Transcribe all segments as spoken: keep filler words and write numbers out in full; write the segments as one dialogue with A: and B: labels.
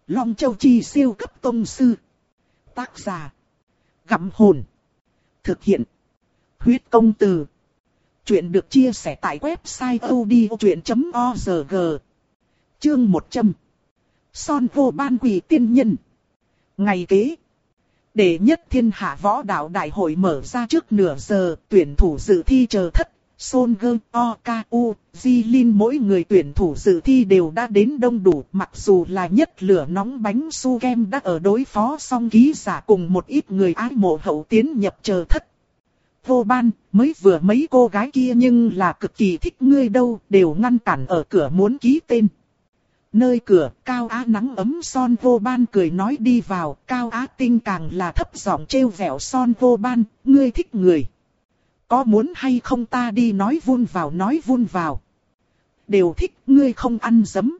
A: Long Châu Chi siêu cấp tông sư. Tác giả. Gặm hồn. Thực hiện. Huyết công từ. Chuyện được chia sẻ tại website audiochuyện chấm org. Chương một trăm. Son vô ban quỷ tiên nhân. Ngày kế. Đệ nhất thiên hạ võ đạo đại hội mở ra trước nửa giờ, tuyển thủ dự thi chờ thất. Son Gơ, O, K, U, Di Linh mỗi người tuyển thủ dự thi đều đã đến đông đủ, mặc dù là nhất lửa nóng bánh su kem đã ở đối phó xong ký giả cùng một ít người ái mộ hậu tiến nhập chờ thất. Vô ban, mới vừa mấy cô gái kia nhưng là cực kỳ thích ngươi đâu, đều ngăn cản ở cửa muốn ký tên. Nơi cửa, Cao Á nắng ấm Son Vô Ban cười nói đi vào, Cao Á Tinh càng là thấp giọng trêu vẹo Son Vô Ban, ngươi thích người. Có muốn hay không ta đi nói vun vào nói vun vào. Đều thích, ngươi không ăn dấm.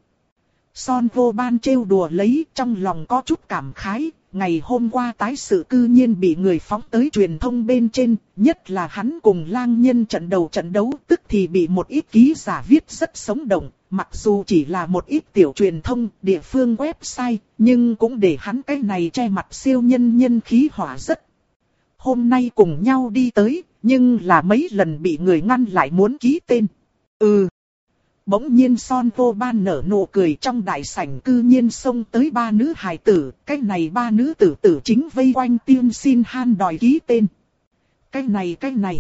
A: Son Vô Ban trêu đùa lấy, trong lòng có chút cảm khái. Ngày hôm qua tái sự cư nhiên bị người phóng tới truyền thông bên trên. Nhất là hắn cùng lang nhân trận đầu trận đấu, tức thì bị một ít ký giả viết rất sống động. Mặc dù chỉ là một ít tiểu truyền thông, địa phương website, nhưng cũng để hắn cái này che mặt siêu nhân nhân khí hỏa rất. Hôm nay cùng nhau đi tới, nhưng là mấy lần bị người ngăn lại muốn ký tên. Ừ. Bỗng nhiên Son Vô Ban nở nụ cười, trong đại sảnh cư nhiên xông tới ba nữ hài tử. Cái này ba nữ tử tử chính vây quanh Tiên Xin Han đòi ký tên. Cái này cái này.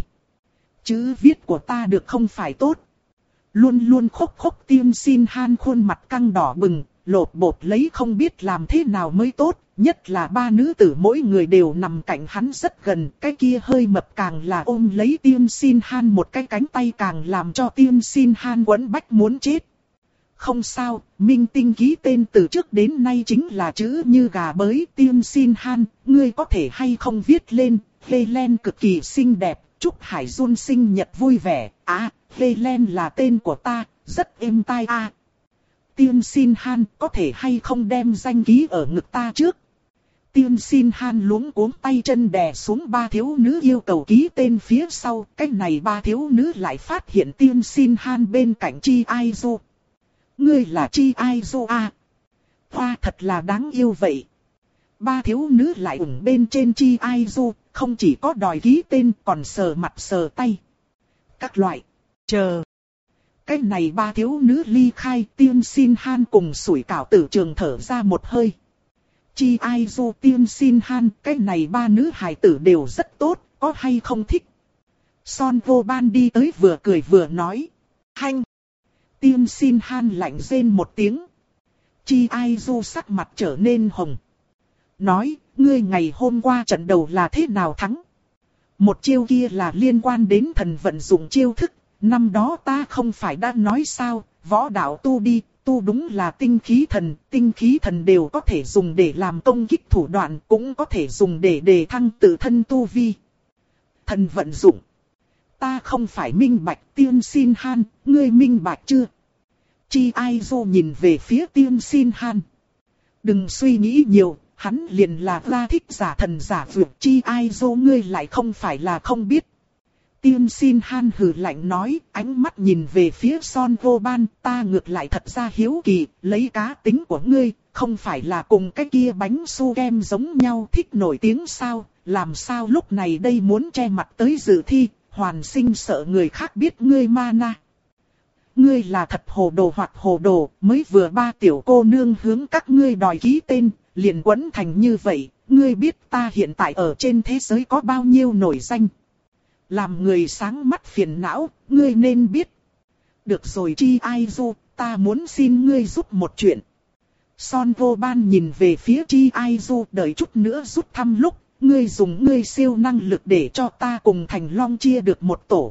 A: Chữ viết của ta được không phải tốt. Luôn luôn khóc khóc Tiên Xin Han khuôn mặt căng đỏ bừng, lột bột lấy không biết làm thế nào mới tốt. Nhất là ba nữ tử mỗi người đều nằm cạnh hắn rất gần, cái kia hơi mập càng là ôm lấy Tiên Xin Han một cái cánh tay càng làm cho Tiên Xin Han quẫn bách muốn chết. Không sao, minh tinh ký tên từ trước đến nay chính là chữ như gà bới. Tiên Xin Han, ngươi có thể hay không viết lên, Helen cực kỳ xinh đẹp, chúc Hải Jun sinh nhật vui vẻ. À, Helen là tên của ta, rất êm tai à. Tiên Xin Han, có thể hay không đem danh ký ở ngực ta trước. Tiên Xin Han luống cuống tay chân đè xuống ba thiếu nữ yêu cầu ký tên phía sau. Cách này ba thiếu nữ lại phát hiện Tiên Xin Han bên cạnh Chi Ai Du. Ngươi là Chi Ai Du à? Hoa thật là đáng yêu vậy. Ba thiếu nữ lại ủng bên trên Chi Ai Du, không chỉ có đòi ký tên còn sờ mặt sờ tay. Các loại, chờ. Cách này ba thiếu nữ ly khai, Tiên Xin Han cùng sủi cảo tử trường thở ra một hơi. Chi Ai Du, Tiên Xin Han, cái này ba nữ hài tử đều rất tốt, có hay không thích. Son Vô Ban đi tới vừa cười vừa nói. Hanh! Tiên Xin Han lạnh rên một tiếng. Chi Ai Du sắc mặt trở nên hồng. Nói, ngươi ngày hôm qua trận đầu là thế nào thắng? Một chiêu kia là liên quan đến thần vận dụng chiêu thức. Năm đó ta không phải đã nói sao, võ đạo tu đi. Tu đúng là tinh khí thần, tinh khí thần đều có thể dùng để làm công kích thủ đoạn, cũng có thể dùng để đề thăng tự thân tu vi. Thần vận dụng. Ta không phải minh bạch. Tiên Xin Han, ngươi minh bạch chưa? Chi Ai Du nhìn về phía Tiên Xin Han. Đừng suy nghĩ nhiều, hắn liền là ra thích giả thần giả vượt. Chi Ai Du ngươi lại không phải là không biết. Tiên Xin Han hừ lạnh nói, ánh mắt nhìn về phía Son Vô Ban, ta ngược lại thật ra hiếu kỳ, lấy cá tính của ngươi, không phải là cùng cái kia bánh su kem giống nhau thích nổi tiếng sao, làm sao lúc này đây muốn che mặt tới dự thi, hoàn sinh sợ người khác biết ngươi ma na. Ngươi là thật hồ đồ hoặc hồ đồ, mới vừa ba tiểu cô nương hướng các ngươi đòi ký tên, liền quấn thành như vậy, ngươi biết ta hiện tại ở trên thế giới có bao nhiêu nổi danh. Làm người sáng mắt phiền não, ngươi nên biết. Được rồi Chi Ai Du, ta muốn xin ngươi giúp một chuyện. Son Vô Ban nhìn về phía Chi Ai Du, đợi chút nữa rút thăm lúc, ngươi dùng ngươi siêu năng lực để cho ta cùng Thành Long chia được một tổ.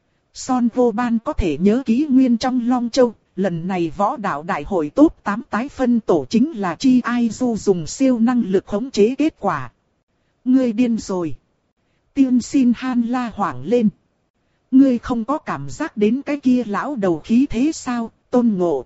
A: Son Vô Ban có thể nhớ ký nguyên trong Long Châu, lần này võ đạo đại hội top tám tái phân tổ chính là Chi Ai Du dùng siêu năng lực khống chế kết quả. Ngươi điên rồi. Tiên Xin Han la hoảng lên. Ngươi không có cảm giác đến cái kia lão đầu khí thế sao, Tôn Ngộ.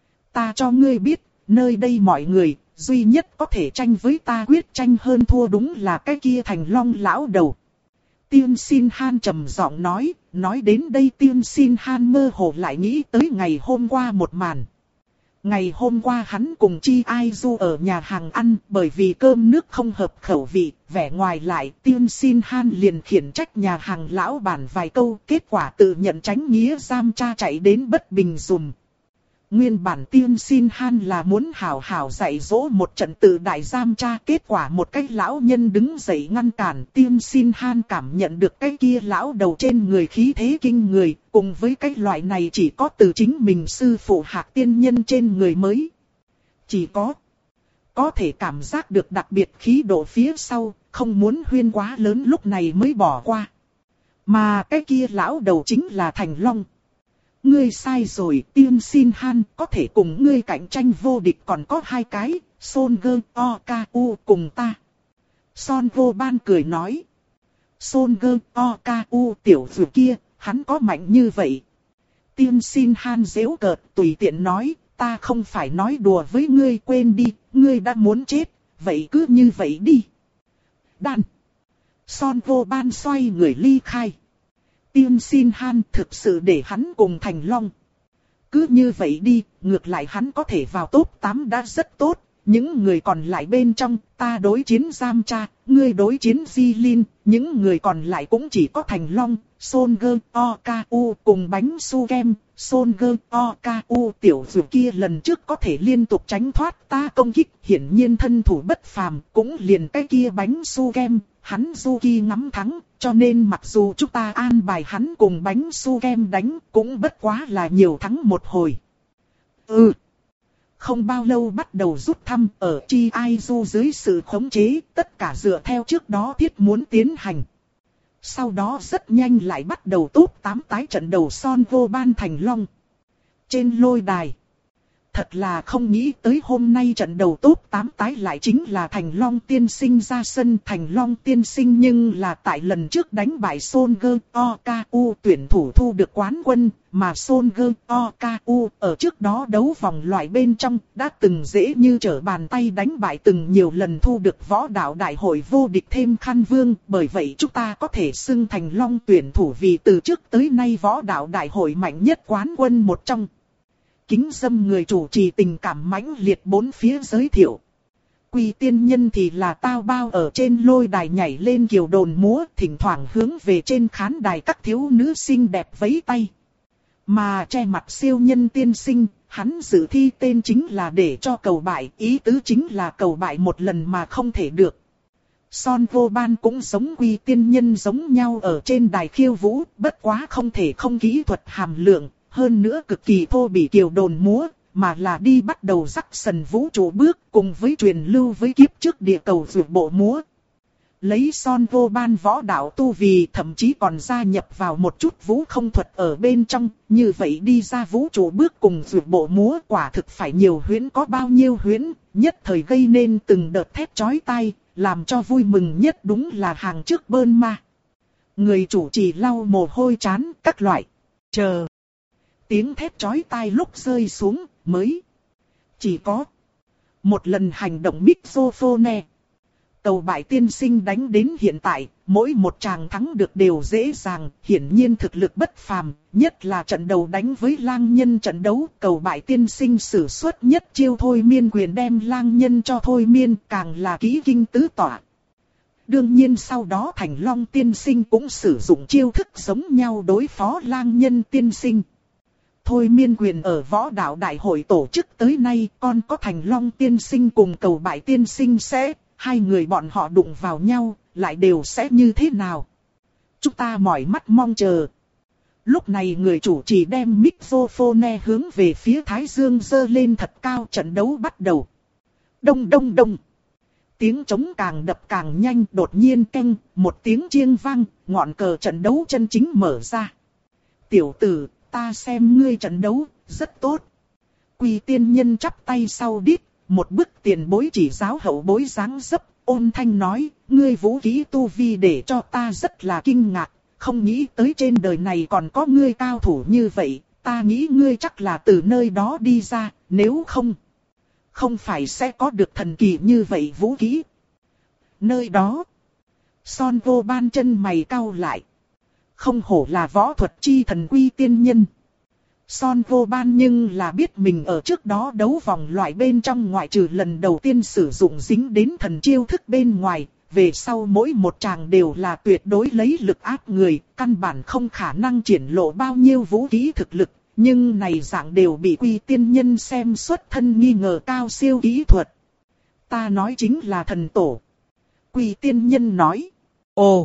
A: Ta cho ngươi biết, nơi đây mọi người, duy nhất có thể tranh với ta quyết tranh hơn thua đúng là cái kia Thành Long lão đầu. Tiên Xin Han trầm giọng nói, nói đến đây Tiên Xin Han mơ hồ lại nghĩ tới ngày hôm qua một màn. Ngày hôm qua hắn cùng Chi Ai Du ở nhà hàng ăn, bởi vì cơm nước không hợp khẩu vị, vẻ ngoài lại Tiên Xin Han liền khiển trách nhà hàng lão bản vài câu, kết quả tự nhận tránh nghĩa giam cha chạy đến bất bình dùm. Nguyên bản Tiên Xin Han là muốn hảo hảo dạy dỗ một trận tự đại giam cha, kết quả một cái lão nhân đứng dậy ngăn cản. Tiên Xin Han cảm nhận được cái kia lão đầu trên người khí thế kinh người, cùng với cái loại này chỉ có từ chính mình sư phụ Hạc tiên nhân trên người mới. Chỉ có, có thể cảm giác được đặc biệt khí độ phía sau, không muốn huyên quá lớn lúc này mới bỏ qua. Mà cái kia lão đầu chính là Thành Long. Ngươi sai rồi, Tiên Xin Han, có thể cùng ngươi cạnh tranh vô địch còn có hai cái, Son Gơ O K U cùng ta. Son Vô Ban cười nói. Son Gơ O K U tiểu tử kia, hắn có mạnh như vậy. Tiên Xin Han giễu cợt tùy tiện nói, ta không phải nói đùa với ngươi, quên đi, ngươi đã muốn chết, vậy cứ như vậy đi. Đan. Son Vô Ban xoay người ly khai. Tiên Xin Han thực sự để hắn cùng Thành Long. Cứ như vậy đi, ngược lại hắn có thể vào top tám đã rất tốt. Những người còn lại bên trong, ta đối chiến giam cha, ngươi đối chiến Di Linh, những người còn lại cũng chỉ có Thành Long, Son Gơ O K U cùng bánh su kem. Son Gơ O K U tiểu tử kia lần trước có thể liên tục tránh thoát ta công kích, hiển nhiên thân thủ bất phàm, cũng liền cái kia bánh su kem, hắn Zuki ngắm thắng, cho nên mặc dù chúng ta an bài hắn cùng bánh su kem đánh, cũng bất quá là nhiều thắng một hồi. Ừ. Không bao lâu bắt đầu rút thăm, ở Chi Ai Du dưới sự khống chế, tất cả dựa theo trước đó thiết muốn tiến hành. Sau đó rất nhanh lại bắt đầu top tám tái trận đầu Son Vô Ban Thành Long. Trên lôi đài. Thật là không nghĩ tới hôm nay trận đầu top tám tái lại chính là Thành Long tiên sinh ra sân. Thành Long tiên sinh nhưng là tại lần trước đánh bại Son Gơ O K U tuyển thủ thu được quán quân, mà Son Gơ O K U ở trước đó đấu vòng loại bên trong đã từng dễ như trở bàn tay đánh bại từng nhiều lần thu được võ đạo đại hội vô địch thêm Khăn Vương. Bởi vậy chúng ta có thể xưng Thành Long tuyển thủ vì từ trước tới nay võ đạo đại hội mạnh nhất quán quân một trong. Kính dâm người chủ trì tình cảm mãnh liệt bốn phía giới thiệu. Quy tiên nhân thì là tao bao ở trên lôi đài nhảy lên kiều đồn múa, thỉnh thoảng hướng về trên khán đài các thiếu nữ xinh đẹp vẫy tay. Mà che mặt siêu nhân tiên sinh, hắn dự thi tên chính là để cho cầu bại, ý tứ chính là cầu bại một lần mà không thể được. Son Vô Ban cũng giống Quy tiên nhân giống nhau ở trên đài khiêu vũ, bất quá không thể không kỹ thuật hàm lượng. Hơn nữa cực kỳ thô bỉ kiều đồn múa, mà là đi bắt đầu rắc sần vũ trụ bước cùng với truyền lưu với kiếp trước địa cầu vượt bộ múa. Lấy Son Vô Ban võ đạo tu vì thậm chí còn gia nhập vào một chút vũ không thuật ở bên trong, như vậy đi ra vũ trụ bước cùng vượt bộ múa quả thực phải nhiều huyễn có bao nhiêu huyễn, nhất thời gây nên từng đợt thét chói tai, làm cho vui mừng nhất đúng là hàng trước bơn ma. Người chủ trì lau mồ hôi trán các loại, chờ. Tiếng thét chói tai lúc rơi xuống, mới chỉ có một lần hành động mixophone. Cầu bại tiên sinh đánh đến hiện tại, mỗi một tràng thắng được đều dễ dàng, hiển nhiên thực lực bất phàm, nhất là trận đầu đánh với lang nhân trận đấu, cầu bại tiên sinh sử xuất nhất chiêu thôi miên quyền đem lang nhân cho thôi miên, càng là kỹ kinh tứ tỏa. Đương nhiên sau đó Thành Long tiên sinh cũng sử dụng chiêu thức giống nhau đối phó lang nhân tiên sinh. Thôi miên quyền ở võ đạo đại hội tổ chức tới nay, còn có Thành Long tiên sinh cùng cầu bại tiên sinh sẽ, hai người bọn họ đụng vào nhau, lại đều sẽ như thế nào? Chúng ta mỏi mắt mong chờ. Lúc này người chủ trì đem mixophone hướng về phía Thái Dương giơ lên thật cao, trận đấu bắt đầu. Đông đông đông. Tiếng trống càng đập càng nhanh, đột nhiên keng, một tiếng chiêng vang, ngọn cờ trận đấu chân chính mở ra. Tiểu tử, ta xem ngươi trận đấu, rất tốt. Quy tiên nhân chắp tay sau đít, một bức tiền bối chỉ giáo hậu bối dáng dấp, ôn thanh nói, ngươi vũ khí tu vi để cho ta rất là kinh ngạc, không nghĩ tới trên đời này còn có ngươi cao thủ như vậy, ta nghĩ ngươi chắc là từ nơi đó đi ra, nếu không, không phải sẽ có được thần kỳ như vậy vũ khí. Nơi đó, Son Vô Ban chân mày cau lại. Không hổ là võ thuật chi thần Quy tiên nhân. Son Vô Ban nhưng là biết mình ở trước đó đấu vòng loại bên trong ngoại trừ lần đầu tiên sử dụng dính đến thần chiêu thức bên ngoài, về sau mỗi một tràng đều là tuyệt đối lấy lực áp người, căn bản không khả năng triển lộ bao nhiêu vũ khí thực lực, nhưng này dạng đều bị Quy Tiên Nhân xem xuất thân nghi ngờ cao siêu kỹ thuật. Ta nói chính là thần tổ. Quy Tiên Nhân nói. Ồ!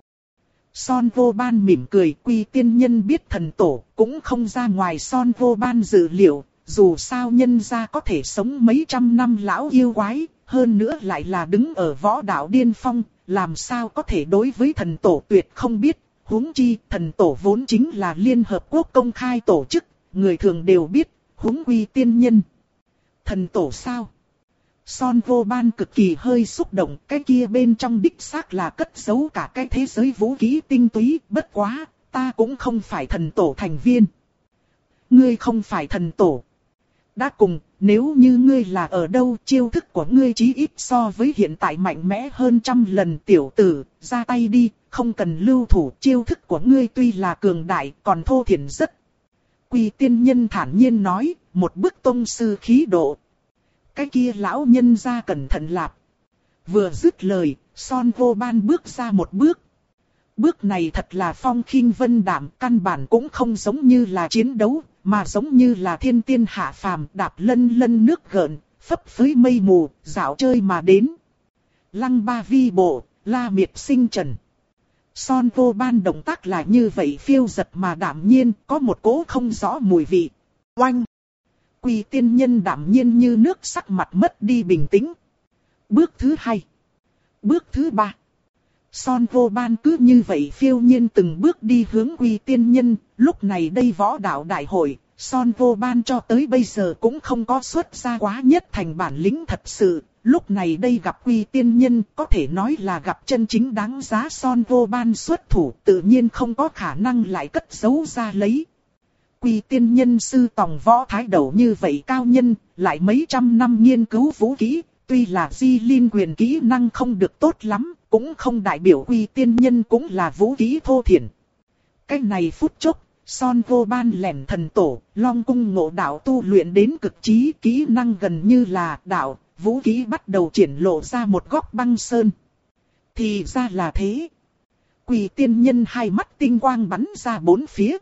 A: Son Vô Ban mỉm cười, Quy Tiên Nhân biết thần tổ cũng không ra ngoài Son Vô Ban dự liệu, dù sao nhân gia có thể sống mấy trăm năm lão yêu quái, hơn nữa lại là đứng ở võ đạo điên phong, làm sao có thể đối với thần tổ tuyệt không biết, huống chi thần tổ vốn chính là Liên Hợp Quốc công khai tổ chức, người thường đều biết, huống Quy Tiên Nhân. Thần tổ sao? Son Vô Ban cực kỳ hơi xúc động, cái kia bên trong đích xác là cất giấu cả cái thế giới vũ khí tinh túy, bất quá, ta cũng không phải thần tổ thành viên. Ngươi không phải thần tổ. Đã cùng, nếu như ngươi là ở đâu, chiêu thức của ngươi chí ít so với hiện tại mạnh mẽ hơn trăm lần. Tiểu tử, ra tay đi, không cần lưu thủ, chiêu thức của ngươi tuy là cường đại, còn thô thiển rất. Quy Tiên Nhân thản nhiên nói, một bức tông sư khí độ. Cái kia lão nhân ra cẩn thận lạp. Vừa dứt lời, Son Vô Ban bước ra một bước. Bước này thật là phong khinh vân đạm, căn bản cũng không giống như là chiến đấu, mà giống như là thiên tiên hạ phàm, đạp lân lân nước gợn, phấp phới mây mù, dạo chơi mà đến. Lăng ba vi bộ, la miệt sinh trần. Son Vô Ban động tác là như vậy phiêu giật mà đạm nhiên, có một cỗ không rõ mùi vị. Oanh! Quy Tiên Nhân đạm nhiên như nước, sắc mặt mất đi bình tĩnh. Bước thứ hai. Bước thứ ba. Son Vô Ban cứ như vậy phiêu nhiên từng bước đi hướng Quy Tiên Nhân. Lúc này đây võ đạo đại hội, Son Vô Ban cho tới bây giờ cũng không có xuất ra quá nhất thành bản lĩnh thật sự. Lúc này đây gặp Quy Tiên Nhân có thể nói là gặp chân chính đáng giá Son Vô Ban xuất thủ, tự nhiên không có khả năng lại cất giấu ra lấy. Quy Tiên Nhân sư tòng võ thái đầu như vậy cao nhân, lại mấy trăm năm nghiên cứu vũ khí, tuy là Di Linh quyền kỹ năng không được tốt lắm, cũng không đại biểu Quy Tiên Nhân cũng là vũ khí thô thiển. Cái này phút chốc, Son Vô Ban lẻn thần tổ, Long cung ngộ đạo tu luyện đến cực trí, kỹ năng gần như là đạo, vũ khí bắt đầu triển lộ ra một góc băng sơn. Thì ra là thế. Quy Tiên Nhân hai mắt tinh quang bắn ra bốn phía.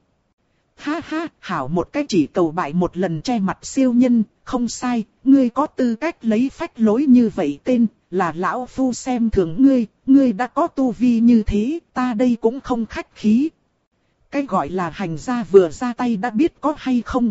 A: Ha ha, hảo một cái chỉ cầu bại một lần che mặt siêu nhân, không sai, ngươi có tư cách lấy phách lối như vậy tên, là lão phu xem thường ngươi, ngươi đã có tu vi như thế, ta đây cũng không khách khí. Cái gọi là hành gia vừa ra tay đã biết có hay không.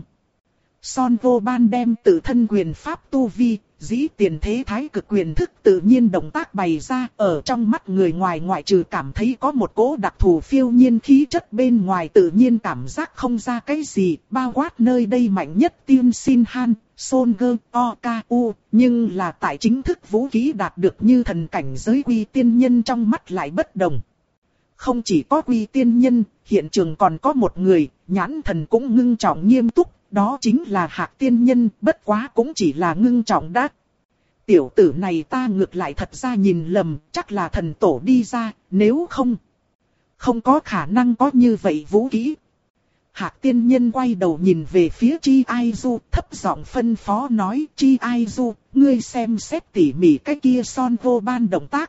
A: Son Vô Ban đem tự thân quyền pháp tu vi, dĩ tiền thế thái cực quyền thức tự nhiên động tác bày ra, ở trong mắt người ngoài ngoại trừ cảm thấy có một cỗ đặc thù phiêu nhiên khí chất bên ngoài tự nhiên cảm giác không ra cái gì, bao quát nơi đây mạnh nhất Tiên Sin Han, Son Gơ, O K U, nhưng là tại chính thức vũ khí đạt được như thần cảnh giới Quy Tiên Nhân trong mắt lại bất đồng. Không chỉ có Quy Tiên Nhân, hiện trường còn có một người, nhãn thần cũng ngưng trọng nghiêm túc. Đó chính là Hạc Tiên Nhân, bất quá cũng chỉ là ngưng trọng đắc. Tiểu tử này ta ngược lại thật ra nhìn lầm, chắc là thần tổ đi ra, nếu không, không có khả năng có như vậy vũ khí. Hạc Tiên Nhân quay đầu nhìn về phía Chi Ai Du, thấp giọng phân phó nói, Chi Ai Du, ngươi xem xét tỉ mỉ cái kia Son Vô Ban động tác.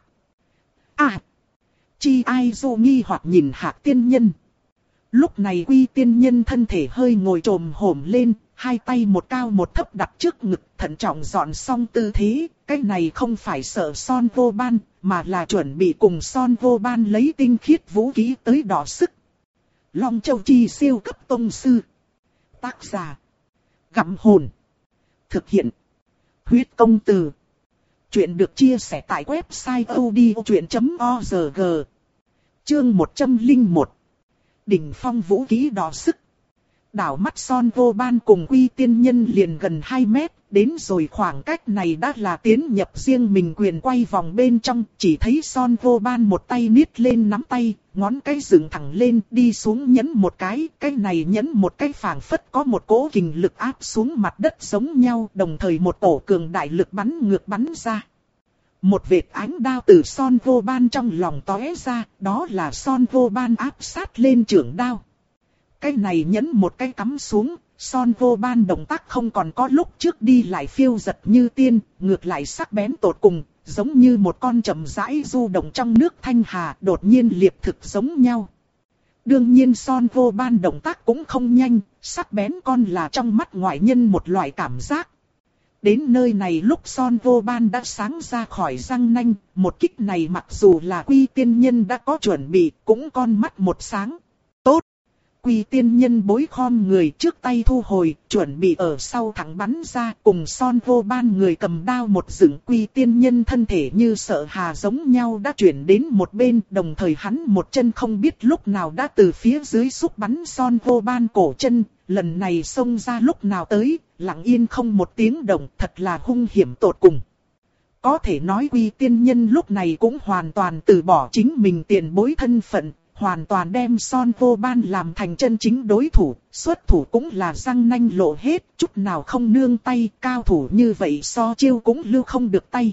A: À! Chi Ai Du nghi hoặc nhìn Hạc Tiên Nhân. Lúc này Quy Tiên Nhân thân thể hơi ngồi trồm hổm lên, hai tay một cao một thấp đặt trước ngực, thận trọng dọn xong tư thế. Cái này không phải sợ Son Vô Ban, mà là chuẩn bị cùng Son Vô Ban lấy tinh khiết vũ khí tới đọ sức. Long Châu Chi siêu cấp tông sư. Tác giả: Gặm Hồn. Thực hiện: Huyết Công Từ. Chuyện được chia sẻ tại website odchuyện chấm org. Chương một trăm lẻ một. Đỉnh phong vũ khí đọ sức. Đảo mắt Son Vô Ban cùng Quy Tiên Nhân liền gần hai mét, đến rồi khoảng cách này đã là tiến nhập riêng mình quyền quay vòng bên trong, chỉ thấy Son Vô Ban một tay niết lên nắm tay, ngón cái dựng thẳng lên, đi xuống nhấn một cái, cái này nhấn một cái phảng phất có một cỗ kình lực áp xuống mặt đất giống nhau, đồng thời một tổ cường đại lực bắn ngược bắn ra. Một vệt ánh đao từ Son Vô Ban trong lòng tóe ra, đó là Son Vô Ban áp sát lên chưởng đao. Cái này nhấn một cái cắm xuống, Son Vô Ban động tác không còn có lúc trước đi lại phiêu giật như tiên, ngược lại sắc bén tột cùng, giống như một con chậm rãi du động trong nước thanh hà đột nhiên liệp thực giống nhau. Đương nhiên Son Vô Ban động tác cũng không nhanh, sắc bén con là trong mắt ngoại nhân một loại cảm giác. Đến nơi này lúc Son Vô Ban đã sáng ra khỏi răng nanh, một kích này mặc dù là Quy Tiên Nhân đã có chuẩn bị, cũng con mắt một sáng. Tốt! Quy Tiên Nhân bối khom người trước tay thu hồi, chuẩn bị ở sau thẳng bắn ra, cùng Son Vô Ban người cầm đao một dựng. Quy Tiên Nhân thân thể như sợ hà giống nhau đã chuyển đến một bên, đồng thời hắn một chân không biết lúc nào đã từ phía dưới xúc bắn Son Vô Ban cổ chân, lần này xông ra lúc nào tới, lặng yên không một tiếng động, thật là hung hiểm tột cùng. Có thể nói Quy Tiên Nhân lúc này cũng hoàn toàn từ bỏ chính mình tiền bối thân phận, hoàn toàn đem Son Vô Ban làm thành chân chính đối thủ, xuất thủ cũng là răng nanh lộ hết, chút nào không nương tay, cao thủ như vậy so chiêu cũng lưu không được tay.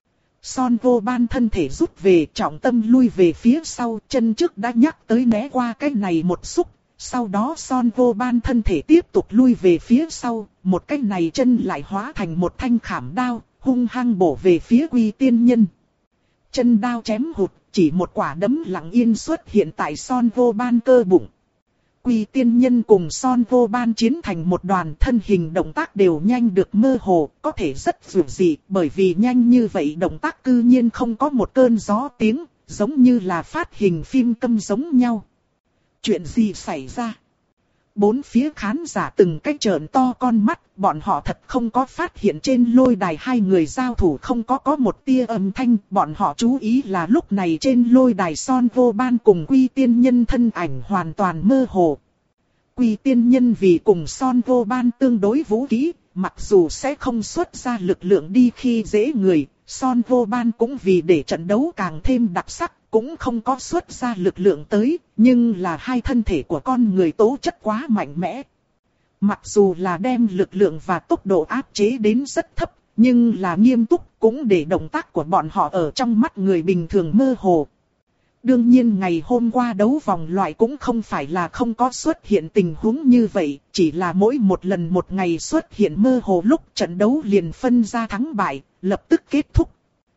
A: Son Vô Ban thân thể rút về, trọng tâm lui về phía sau, chân trước đã nhắc tới né qua cái này một xúc, sau đó Son Vô Ban thân thể tiếp tục lui về phía sau, một cái này chân lại hóa thành một thanh khảm đao, hung hăng bổ về phía Quy Tiên Nhân. Chân đao chém hụt, chỉ một quả đấm lặng yên xuất hiện tại Son Vô Ban cơ bụng. Quy Tiên Nhân cùng Son Vô Ban chiến thành một đoàn, thân hình động tác đều nhanh được mơ hồ, có thể rất dữ dị, bởi vì nhanh như vậy động tác cư nhiên không có một cơn gió tiếng, giống như là phát hình phim câm giống nhau. Chuyện gì xảy ra? Bốn phía khán giả từng cái trợn to con mắt, bọn họ thật không có phát hiện trên lôi đài hai người giao thủ không có có một tia âm thanh, bọn họ chú ý là lúc này trên lôi đài Son Vô Ban cùng Quy Tiên Nhân thân ảnh hoàn toàn mơ hồ. Quy Tiên Nhân vì cùng Son Vô Ban tương đối vũ khí, mặc dù sẽ không xuất ra lực lượng đi khi dễ người, Son Vô Ban cũng vì để trận đấu càng thêm đặc sắc, cũng không có xuất ra lực lượng tới, nhưng là hai thân thể của con người tố chất quá mạnh mẽ. Mặc dù là đem lực lượng và tốc độ áp chế đến rất thấp, nhưng là nghiêm túc cũng để động tác của bọn họ ở trong mắt người bình thường mơ hồ. Đương nhiên ngày hôm qua đấu vòng loại cũng không phải là không có xuất hiện tình huống như vậy, chỉ là mỗi một lần một ngày xuất hiện mơ hồ lúc trận đấu liền phân ra thắng bại, lập tức kết thúc.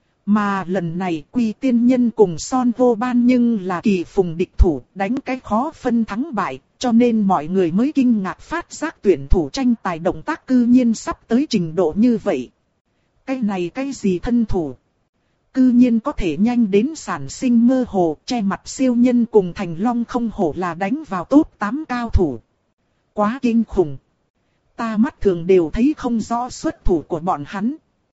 A: Mà lần này Quy Tiên Nhân cùng Son Vô Ban nhưng là kỳ phùng địch thủ, đánh cái khó phân thắng bại, cho nên mọi người mới kinh ngạc phát giác tuyển thủ tranh tài động tác cư nhiên sắp tới trình độ như vậy. Cái này cái gì thân thủ? Cư nhiên có thể nhanh đến sản sinh mơ hồ, che mặt siêu nhân cùng Thành Long không hổ là đánh vào top tám cao thủ. Quá kinh khủng. Ta mắt thường đều thấy không rõ xuất thủ của bọn hắn.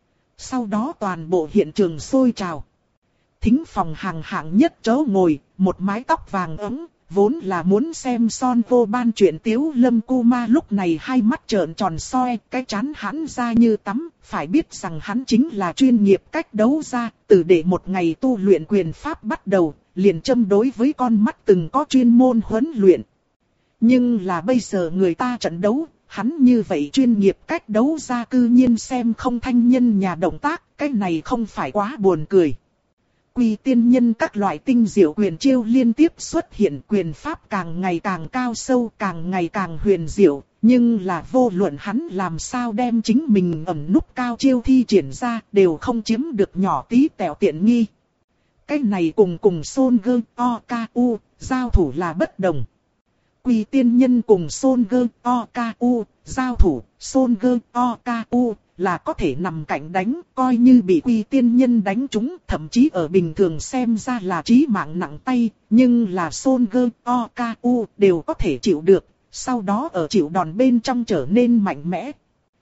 A: Sau đó toàn bộ hiện trường sôi trào. Thính phòng hàng hạng nhất chỗ ngồi, một mái tóc vàng ấm, vốn là muốn xem Son Vô Ban chuyện Tiếu Lâm Cu Ma lúc này hai mắt trợn tròn soi, cái trán hắn ra như tắm, phải biết rằng hắn chính là chuyên nghiệp cách đấu ra, từ để một ngày tu luyện quyền pháp bắt đầu, liền châm đối với con mắt từng có chuyên môn huấn luyện. Nhưng là bây giờ người ta trận đấu, hắn như vậy chuyên nghiệp cách đấu ra cư nhiên xem không thanh nhân nhà động tác, cái này không phải quá buồn cười. Quy Tiên Nhân các loại tinh diệu quyền chiêu liên tiếp xuất hiện, quyền pháp càng ngày càng cao sâu, càng ngày càng huyền diệu, nhưng là vô luận hắn làm sao đem chính mình ẩn núp cao chiêu thi triển ra, đều không chiếm được nhỏ tí tẹo tiện nghi. Cái này cùng cùng Son Gơ O K U giao thủ là bất đồng. Quy Tiên Nhân cùng Son Gơ O K U giao thủ, Son Gơ O K U là có thể nằm cạnh đánh, coi như bị Quy Tiên Nhân đánh trúng, thậm chí ở bình thường xem ra là chí mạng nặng tay, nhưng là Son Gơ O K U đều có thể chịu được, sau đó ở chịu đòn bên trong trở nên mạnh mẽ.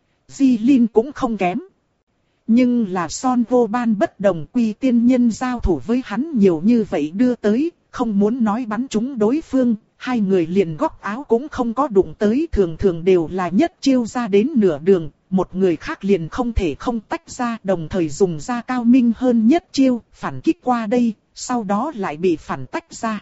A: Di Linh cũng không kém. Nhưng là Son Vô Ban bất đồng, Quy Tiên Nhân giao thủ với hắn nhiều như vậy đưa tới, không muốn nói bắn trúng đối phương, hai người liền góc áo cũng không có đụng tới, thường thường đều là nhất chiêu ra đến nửa đường, một người khác liền không thể không tách ra, đồng thời dùng ra cao minh hơn nhất chiêu, phản kích qua đây, sau đó lại bị phản tách ra.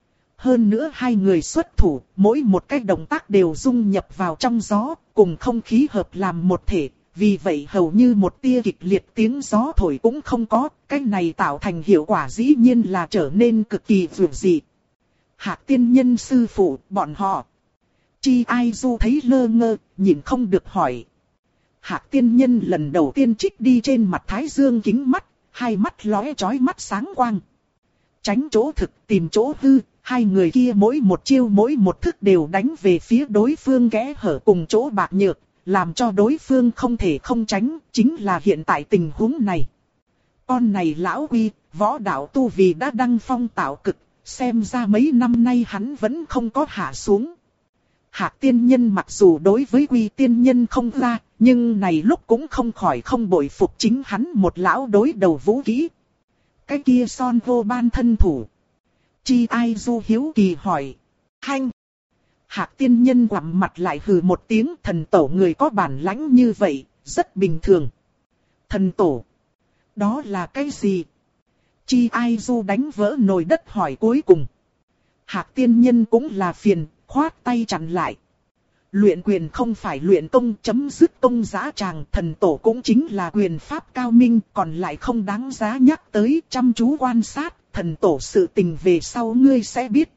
A: Hơn nữa hai người xuất thủ, mỗi một cái động tác đều dung nhập vào trong gió, cùng không khí hợp làm một thể, vì vậy hầu như một tia kịch liệt tiếng gió thổi cũng không có, cái này tạo thành hiệu quả dĩ nhiên là trở nên cực kỳ vượt dị. Hạc Tiên Nhân sư phụ, bọn họ Chi Ai Du thấy lơ ngơ, nhìn không được hỏi. Hạc tiên nhân lần đầu tiên trích đi trên mặt Thái Dương kính mắt, hai mắt lóe chói mắt sáng quang. Tránh chỗ thực, tìm chỗ hư, hai người kia mỗi một chiêu mỗi một thức đều đánh về phía đối phương kẽ hở cùng chỗ bạc nhược, làm cho đối phương không thể không tránh, chính là hiện tại tình huống này. Con này lão Quy, võ đạo tu vì đã đăng phong tạo cực, xem ra mấy năm nay hắn vẫn không có hạ xuống. Hạc tiên nhân mặc dù đối với Quy tiên nhân không ra, nhưng này lúc cũng không khỏi không bội phục chính hắn một lão đối đầu vũ kỹ. Cái kia Son Vô Ban thân thủ. Chi Ai Du hiếu kỳ hỏi. Hanh! Hạc tiên nhân quặm mặt lại hừ một tiếng, thần tổ người có bản lãnh như vậy, rất bình thường. Thần tổ? Đó là cái gì? Chi Ai Du đánh vỡ nồi đất hỏi cuối cùng. Hạc tiên nhân cũng là phiền, khoát tay chặn lại. Luyện quyền không phải luyện công, chấm dứt công giá tràng, thần tổ cũng chính là quyền pháp cao minh, còn lại không đáng giá nhắc tới, chăm chú quan sát, thần tổ sự tình về sau ngươi sẽ biết.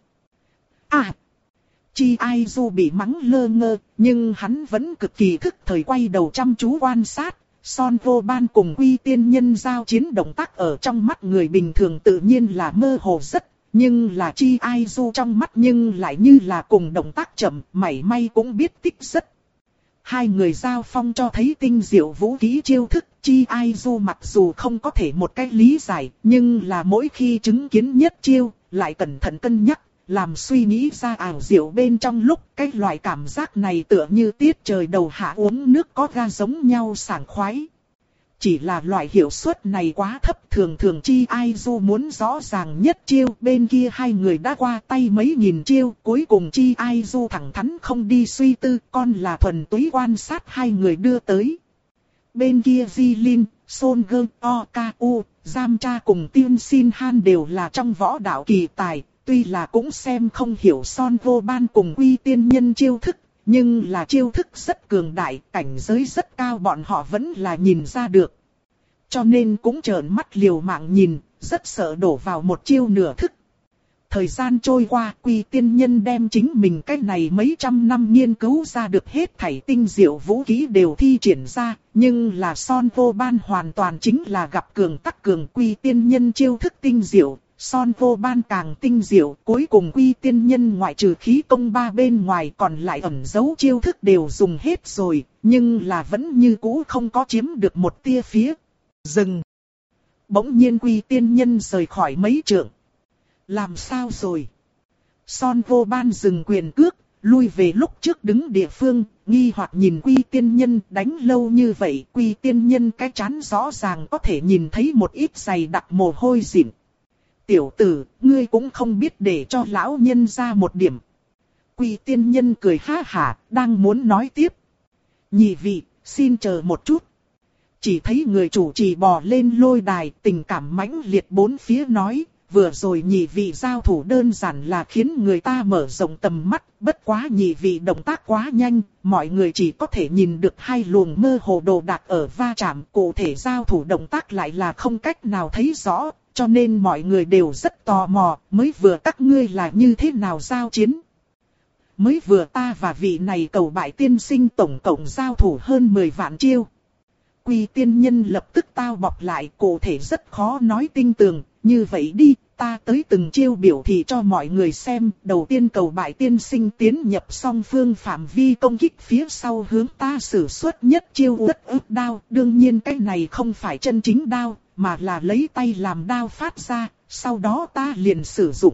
A: À! Chi Ai Du bị mắng lơ ngơ, nhưng hắn vẫn cực kỳ thức thời quay đầu chăm chú quan sát. Son Vô Ban cùng Quy tiên nhân giao chiến động tác ở trong mắt người bình thường tự nhiên là mơ hồ rất, nhưng là Chi Ai Du trong mắt nhưng lại như là cùng động tác chậm, mảy may cũng biết tích rất. Hai người giao phong cho thấy tinh diệu vũ khí chiêu thức, Chi Ai Du mặc dù không có thể một cách lý giải, nhưng là mỗi khi chứng kiến nhất chiêu, lại cẩn thận cân nhắc, làm suy nghĩ ra ảo diệu bên trong lúc, cái loại cảm giác này tựa như tiết trời đầu hạ uống nước có ga giống nhau sảng khoái. Chỉ là loại hiệu suất này quá thấp, thường thường Chi Ai Du muốn rõ ràng nhất chiêu, bên kia hai người đã qua tay mấy nghìn chiêu, cuối cùng Chi Ai Du thẳng thắn không đi suy tư, con là thuần túy quan sát hai người đưa tới. Bên kia Di Linh, Son Gơ, O K U, Giam Cha cùng Tiên Xin Han đều là trong võ đạo kỳ tài, tuy là cũng xem không hiểu Son Vô Ban cùng Quy tiên nhân chiêu thức. Nhưng là chiêu thức rất cường đại, cảnh giới rất cao bọn họ vẫn là nhìn ra được. Cho nên cũng trợn mắt liều mạng nhìn, rất sợ đổ vào một chiêu nửa thức. Thời gian trôi qua, Quy tiên nhân đem chính mình cái này mấy trăm năm nghiên cứu ra được hết thảy tinh diệu vũ khí đều thi triển ra. Nhưng là Son Vô Ban hoàn toàn chính là gặp cường tắc cường, Quy tiên nhân chiêu thức tinh diệu. Son Vô Ban càng tinh diệu, cuối cùng Quy tiên nhân ngoại trừ khí công ba bên ngoài còn lại ẩn giấu chiêu thức đều dùng hết rồi, nhưng là vẫn như cũ không có chiếm được một tia phía. Dừng. Bỗng nhiên Quy tiên nhân rời khỏi mấy trượng. Làm sao rồi? Son Vô Ban dừng quyền cước, lui về lúc trước đứng địa phương, nghi hoặc nhìn Quy tiên nhân đánh lâu như vậy. Quy tiên nhân cái trán rõ ràng có thể nhìn thấy một ít dày đặc mồ hôi dịn. Tiểu tử, ngươi cũng không biết để cho lão nhân ra một điểm. Quy tiên nhân cười ha hả, đang muốn nói tiếp. Nhị vị, xin chờ một chút. Chỉ thấy người chủ trì bò lên lôi đài, tình cảm mãnh liệt bốn phía nói. Vừa rồi nhị vị giao thủ đơn giản là khiến người ta mở rộng tầm mắt, bất quá nhị vị động tác quá nhanh, mọi người chỉ có thể nhìn được hai luồng mơ hồ đồ đạc ở va chạm, cụ thể giao thủ động tác lại là không cách nào thấy rõ. Cho nên mọi người đều rất tò mò, mới vừa các ngươi là như thế nào giao chiến. Mới vừa ta và vị này cầu bại tiên sinh tổng cộng giao thủ hơn mười vạn chiêu. Quy tiên nhân lập tức tao bọc lại, cụ thể rất khó nói tinh tường, như vậy đi, ta tới từng chiêu biểu thị cho mọi người xem. Đầu tiên cầu bại tiên sinh tiến nhập song phương phạm vi công kích, phía sau hướng ta sử xuất nhất chiêu uất ức đao. Đương nhiên cái này không phải chân chính đao, mà là lấy tay làm đao phát ra, sau đó ta liền sử dụng.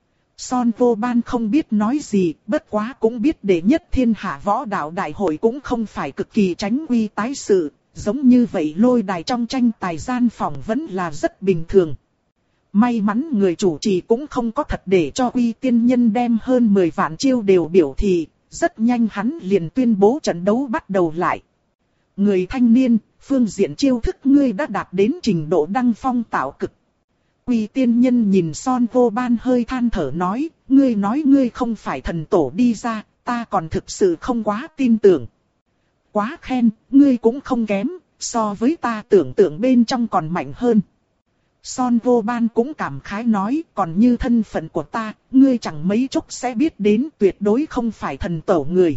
A: Son Vô Ban không biết nói gì, bất quá cũng biết đệ nhất thiên hạ võ đạo đại hội cũng không phải cực kỳ tránh quy tái sự, giống như vậy lôi đài trong tranh tài gian phòng vẫn là rất bình thường. May mắn người chủ trì cũng không có thật để cho Quy tiên nhân đem hơn mười vạn chiêu đều biểu thị, rất nhanh hắn liền tuyên bố trận đấu bắt đầu lại. Người thanh niên, phương diện chiêu thức ngươi đã đạt đến trình độ đăng phong tạo cực. Quy tiên nhân nhìn Son Vô Ban hơi than thở nói, ngươi nói ngươi không phải thần tổ đi ra, ta còn thực sự không quá tin tưởng. Quá khen, ngươi cũng không kém, so với ta tưởng tượng bên trong còn mạnh hơn. Son Vô Ban cũng cảm khái nói, còn như thân phận của ta, ngươi chẳng mấy chốc sẽ biết đến, tuyệt đối không phải thần tổ người.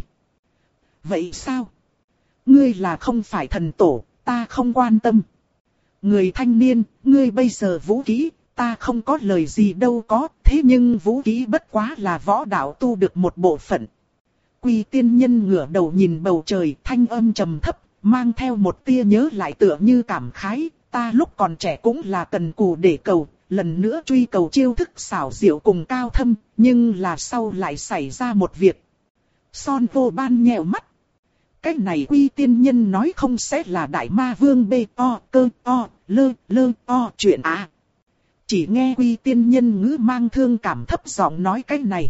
A: Vậy sao? Ngươi là không phải thần tổ, ta không quan tâm. Người thanh niên, ngươi bây giờ vũ khí, ta không có lời gì đâu có, thế nhưng vũ khí bất quá là võ đạo tu được một bộ phận. Quy tiên nhân ngửa đầu nhìn bầu trời, thanh âm trầm thấp, mang theo một tia nhớ lại tựa như cảm khái, ta lúc còn trẻ cũng là cần cù để cầu, lần nữa truy cầu chiêu thức xảo diệu cùng cao thâm, nhưng là sau lại xảy ra một việc. Son Vô Ban nhèo mắt. Cái này Quy tiên nhân nói không sẽ là đại ma vương bê o cơ o lơ lơ o chuyện à. Chỉ nghe Quy tiên nhân ngữ mang thương cảm thấp giọng nói cái này.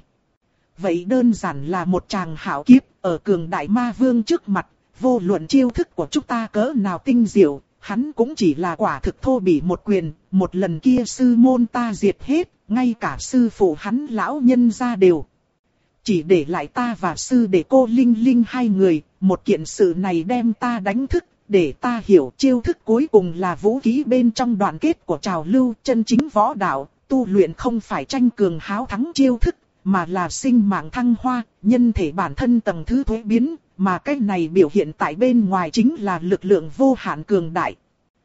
A: Vậy đơn giản là một chàng hảo kiếp, ở cường đại ma vương trước mặt, vô luận chiêu thức của chúng ta cỡ nào tinh diệu, hắn cũng chỉ là quả thực thô bỉ một quyền, một lần kia sư môn ta diệt hết, ngay cả sư phụ hắn lão nhân ra đều. Chỉ để lại ta và sư đệ cô Linh Linh hai người, một kiện sự này đem ta đánh thức, để ta hiểu chiêu thức cuối cùng là vũ khí bên trong đoàn kết của trào lưu chân chính võ đạo, tu luyện không phải tranh cường háo thắng chiêu thức, mà là sinh mạng thăng hoa, nhân thể bản thân tầng thứ thuế biến, mà cái này biểu hiện tại bên ngoài chính là lực lượng vô hạn cường đại.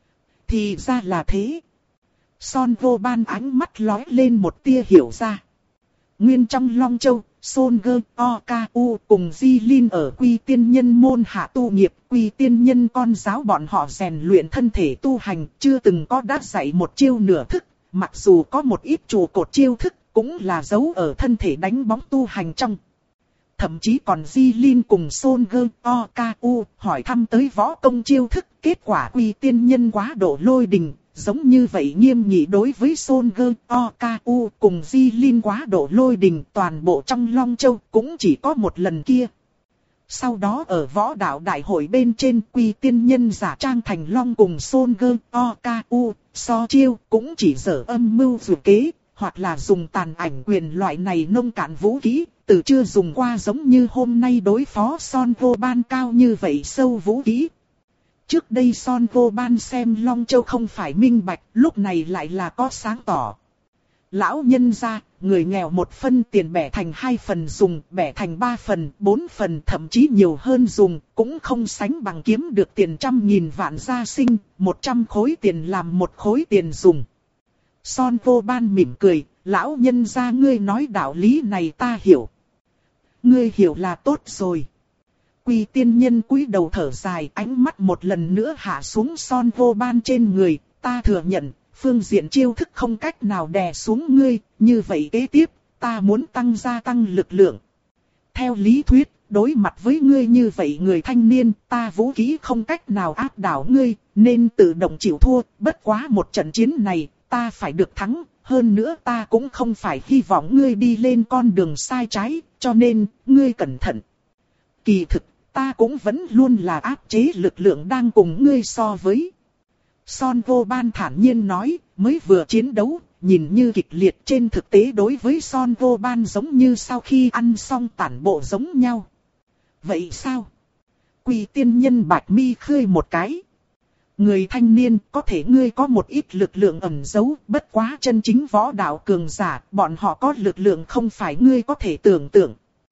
A: Thì ra là thế. Son Vô Ban ánh mắt lóe lên một tia hiểu ra. Nguyên trong Long Châu, Son Gơ, O Ca U cùng Di Linh ở Quy tiên nhân môn hạ tu nghiệp, Quy tiên nhân con giáo bọn họ rèn luyện thân thể tu hành, chưa từng có đã dạy một chiêu nửa thức, mặc dù có một ít trụ cột chiêu thức, cũng là giấu ở thân thể đánh bóng tu hành trong. Thậm chí còn Di Linh cùng Son Gơ, O Ca U hỏi thăm tới võ công chiêu thức, kết quả Quy tiên nhân quá độ lôi đình. Giống như vậy nghiêm nghị đối với Son Gơ, O Ca U cùng Di Linh quá độ lôi đình, toàn bộ trong Long Châu cũng chỉ có một lần kia. Sau đó ở võ đạo đại hội bên trên, Quy tiên nhân giả trang thành Long cùng Son Gơ, O Ca U, so chiêu cũng chỉ dở âm mưu dù kế, hoặc là dùng tàn ảnh quyền loại này nông cạn vũ khí, từ chưa dùng qua giống như hôm nay đối phó Son Vô Ban cao như vậy sâu vũ khí. Trước đây Son Vô Ban xem Long Châu không phải minh bạch, lúc này lại là có sáng tỏ. Lão nhân gia, người nghèo một phân tiền bẻ thành hai phần dùng, bẻ thành ba phần, bốn phần thậm chí nhiều hơn dùng, cũng không sánh bằng kiếm được tiền trăm nghìn vạn gia sinh, một trăm khối tiền làm một khối tiền dùng. Son Vô Ban mỉm cười, lão nhân gia ngươi nói đạo lý này ta hiểu. Ngươi hiểu là tốt rồi. Quy tiên nhân cúi đầu thở dài, ánh mắt một lần nữa hạ xuống Son Vô Ban trên người, ta thừa nhận, phương diện chiêu thức không cách nào đè xuống ngươi, như vậy kế tiếp, ta muốn tăng gia tăng lực lượng. Theo lý thuyết, đối mặt với ngươi như vậy người thanh niên, ta vũ khí không cách nào áp đảo ngươi, nên tự động chịu thua, bất quá một trận chiến này, ta phải được thắng, hơn nữa ta cũng không phải hy vọng ngươi đi lên con đường sai trái, cho nên, ngươi cẩn thận. Kỳ thực, ta cũng vẫn luôn là áp chế lực lượng đang cùng ngươi so với. Son Vô Ban thản nhiên nói, mới vừa chiến đấu, nhìn như kịch liệt trên thực tế đối với Son Vô Ban giống như sau khi ăn xong tản bộ giống nhau. Vậy sao? Quy tiên nhân bạch mi khơi một cái. Người thanh niên, có thể ngươi có một ít lực lượng ẩn giấu, bất quá chân chính võ đạo cường giả, bọn họ có lực lượng không phải ngươi có thể tưởng tượng.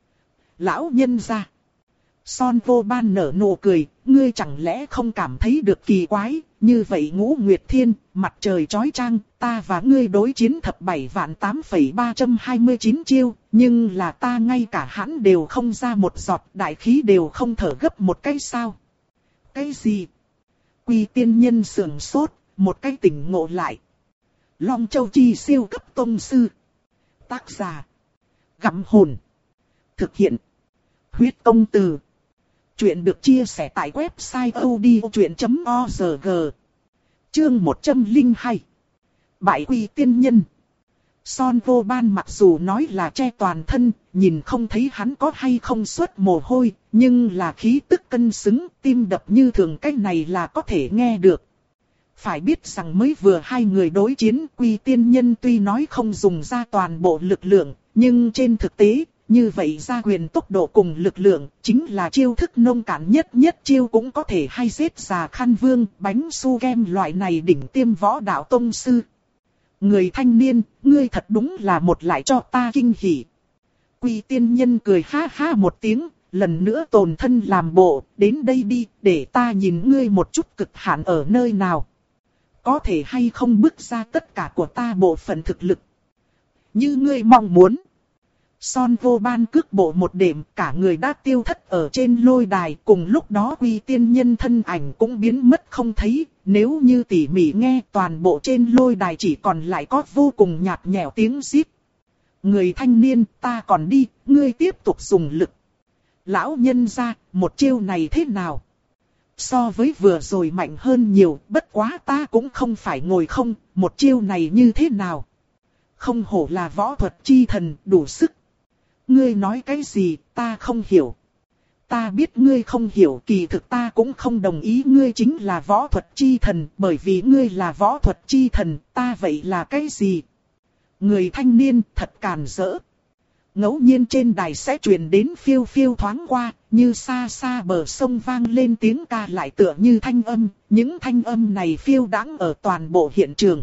A: Lão nhân gia. Son Vô Ban nở nụ cười, ngươi chẳng lẽ không cảm thấy được kỳ quái, như vậy Ngũ Nguyệt Thiên, mặt trời chói chang, ta và ngươi đối chiến thập bảy vạn tám phẩy ba trăm hai mươi chín chiêu, nhưng là ta ngay cả hãn đều không ra một giọt, đại khí đều không thở gấp một cái sao. Cái gì? Quy tiên nhân sườn sốt, một cái tỉnh ngộ lại. Long Châu Chi siêu cấp tông sư. Tác giả. Gặm hồn. Thực hiện. Huyết công từ. Chuyện được chia sẻ tại website odchuyện chấm org. Chương một trăm lẻ hai. Bại Quy tiên nhân. Son Vô Ban mặc dù nói là che toàn thân, nhìn không thấy hắn có hay không xuất mồ hôi, nhưng là khí tức cân xứng, tim đập như thường, cái này là có thể nghe được. Phải biết rằng mới vừa hai người đối chiến, Quy tiên nhân tuy nói không dùng ra toàn bộ lực lượng, nhưng trên thực tế, như vậy ra quyền tốc độ cùng lực lượng, chính là chiêu thức nông cạn nhất nhất chiêu cũng có thể hay giết già Khăn Vương, bánh su kem loại này đỉnh tiêm võ đạo tông sư. Người thanh niên, ngươi thật đúng là một lại cho ta kinh hỉ. Quy tiên nhân cười ha ha một tiếng, lần nữa tồn thân làm bộ, đến đây đi, để ta nhìn ngươi một chút cực hạn ở nơi nào. Có thể hay không bước ra tất cả của ta bộ phận thực lực. Như ngươi mong muốn. Son Vô Ban cước bộ một đệm, cả người đã tiêu thất ở trên lôi đài, cùng lúc đó Quy tiên nhân thân ảnh cũng biến mất không thấy. Nếu như tỉ mỉ nghe, toàn bộ trên lôi đài chỉ còn lại có vô cùng nhạt nhẽo tiếng rít. Người thanh niên, ta còn đi, ngươi tiếp tục dùng lực. Lão nhân gia, một chiêu này thế nào? So với vừa rồi mạnh hơn nhiều, bất quá ta cũng không phải ngồi không, một chiêu này như thế nào? Không hổ là võ thuật chi thần, đủ sức. Ngươi nói cái gì, ta không hiểu. Ta biết ngươi không hiểu, kỳ thực ta cũng không đồng ý ngươi chính là võ thuật chi thần, bởi vì ngươi là võ thuật chi thần, ta vậy là cái gì? Người thanh niên thật càn rỡ. Ngẫu nhiên trên đài sẽ truyền đến phiêu phiêu thoáng qua, như xa xa bờ sông vang lên tiếng ca lại tựa như thanh âm, những thanh âm này phiêu đãng ở toàn bộ hiện trường.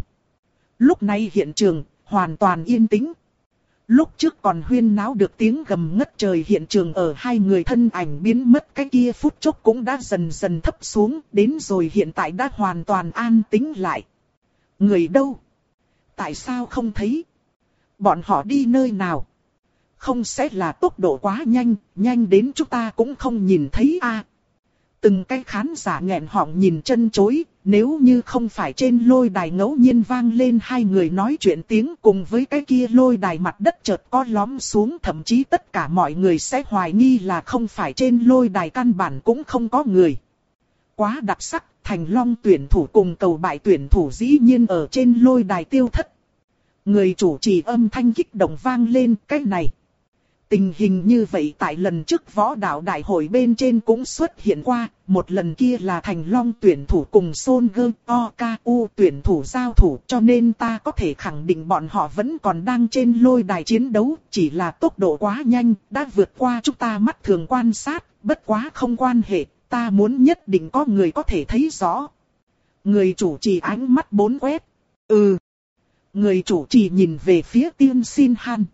A: Lúc này hiện trường hoàn toàn yên tĩnh. Lúc trước còn huyên náo được tiếng gầm ngất trời, hiện trường ở hai người thân ảnh biến mất cái kia phút chốc cũng đã dần dần thấp xuống, đến rồi hiện tại đã hoàn toàn an tĩnh lại. Người đâu? Tại sao không thấy? Bọn họ đi nơi nào? Không sẽ là tốc độ quá nhanh, nhanh đến chúng ta cũng không nhìn thấy a. À, từng cái khán giả nghẹn họng nhìn chân chối, nếu như không phải trên lôi đài ngẫu nhiên vang lên hai người nói chuyện tiếng cùng với cái kia lôi đài mặt đất chợt có lõm xuống, thậm chí tất cả mọi người sẽ hoài nghi là không phải trên lôi đài căn bản cũng không có người. Quá đặc sắc, Thành Long tuyển thủ cùng Cầu Bại tuyển thủ dĩ nhiên ở trên lôi đài tiêu thất. Người chủ trì âm thanh kích động vang lên, cái này. Tình hình như vậy tại lần trước võ đạo đại hội bên trên cũng xuất hiện qua, một lần kia là Thành Long tuyển thủ cùng Son Gơ O K U tuyển thủ giao thủ, cho nên ta có thể khẳng định bọn họ vẫn còn đang trên lôi đài chiến đấu, chỉ là tốc độ quá nhanh, đã vượt qua chúng ta mắt thường quan sát, bất quá không quan hệ, ta muốn nhất định có người có thể thấy rõ. Người chủ trì ánh mắt bốn quét. Ừ. Người chủ trì nhìn về phía Tiên Xin Han.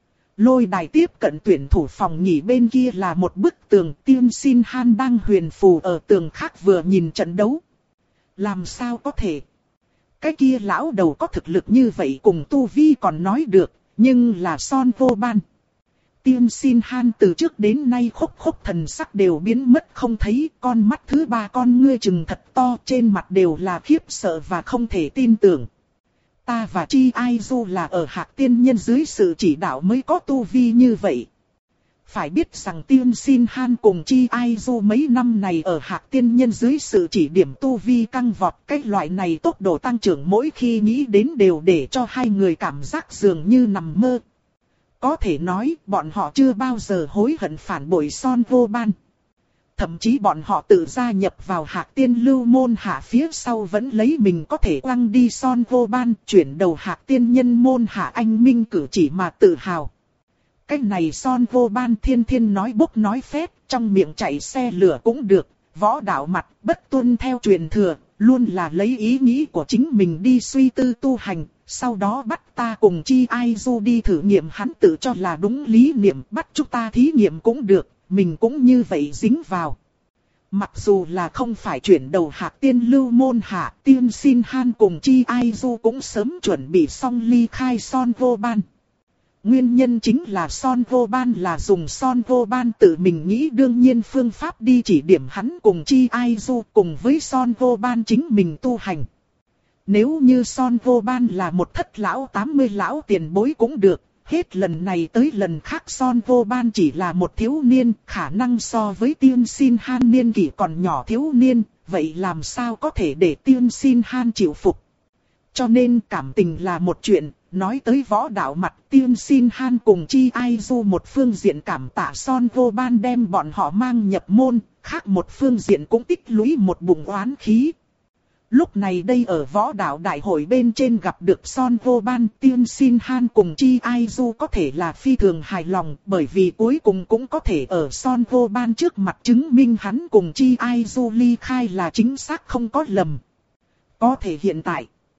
A: Lôi đài tiếp cận tuyển thủ phòng nghỉ bên kia là một bức tường, Tiên Xin Han đang huyền phù ở tường khác vừa nhìn trận đấu. Làm sao có thể? Cái kia lão đầu có thực lực như vậy cùng tu vi còn nói được, nhưng là Son Vô Ban. Tiên Xin Han từ trước đến nay khốc khốc thần sắc đều biến mất không thấy, con mắt thứ ba con ngươi trừng thật to, trên mặt đều là khiếp sợ và không thể tin tưởng. Ta và Chi Ai Du là ở Hạc Tiên Nhân dưới sự chỉ đạo mới có tu vi như vậy. Phải biết rằng Tiên Xin Han cùng Chi Ai Du mấy năm này ở Hạc Tiên Nhân dưới sự chỉ điểm tu vi căng vọt, cái loại này tốc độ tăng trưởng mỗi khi nghĩ đến đều để cho hai người cảm giác dường như nằm mơ. Có thể nói bọn họ chưa bao giờ hối hận phản bội Son Vô Ban. Thậm chí bọn họ tự gia nhập vào Hạc Tiên Lưu môn hạ phía sau vẫn lấy mình có thể quăng đi Son Vô Ban, chuyển đầu Hạc Tiên Nhân môn hạ anh minh cử chỉ mà tự hào. Cái này Son Vô Ban thiên thiên nói bốc nói phét, trong miệng chạy xe lửa cũng được, võ đạo mặt bất tuân theo truyền thừa, luôn là lấy ý nghĩ của chính mình đi suy tư tu hành, sau đó bắt ta cùng Chi Ai Du đi thử nghiệm hắn tự cho là đúng lý niệm, bắt chúng ta thí nghiệm cũng được. Mình cũng như vậy dính vào. Mặc dù là không phải chuyển đầu Hạc Tiên Lưu môn hạ, Tiên Xin Han cùng Chi Ai Du cũng sớm chuẩn bị xong ly khai Son Vô Ban. Nguyên nhân chính là Son Vô Ban là dùng Son Vô Ban tự mình nghĩ đương nhiên phương pháp đi chỉ điểm hắn cùng Chi Ai Du cùng với Son Vô Ban chính mình tu hành. Nếu như Son Vô Ban là một thất lão tám mươi lão tiền bối cũng được. Hết lần này tới lần khác Son Vô Ban chỉ là một thiếu niên, khả năng so với Tiên Xin Han niên kỷ còn nhỏ thiếu niên, vậy làm sao có thể để Tiên Xin Han chịu phục. Cho nên cảm tình là một chuyện, nói tới võ đạo mặt Tiên Xin Han cùng Chi Ai Du một phương diện cảm tạ Son Vô Ban đem bọn họ mang nhập môn, khác một phương diện cũng tích lũy một bụng oán khí. Lúc này đây ở võ đạo đại hội bên trên gặp được Son Vô Ban, Tiên Xin Han cùng Chi Ai Du có thể là phi thường hài lòng, bởi vì cuối cùng cũng có thể ở Son Vô Ban trước mặt chứng minh hắn cùng Chi Ai Du ly khai là chính xác không có lầm. Có thể hiện tại,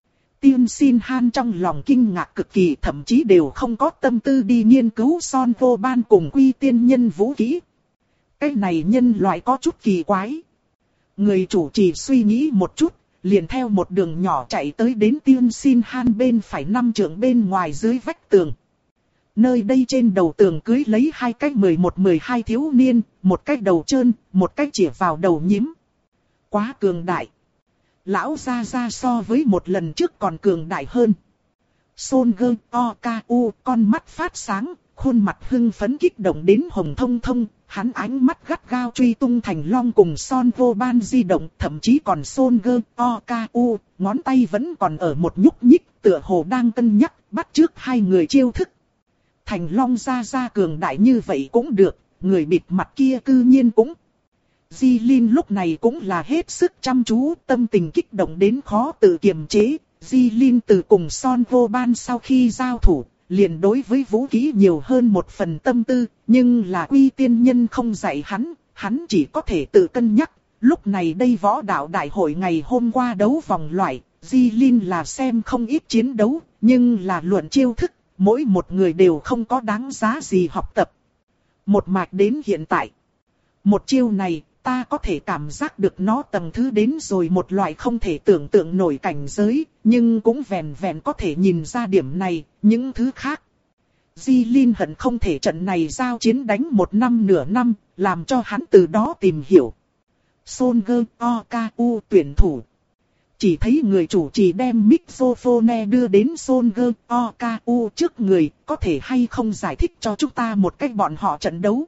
A: Tiên Xin Han trong lòng kinh ngạc cực kỳ, thậm chí đều không có tâm tư đi nghiên cứu Son Vô Ban cùng Quy Tiên Nhân vũ khí. Cái này nhân loại có chút kỳ quái. Người chủ trì suy nghĩ một chút, liền theo một đường nhỏ chạy tới đến Tiên Xin Han bên phải năm trượng bên ngoài dưới vách tường. Nơi đây trên đầu tường cưới lấy hai cái mười một mười hai thiếu niên, một cái đầu trơn, một cái chĩa vào đầu nhím. Quá cường đại. Lão Gia Gia so với một lần trước còn cường đại hơn. Son Gơ O K U con mắt phát sáng, khuôn mặt hưng phấn kích động đến hồng thông thông, hắn ánh mắt gắt gao truy tung Thành Long cùng Son Vô Ban di động, thậm chí còn Son Gơ O K U, ngón tay vẫn còn ở một nhúc nhích, tựa hồ đang cân nhắc, bắt chước hai người chiêu thức. Thành Long Gia Gia cường đại như vậy cũng được, người bịt mặt kia cư nhiên cũng. Di Linh lúc này cũng là hết sức chăm chú, tâm tình kích động đến khó tự kiềm chế. Di Linh từ cùng Son Vô Ban sau khi giao thủ, liền đối với vũ khí nhiều hơn một phần tâm tư, nhưng là Quy Tiên Nhân không dạy hắn, hắn chỉ có thể tự cân nhắc. Lúc này đây võ đạo đại hội ngày hôm qua đấu vòng loại, Di Linh là xem không ít chiến đấu, nhưng là luận chiêu thức, mỗi một người đều không có đáng giá gì học tập. Một mạch đến hiện tại, một chiêu này, ta có thể cảm giác được nó tầng thứ đến rồi một loại không thể tưởng tượng nổi cảnh giới, nhưng cũng vẹn vẹn có thể nhìn ra điểm này, những thứ khác. Di Linh hận không thể trận này giao chiến đánh một năm nửa năm, làm cho hắn từ đó tìm hiểu. Son Gơ O K U tuyển thủ. Chỉ thấy người chủ trì đem microphone đưa đến Son Gơ O K U trước người, có thể hay không giải thích cho chúng ta một cách bọn họ trận đấu.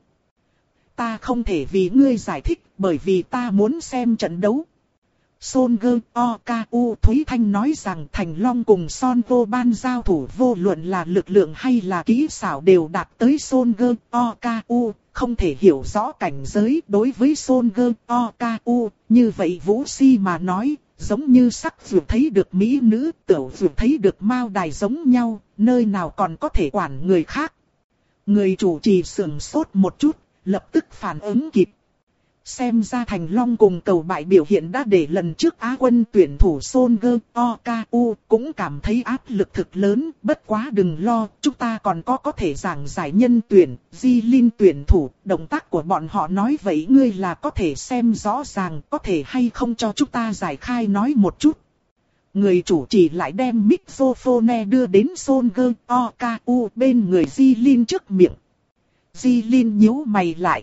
A: Ta không thể vì ngươi giải thích, bởi vì ta muốn xem trận đấu. Son Gơ O K U Thúy Thanh nói rằng Thành Long cùng Son Vô Ban giao thủ vô luận là lực lượng hay là kỹ xảo đều đạt tới Son Gơ O K U, không thể hiểu rõ cảnh giới đối với Son Gơ O K U, như vậy Vũ Si mà nói, giống như sắc vượt thấy được mỹ nữ, tiểu vượt thấy được mao đài giống nhau, nơi nào còn có thể quản người khác. Người chủ trì sườn sốt một chút, lập tức phản ứng kịp. Xem ra Thành Long cùng Cầu Bại biểu hiện đã để lần trước Á quân tuyển thủ Son Gơ O K U cũng cảm thấy áp lực thực lớn, bất quá đừng lo, chúng ta còn có có thể giảng giải nhân tuyển, Di Linh tuyển thủ, động tác của bọn họ nói vậy ngươi là có thể xem rõ ràng, có thể hay không cho chúng ta giải khai nói một chút. Người chủ trì lại đem microphone đưa đến Son Gơ O K U bên người Di Linh trước miệng. Di Linh nhíu mày lại.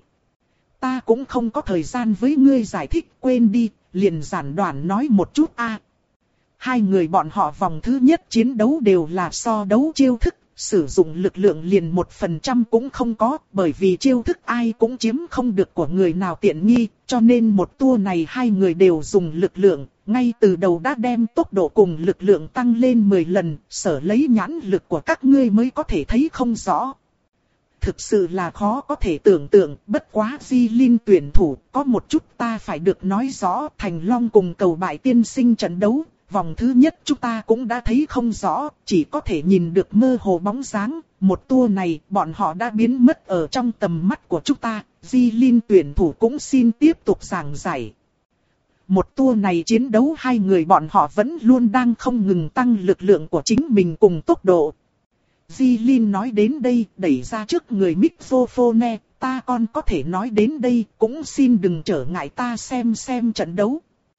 A: Ta cũng không có thời gian với ngươi giải thích, quên đi, liền giản đoạn nói một chút a. Hai người bọn họ vòng thứ nhất chiến đấu đều là so đấu chiêu thức, sử dụng lực lượng liền một phần trăm cũng không có, bởi vì chiêu thức ai cũng chiếm không được của người nào tiện nghi, cho nên một tour này hai người đều dùng lực lượng, ngay từ đầu đã đem tốc độ cùng lực lượng tăng lên mười lần, sở lấy nhãn lực của các ngươi mới có thể thấy không rõ. Thực sự là khó có thể tưởng tượng, bất quá Di Linh tuyển thủ, có một chút ta phải được nói rõ, Thành Long cùng Cầu Bại tiên sinh trận đấu, vòng thứ nhất chúng ta cũng đã thấy không rõ, chỉ có thể nhìn được mơ hồ bóng dáng, một tour này bọn họ đã biến mất ở trong tầm mắt của chúng ta, Di Linh tuyển thủ cũng xin tiếp tục giảng giải. Một tour này chiến đấu hai người bọn họ vẫn luôn đang không ngừng tăng lực lượng của chính mình cùng tốc độ. Di Linh nói đến đây, đẩy ra trước người microphone, ta còn có thể nói đến đây, cũng xin đừng trở ngại ta xem xem trận đấu.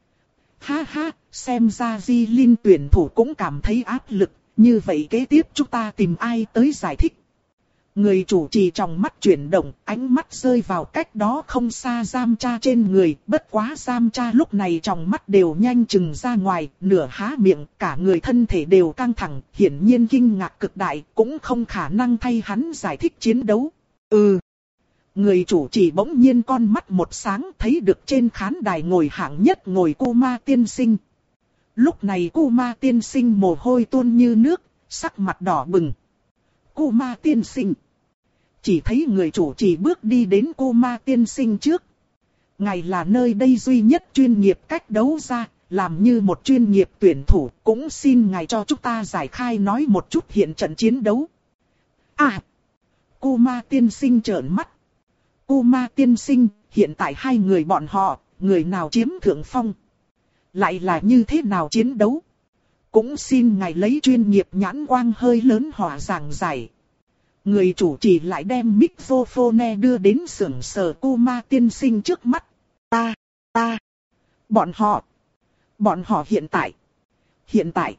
A: Ha ha, xem ra Di Linh tuyển thủ cũng cảm thấy áp lực, như vậy kế tiếp chúng ta tìm ai tới giải thích. Người chủ trì trong mắt chuyển động, ánh mắt rơi vào cách đó không xa Giam Cha trên người, bất quá Giam Cha lúc này trong mắt đều nhanh chừng ra ngoài, nửa há miệng, cả người thân thể đều căng thẳng, hiển nhiên kinh ngạc cực đại, cũng không khả năng thay hắn giải thích chiến đấu. Ừ. Người chủ trì bỗng nhiên con mắt một sáng thấy được trên khán đài ngồi hạng nhất ngồi Cô Ma tiên sinh. Lúc này Cô Ma tiên sinh mồ hôi tuôn như nước, sắc mặt đỏ bừng. Cô Ma tiên sinh. Chỉ thấy người chủ trì bước đi đến Cô Ma tiên sinh trước. Ngài là nơi đây duy nhất chuyên nghiệp cách đấu ra, làm như một chuyên nghiệp tuyển thủ, cũng xin ngài cho chúng ta giải khai nói một chút hiện trận chiến đấu. À! Cô Ma tiên sinh trợn mắt. Cô Ma tiên sinh, hiện tại hai người bọn họ, người nào chiếm thượng phong? Lại là như thế nào chiến đấu? Cũng xin ngài lấy chuyên nghiệp nhãn quang hơi lớn hòa giảng giải. Người chủ trì lại đem microphone đưa đến xưởng sở Kuma tiên sinh trước mắt. Ta, ta, bọn họ, bọn họ hiện tại, hiện tại.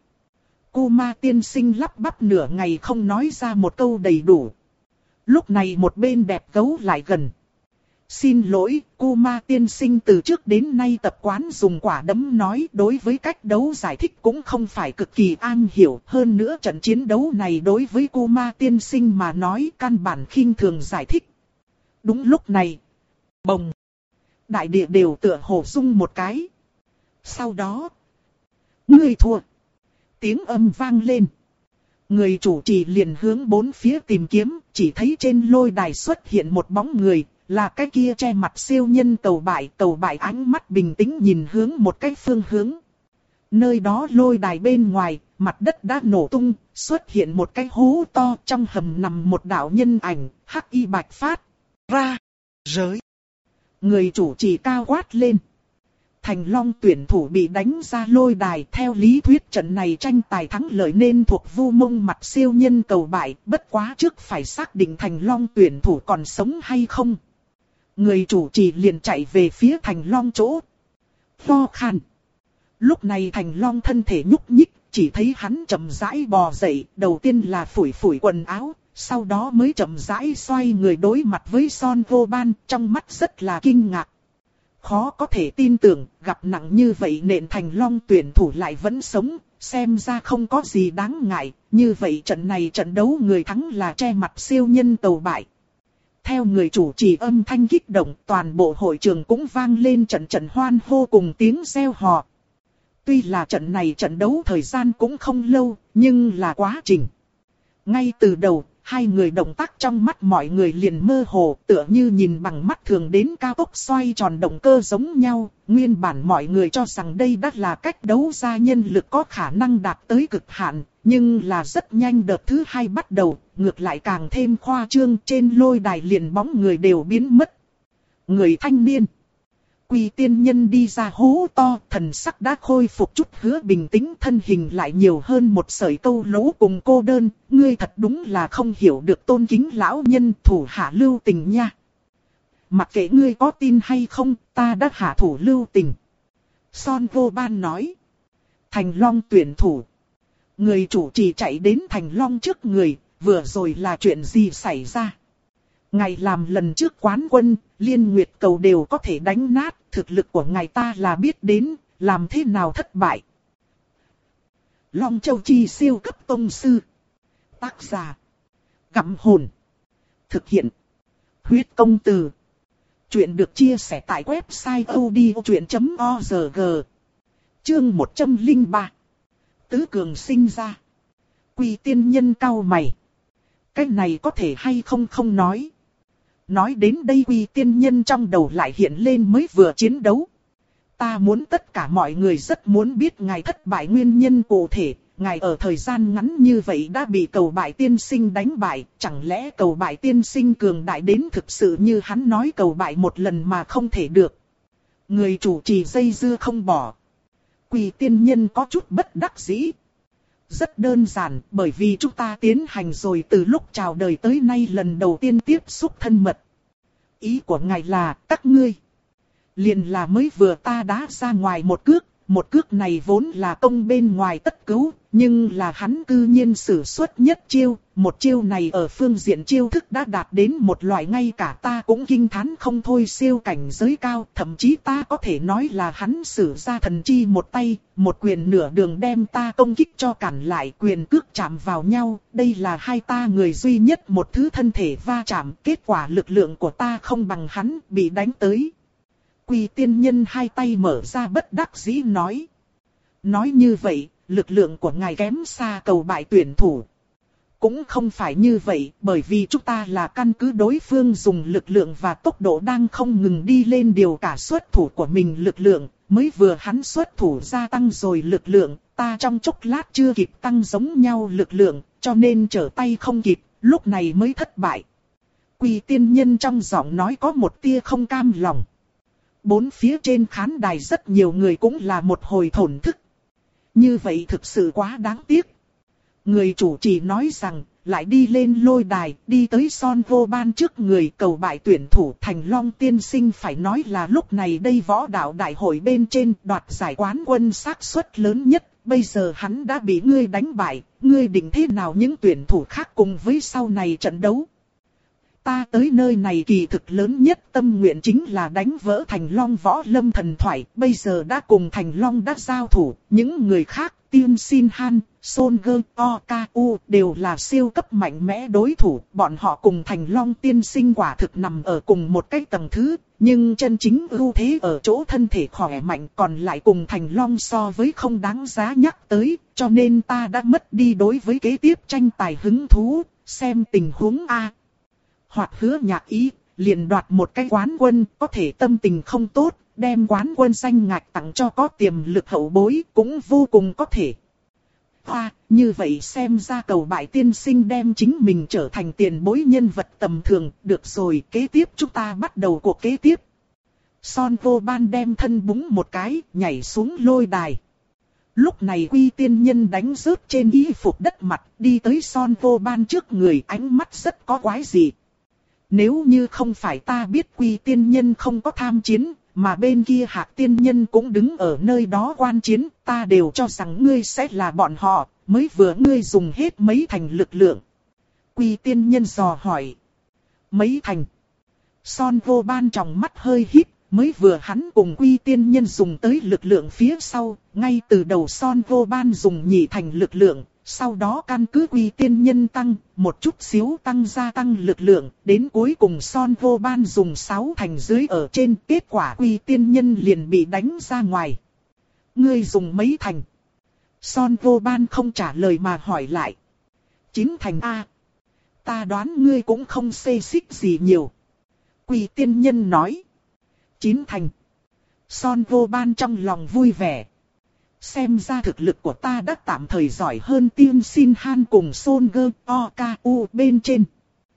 A: Kuma tiên sinh lắp bắp nửa ngày không nói ra một câu đầy đủ. Lúc này một bên đẹp gấu lại gần. Xin lỗi, Kuma tiên sinh từ trước đến nay tập quán dùng quả đấm nói, đối với cách đấu giải thích cũng không phải cực kỳ am hiểu. Hơn nữa trận chiến đấu này đối với Kuma tiên sinh mà nói căn bản khinh thường giải thích. Đúng lúc này, bồng, đại địa đều tựa hồ rung một cái. Sau đó, ngươi thua. Tiếng âm vang lên. Người chủ trì liền hướng bốn phía tìm kiếm, chỉ thấy trên lôi đài xuất hiện một bóng người, là cái kia che mặt siêu nhân Cầu Bại. Cầu Bại ánh mắt bình tĩnh nhìn hướng một cái phương hướng. Nơi đó lôi đài bên ngoài, mặt đất đã nổ tung, xuất hiện một cái hố to, trong hầm nằm một đạo nhân ảnh, hắc y bạch phát. Ra, rới. Người chủ trì cao quát lên. Thành Long tuyển thủ bị đánh ra lôi đài, theo lý thuyết trận này tranh tài thắng lợi nên thuộc Vu Mông mặt siêu nhân Cầu Bại, bất quá trước phải xác định Thành Long tuyển thủ còn sống hay không. Người chủ trì liền chạy về phía Thành Long chỗ. Ho khan. Lúc này Thành Long thân thể nhúc nhích, chỉ thấy hắn chậm rãi bò dậy, đầu tiên là phủi phủi quần áo, sau đó mới chậm rãi xoay người đối mặt với Son Vô Ban, trong mắt rất là kinh ngạc. Khó có thể tin tưởng, gặp nặng như vậy nện Thành Long tuyển thủ lại vẫn sống, xem ra không có gì đáng ngại, như vậy trận này trận đấu người thắng là che mặt siêu nhân Cầu Bại. Theo người chủ trì âm thanh kích động, toàn bộ hội trường cũng vang lên trận trận hoan hô cùng tiếng reo hò. Tuy là trận này trận đấu thời gian cũng không lâu, nhưng là quá trình. Ngay từ đầu, hai người động tác trong mắt mọi người liền mơ hồ, tựa như nhìn bằng mắt thường đến cao tốc xoay tròn động cơ giống nhau. Nguyên bản mọi người cho rằng đây đã là cách đấu ra nhân lực có khả năng đạt tới cực hạn, nhưng là rất nhanh đợt thứ hai bắt đầu, ngược lại càng thêm khoa trương, trên lôi đài liền bóng người đều biến mất. Người thanh niên Quỳ tiên nhân đi ra hố to, thần sắc đã khôi phục chút hứa bình tĩnh, thân hình lại nhiều hơn một sợi câu lỗ cùng cô đơn. Ngươi thật đúng là không hiểu được tôn kính lão nhân, thủ hạ lưu tình nha. Mặc kệ ngươi có tin hay không, ta đã hạ thủ lưu tình. Son Vô Ban nói. Thành Long tuyển thủ. Người chủ trì chạy đến Thành Long trước người, vừa rồi là chuyện gì xảy ra? Ngài làm lần trước quán quân, Liên Nguyệt Cầu đều có thể đánh nát, thực lực của ngài ta là biết đến, làm thế nào thất bại. Long Châu Chi siêu cấp tông sư. Tác giả. Gặm hồn. Thực hiện. Huyết công từ. Chuyện được chia sẻ tại website odchuyện chấm org. Chương một trăm lẻ ba. Tứ cường sinh ra. Quỳ tiên nhân cau mày. Cái này có thể hay không không nói. Nói đến đây Quỳ tiên nhân trong đầu lại hiện lên mới vừa chiến đấu. Ta muốn tất cả mọi người rất muốn biết ngài thất bại nguyên nhân cụ thể. Ngài ở thời gian ngắn như vậy đã bị Cầu Bại tiên sinh đánh bại. Chẳng lẽ Cầu Bại tiên sinh cường đại đến thực sự như hắn nói Cầu Bại một lần mà không thể được. Người chủ trì dây dưa không bỏ. Quỳ tiên nhân có chút bất đắc dĩ. Rất đơn giản, bởi vì chúng ta tiến hành rồi từ lúc chào đời tới nay lần đầu tiên tiếp xúc thân mật. Ý của ngài là, các ngươi. Liền là mới vừa ta đá ra ngoài một cước, một cước này vốn là công bên ngoài tất cứu, nhưng là hắn cư nhiên sử xuất nhất chiêu, một chiêu này ở phương diện chiêu thức đã đạt đến một loại ngay cả ta cũng kinh thán không thôi siêu cảnh giới cao, thậm chí ta có thể nói là hắn sử ra thần chi một tay, một quyền nửa đường đem ta công kích cho cản lại, quyền cước chạm vào nhau, đây là hai ta người duy nhất một thứ thân thể va chạm, kết quả lực lượng của ta không bằng hắn, bị đánh tới. Quỳ tiên nhân hai tay mở ra bất đắc dĩ nói. Nói như vậy, lực lượng của ngài kém xa Cầu Bại tuyển thủ. Cũng không phải như vậy, bởi vì chúng ta là căn cứ đối phương dùng lực lượng và tốc độ đang không ngừng đi lên điều cả xuất thủ của mình lực lượng. Mới vừa hắn xuất thủ gia tăng rồi lực lượng, ta trong chốc lát chưa kịp tăng giống nhau lực lượng, cho nên trở tay không kịp, lúc này mới thất bại. Quỳ tiên nhân trong giọng nói có một tia không cam lòng. Bốn phía trên khán đài rất nhiều người cũng là một hồi thổn thức. Như vậy thực sự quá đáng tiếc. Người chủ trì nói rằng, lại đi lên lôi đài, đi tới Son Vô Ban trước người cầu bại tuyển thủ Thành Long tiên sinh, phải nói là lúc này đây võ đạo đại hội bên trên đoạt giải quán quân xác suất lớn nhất. Bây giờ hắn đã bị ngươi đánh bại, ngươi định thế nào những tuyển thủ khác cùng với sau này trận đấu? Ta tới nơi này kỳ thực lớn nhất tâm nguyện chính là đánh vỡ Thành Long võ lâm thần thoại, bây giờ đã cùng Thành Long đã giao thủ, những người khác, Tiên Sin Han, Son Gơ, O K U đều là siêu cấp mạnh mẽ đối thủ, bọn họ cùng Thành Long tiên sinh quả thực nằm ở cùng một cái tầng thứ, nhưng chân chính ưu thế ở chỗ thân thể khỏe mạnh, còn lại cùng Thành Long so với không đáng giá nhắc tới, cho nên ta đã mất đi đối với kế tiếp tranh tài hứng thú, xem tình huống A. Hoặc Hứa Nhạc Ý, liền đoạt một cái quán quân, có thể tâm tình không tốt, đem quán quân danh ngạch tặng cho có tiềm lực hậu bối, cũng vô cùng có thể. Hoa, như vậy xem ra cầu bại tiên sinh đem chính mình trở thành tiền bối nhân vật tầm thường, được rồi, kế tiếp chúng ta bắt đầu cuộc kế tiếp. Son Vô Ban đem thân búng một cái, nhảy xuống lôi đài. Lúc này Quy Tiên Nhân đánh rớt trên y phục đất mặt, đi tới Son Vô Ban trước người, ánh mắt rất có quái dị. Nếu như không phải ta biết Quy Tiên Nhân không có tham chiến, mà bên kia Hạc Tiên Nhân cũng đứng ở nơi đó quan chiến, ta đều cho rằng ngươi sẽ là bọn họ, mới vừa ngươi dùng hết mấy thành lực lượng. Quy Tiên Nhân dò hỏi. Mấy thành? Son Vô Ban trong mắt hơi híp, mới vừa hắn cùng Quy Tiên Nhân dùng tới lực lượng phía sau, ngay từ đầu Son Vô Ban dùng nhị thành lực lượng. Sau đó căn cứ Quy Tiên Nhân tăng, một chút xíu tăng gia tăng lực lượng, đến cuối cùng Son Vô Ban dùng sáu thành dưới ở trên, kết quả Quy Tiên Nhân liền bị đánh ra ngoài. Ngươi dùng mấy thành? Son Vô Ban không trả lời mà hỏi lại. Chín thành A. Ta đoán ngươi cũng không xê xích gì nhiều. Quy Tiên Nhân nói. Chín thành. Son Vô Ban trong lòng vui vẻ. Xem ra thực lực của ta đã tạm thời giỏi hơn Tiên Sin Han cùng Son Gơ O K U bên trên.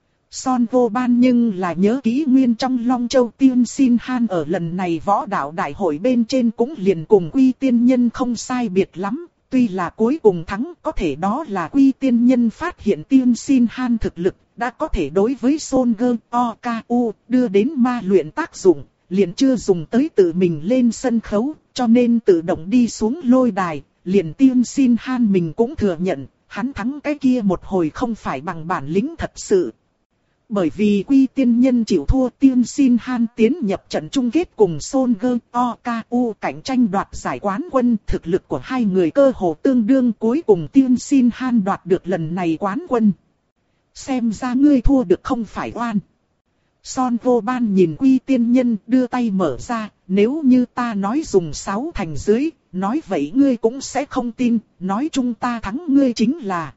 A: Son Vô Ban nhưng là nhớ kỹ nguyên trong Long Châu Tiên Sin Han ở lần này võ đạo đại hội bên trên cũng liền cùng Quy Tiên Nhân không sai biệt lắm. Tuy là cuối cùng thắng, có thể đó là Quy Tiên Nhân phát hiện Tiên Sin Han thực lực đã có thể đối với Son Gơ O K U đưa đến ma luyện tác dụng, liền chưa dùng tới tự mình lên sân khấu. Cho nên tự động đi xuống lôi đài, liền Tiên Sin Han mình cũng thừa nhận, hắn thắng cái kia một hồi không phải bằng bản lĩnh thật sự. Bởi vì Quy Tiên Nhân chịu thua, Tiên Sin Han tiến nhập trận chung kết cùng Son Gơ O K U cạnh tranh đoạt giải quán quân, thực lực của hai người cơ hồ tương đương, cuối cùng Tiên Sin Han đoạt được lần này quán quân. Xem ra ngươi thua được không phải oan. Son Vô Ban nhìn Quy Tiên Nhân đưa tay mở ra, nếu như ta nói dùng sáu thành dưới, nói vậy ngươi cũng sẽ không tin, nói chung ta thắng ngươi chính là.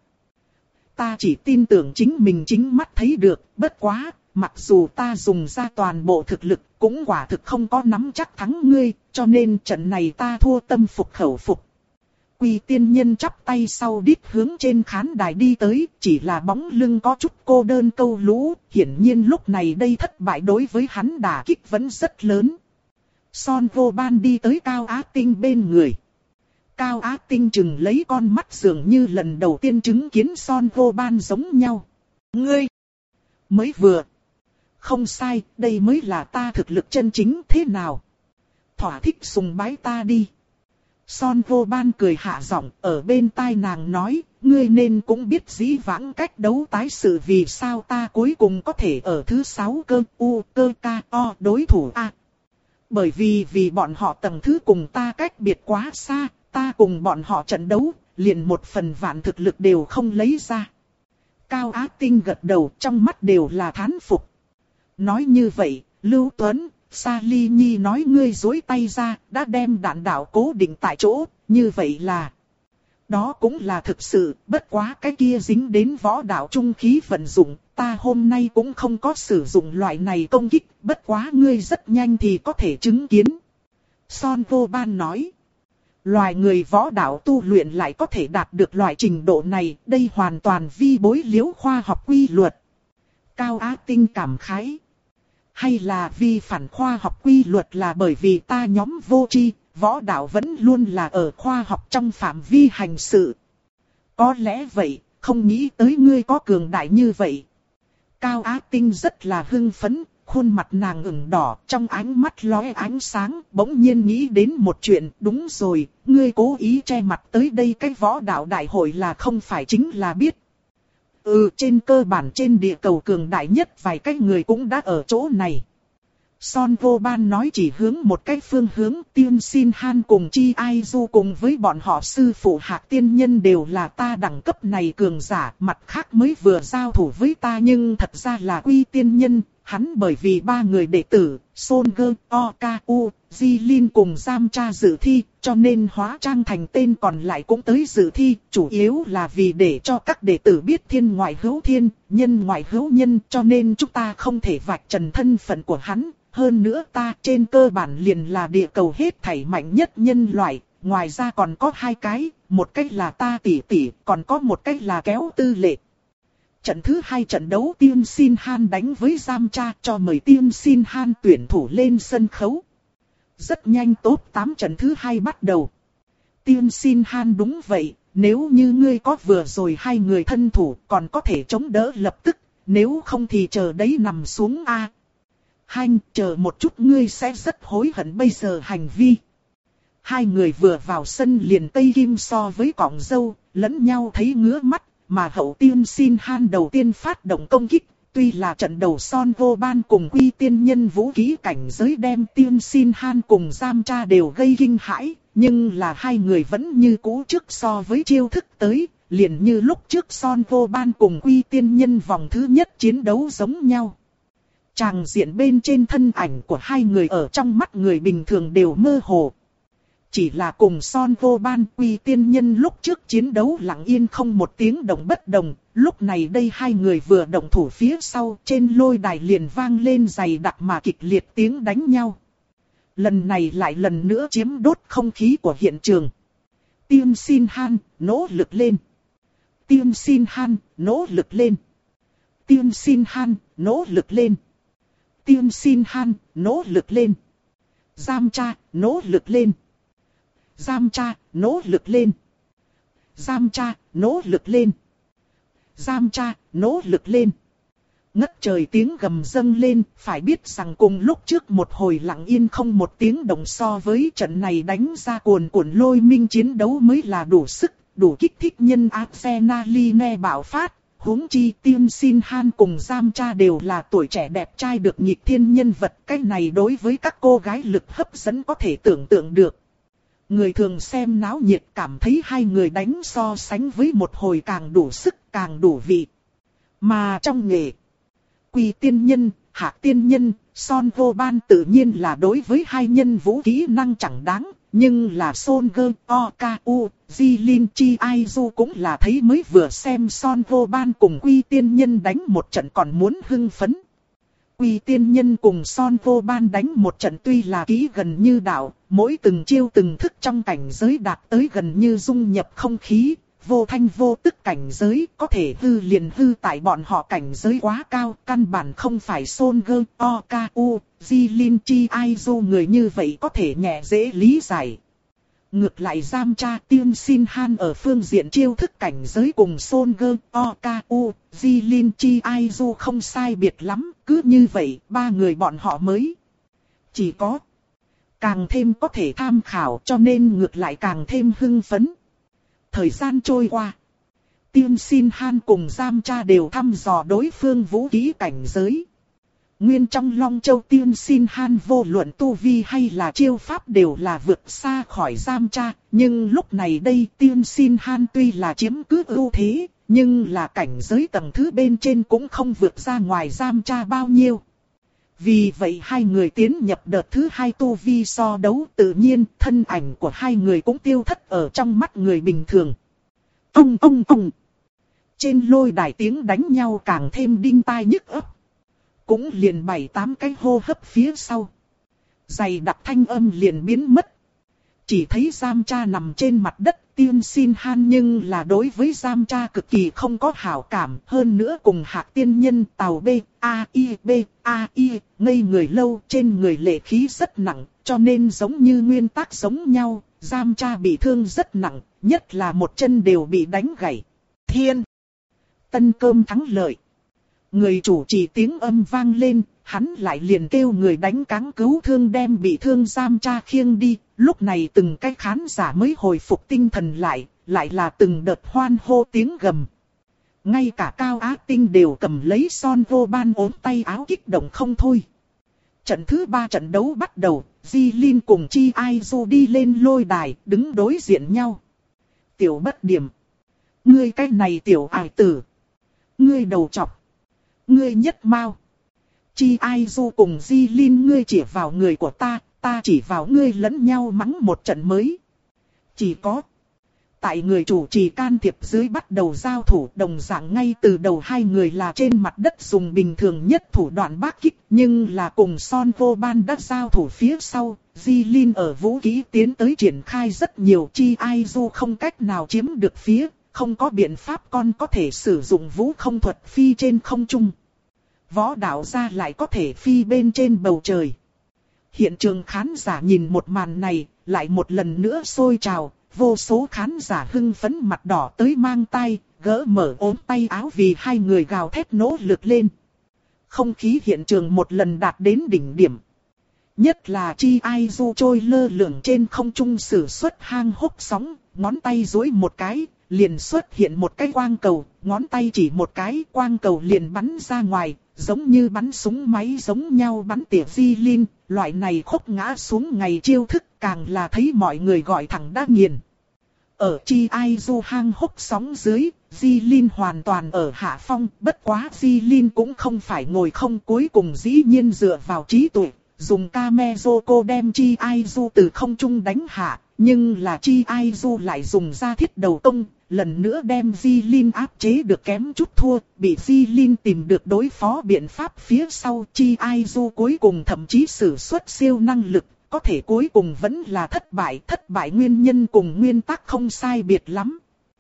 A: Ta chỉ tin tưởng chính mình chính mắt thấy được, bất quá, mặc dù ta dùng ra toàn bộ thực lực, cũng quả thực không có nắm chắc thắng ngươi, cho nên trận này ta thua tâm phục khẩu phục. Quy Tiên Nhân chắp tay sau đít hướng trên khán đài đi tới, chỉ là bóng lưng có chút cô đơn câu lũ, hiển nhiên lúc này đây thất bại đối với hắn đả kích vẫn rất lớn. Son Vô Ban đi tới Cao Á Tinh bên người. Cao Á Tinh chừng lấy con mắt dường như lần đầu tiên chứng kiến Son Vô Ban giống nhau. Ngươi! Mới vừa! Không sai, đây mới là ta thực lực chân chính thế nào? Thỏa thích sùng bái ta đi. Son Vô Ban cười hạ giọng, ở bên tai nàng nói, ngươi nên cũng biết dĩ vãng cách đấu tái sự vì sao ta cuối cùng có thể ở thứ sáu cơ u cơ k o đối thủ A. Bởi vì vì bọn họ tầng thứ cùng ta cách biệt quá xa, ta cùng bọn họ trận đấu, liền một phần vạn thực lực đều không lấy ra. Cao Á Tinh gật đầu, trong mắt đều là thán phục. Nói như vậy, Lưu Tuấn, Sa Ly Nhi nói ngươi duỗi tay ra, đã đem đạn đạo cố định tại chỗ, như vậy là... Đó cũng là thực sự, bất quá cái kia dính đến võ đạo trung khí vận dụng, ta hôm nay cũng không có sử dụng loại này công kích, bất quá ngươi rất nhanh thì có thể chứng kiến. Son Vô Ban nói, loài người võ đạo tu luyện lại có thể đạt được loại trình độ này, đây hoàn toàn vi bối liễu khoa học quy luật. Cao Á Tinh cảm khái. Hay là vi phản khoa học quy luật là bởi vì ta nhóm vô tri, võ đạo vẫn luôn là ở khoa học trong phạm vi hành sự. Có lẽ vậy, không nghĩ tới ngươi có cường đại như vậy. Cao Á Tinh rất là hưng phấn, khuôn mặt nàng ửng đỏ, trong ánh mắt lóe ánh sáng, bỗng nhiên nghĩ đến một chuyện, đúng rồi, ngươi cố ý che mặt tới đây cái võ đạo đại hội là không phải chính là biết. Ừ, trên cơ bản trên địa cầu cường đại nhất vài cái người cũng đã ở chỗ này. Son Vô Ban nói chỉ hướng một cái phương hướng, Tiên Xin Han cùng Chi Ai Du cùng với bọn họ sư phụ Hạc Tiên Nhân đều là ta đẳng cấp này cường giả, mặt khác mới vừa giao thủ với ta nhưng thật ra là Quy Tiên Nhân, hắn bởi vì ba người đệ tử, Son Gơ, O K U, Di Lin cùng Giam Cha dự thi, cho nên hóa trang thành tên còn lại cũng tới dự thi, chủ yếu là vì để cho các đệ tử biết thiên ngoại hữu thiên, nhân ngoại hữu nhân, cho nên chúng ta không thể vạch trần thân phận của hắn. Hơn nữa ta trên cơ bản liền là địa cầu hết thảy mạnh nhất nhân loại, ngoài ra còn có hai cái, một cách là ta tỷ tỷ, còn có một cách là kéo tư lệ. Trận thứ hai trận đấu Tiên Xin Han đánh với Giam Cha cho mời Tiên Xin Han tuyển thủ lên sân khấu. Rất nhanh top tám trận thứ hai bắt đầu. Tiên Xin Han đúng vậy, nếu như ngươi có vừa rồi hai người thân thủ còn có thể chống đỡ lập tức, nếu không thì chờ đấy nằm xuống a. Hanh, chờ một chút ngươi sẽ rất hối hận bây giờ hành vi. Hai người vừa vào sân liền Tây Kim so với cọng dâu, lẫn nhau thấy ngứa mắt, mà Hậu Tiên Xin Han đầu tiên phát động công kích. Tuy là trận đầu Son Vô Ban cùng Quy Tiên Nhân vũ khí cảnh giới đem Tiên Xin Han cùng Giam Cha đều gây kinh hãi, nhưng là hai người vẫn như cũ trước so với chiêu thức tới, liền như lúc trước Son Vô Ban cùng Quy Tiên Nhân vòng thứ nhất chiến đấu giống nhau. Tràng diện bên trên thân ảnh của hai người ở trong mắt người bình thường đều mơ hồ. Chỉ là cùng Son Vô Ban Quy Tiên Nhân lúc trước chiến đấu lặng yên không một tiếng động bất động, lúc này đây hai người vừa động thủ phía sau trên lôi đài liền vang lên dày đặc mà kịch liệt tiếng đánh nhau. Lần này lại lần nữa chiếm đốt không khí của hiện trường. Tiên Xin Han, nỗ lực lên. Tiên Xin Han, nỗ lực lên. Tiên Xin Han, nỗ lực lên. Tiên Xin Han, nỗ lực lên. Giam Cha, nỗ lực lên. Giam Cha, nỗ lực lên. Giam Cha, nỗ lực lên. Giam Cha, nỗ lực lên. Ngất trời tiếng gầm dâng lên, phải biết rằng cùng lúc trước một hồi lặng yên không một tiếng động so với trận này đánh ra cuồn cuộn lôi minh chiến đấu mới là đủ sức, đủ kích thích nhân adrenaline bạo phát. Huống chi Tiên Xin Han cùng Giam Cha đều là tuổi trẻ đẹp trai được nhịp thiên nhân vật, cái này đối với các cô gái lực hấp dẫn có thể tưởng tượng được. Người thường xem náo nhiệt cảm thấy hai người đánh so sánh với một hồi càng đủ sức, càng đủ vị. Mà trong nghề, Quy Tiên Nhân, Hạc Tiên Nhân, Son Vô Ban tự nhiên là đối với hai nhân vũ kỹ năng chẳng đáng. Nhưng là Son Gơ, O K U, Di Lin Chi Ai Du cũng là thấy mới vừa xem Son Vô Ban cùng Quy Tiên Nhân đánh một trận còn muốn hưng phấn. Quy Tiên Nhân cùng Son Vô Ban đánh một trận tuy là kỹ gần như đạo, mỗi từng chiêu từng thức trong cảnh giới đạt tới gần như dung nhập không khí, vô thanh vô tức cảnh giới, có thể hư liền hư tại bọn họ cảnh giới quá cao, căn bản không phải Son Gơ, O K U, Di Lin Chi Ai Du người như vậy có thể nhẹ dễ lý giải. Ngược lại Giam Cha Tiên Xin Han ở phương diện chiêu thức cảnh giới cùng Son Gơ, O K U, Di Lin Chi Ai Du không sai biệt lắm, cứ như vậy ba người bọn họ mới chỉ có càng thêm có thể tham khảo, cho nên ngược lại càng thêm hưng phấn. Thời gian trôi qua, Tiên Xin Han cùng Giam Cha đều thăm dò đối phương vũ khí cảnh giới. Nguyên trong Long Châu Tiên Xin Han vô luận tu vi hay là chiêu pháp đều là vượt xa khỏi Giam Cha, nhưng lúc này đây Tiên Xin Han tuy là chiếm cứ ưu thế, nhưng là cảnh giới tầng thứ bên trên cũng không vượt ra ngoài Giam Cha bao nhiêu. Vì vậy hai người tiến nhập đợt thứ hai tu vi so đấu, tự nhiên thân ảnh của hai người cũng tiêu thất ở trong mắt người bình thường. Ông ông ông. Trên lôi đài tiếng đánh nhau càng thêm đinh tai nhức óc. Cũng liền bảy tám cái hô hấp phía sau, dày đặc thanh âm liền biến mất. Chỉ thấy Giam Cha nằm trên mặt đất, Tiên Xin Han nhưng là đối với Giam Cha cực kỳ không có hảo cảm, hơn nữa cùng Hạc Tiên Nhân Tào B, A I B, A I, ngây người lâu, trên người lệ khí rất nặng, cho nên giống như nguyên tắc giống nhau, Giam Cha bị thương rất nặng, nhất là một chân đều bị đánh gãy. Thiên! Tân cơm thắng lợi. Người chủ trì tiếng âm vang lên, hắn lại liền kêu người đánh cáng cứu thương đem bị thương Giam Cha khiêng đi. Lúc này từng cái khán giả mới hồi phục tinh thần lại, lại là từng đợt hoan hô tiếng gầm. Ngay cả Cao Á Tinh đều cầm lấy son vô ban ốm tay áo kích động không thôi. Trận thứ ba trận đấu bắt đầu, Di Linh cùng Chi Ai Du đi lên lôi đài, đứng đối diện nhau. Tiểu Bất Điểm. Ngươi cái này tiểu ải tử. Ngươi đầu trọc. Ngươi nhất mau. Chi Ai Du cùng Di Linh ngươi chỉ vào người của ta, ta chỉ vào ngươi lẫn nhau mắng một trận mới. Chỉ có. Tại người chủ trì can thiệp dưới bắt đầu giao thủ, đồng dạng ngay từ đầu hai người là trên mặt đất dùng bình thường nhất thủ đoạn bác kích, nhưng là cùng Son Vô Ban đã giao thủ phía sau, Di Linh ở vũ khí tiến tới triển khai rất nhiều. Chi Ai Du không cách nào chiếm được phía, không có biện pháp con có thể sử dụng vũ không thuật phi trên không trung. Võ đạo gia lại có thể phi bên trên bầu trời. Hiện trường khán giả nhìn một màn này, lại một lần nữa sôi trào, vô số khán giả hưng phấn mặt đỏ tới mang tay, gỡ mở ốm tay áo vì hai người gào thét nỗ lực lên. Không khí hiện trường một lần đạt đến đỉnh điểm. Nhất là Chi Ai Du trôi lơ lửng trên không trung sử xuất hang hốc sóng, ngón tay duỗi một cái, liền xuất hiện một cái quang cầu, ngón tay chỉ một cái, quang cầu liền bắn ra ngoài, giống như bắn súng máy giống nhau bắn tỉa Di Linh. Loại này khúc ngã xuống ngày chiêu thức càng là thấy mọi người gọi thẳng đã nghiền. Ở Chi Ai Du hang hốc sóng dưới, Di Linh hoàn toàn ở hạ phong, bất quá Di Linh cũng không phải ngồi không, cuối cùng dĩ nhiên dựa vào trí tuệ, dùng Kamezoko đem Chi Ai Du từ không trung đánh hạ, nhưng là Chi Ai Du lại dùng ra thiết đầu công, lần nữa đem Di Linh áp chế được kém chút thua, bị Di Linh tìm được đối phó biện pháp phía sau. Chi Ai Du cuối cùng thậm chí sử xuất siêu năng lực, có thể cuối cùng vẫn là thất bại. Thất bại nguyên nhân cùng nguyên tắc không sai biệt lắm.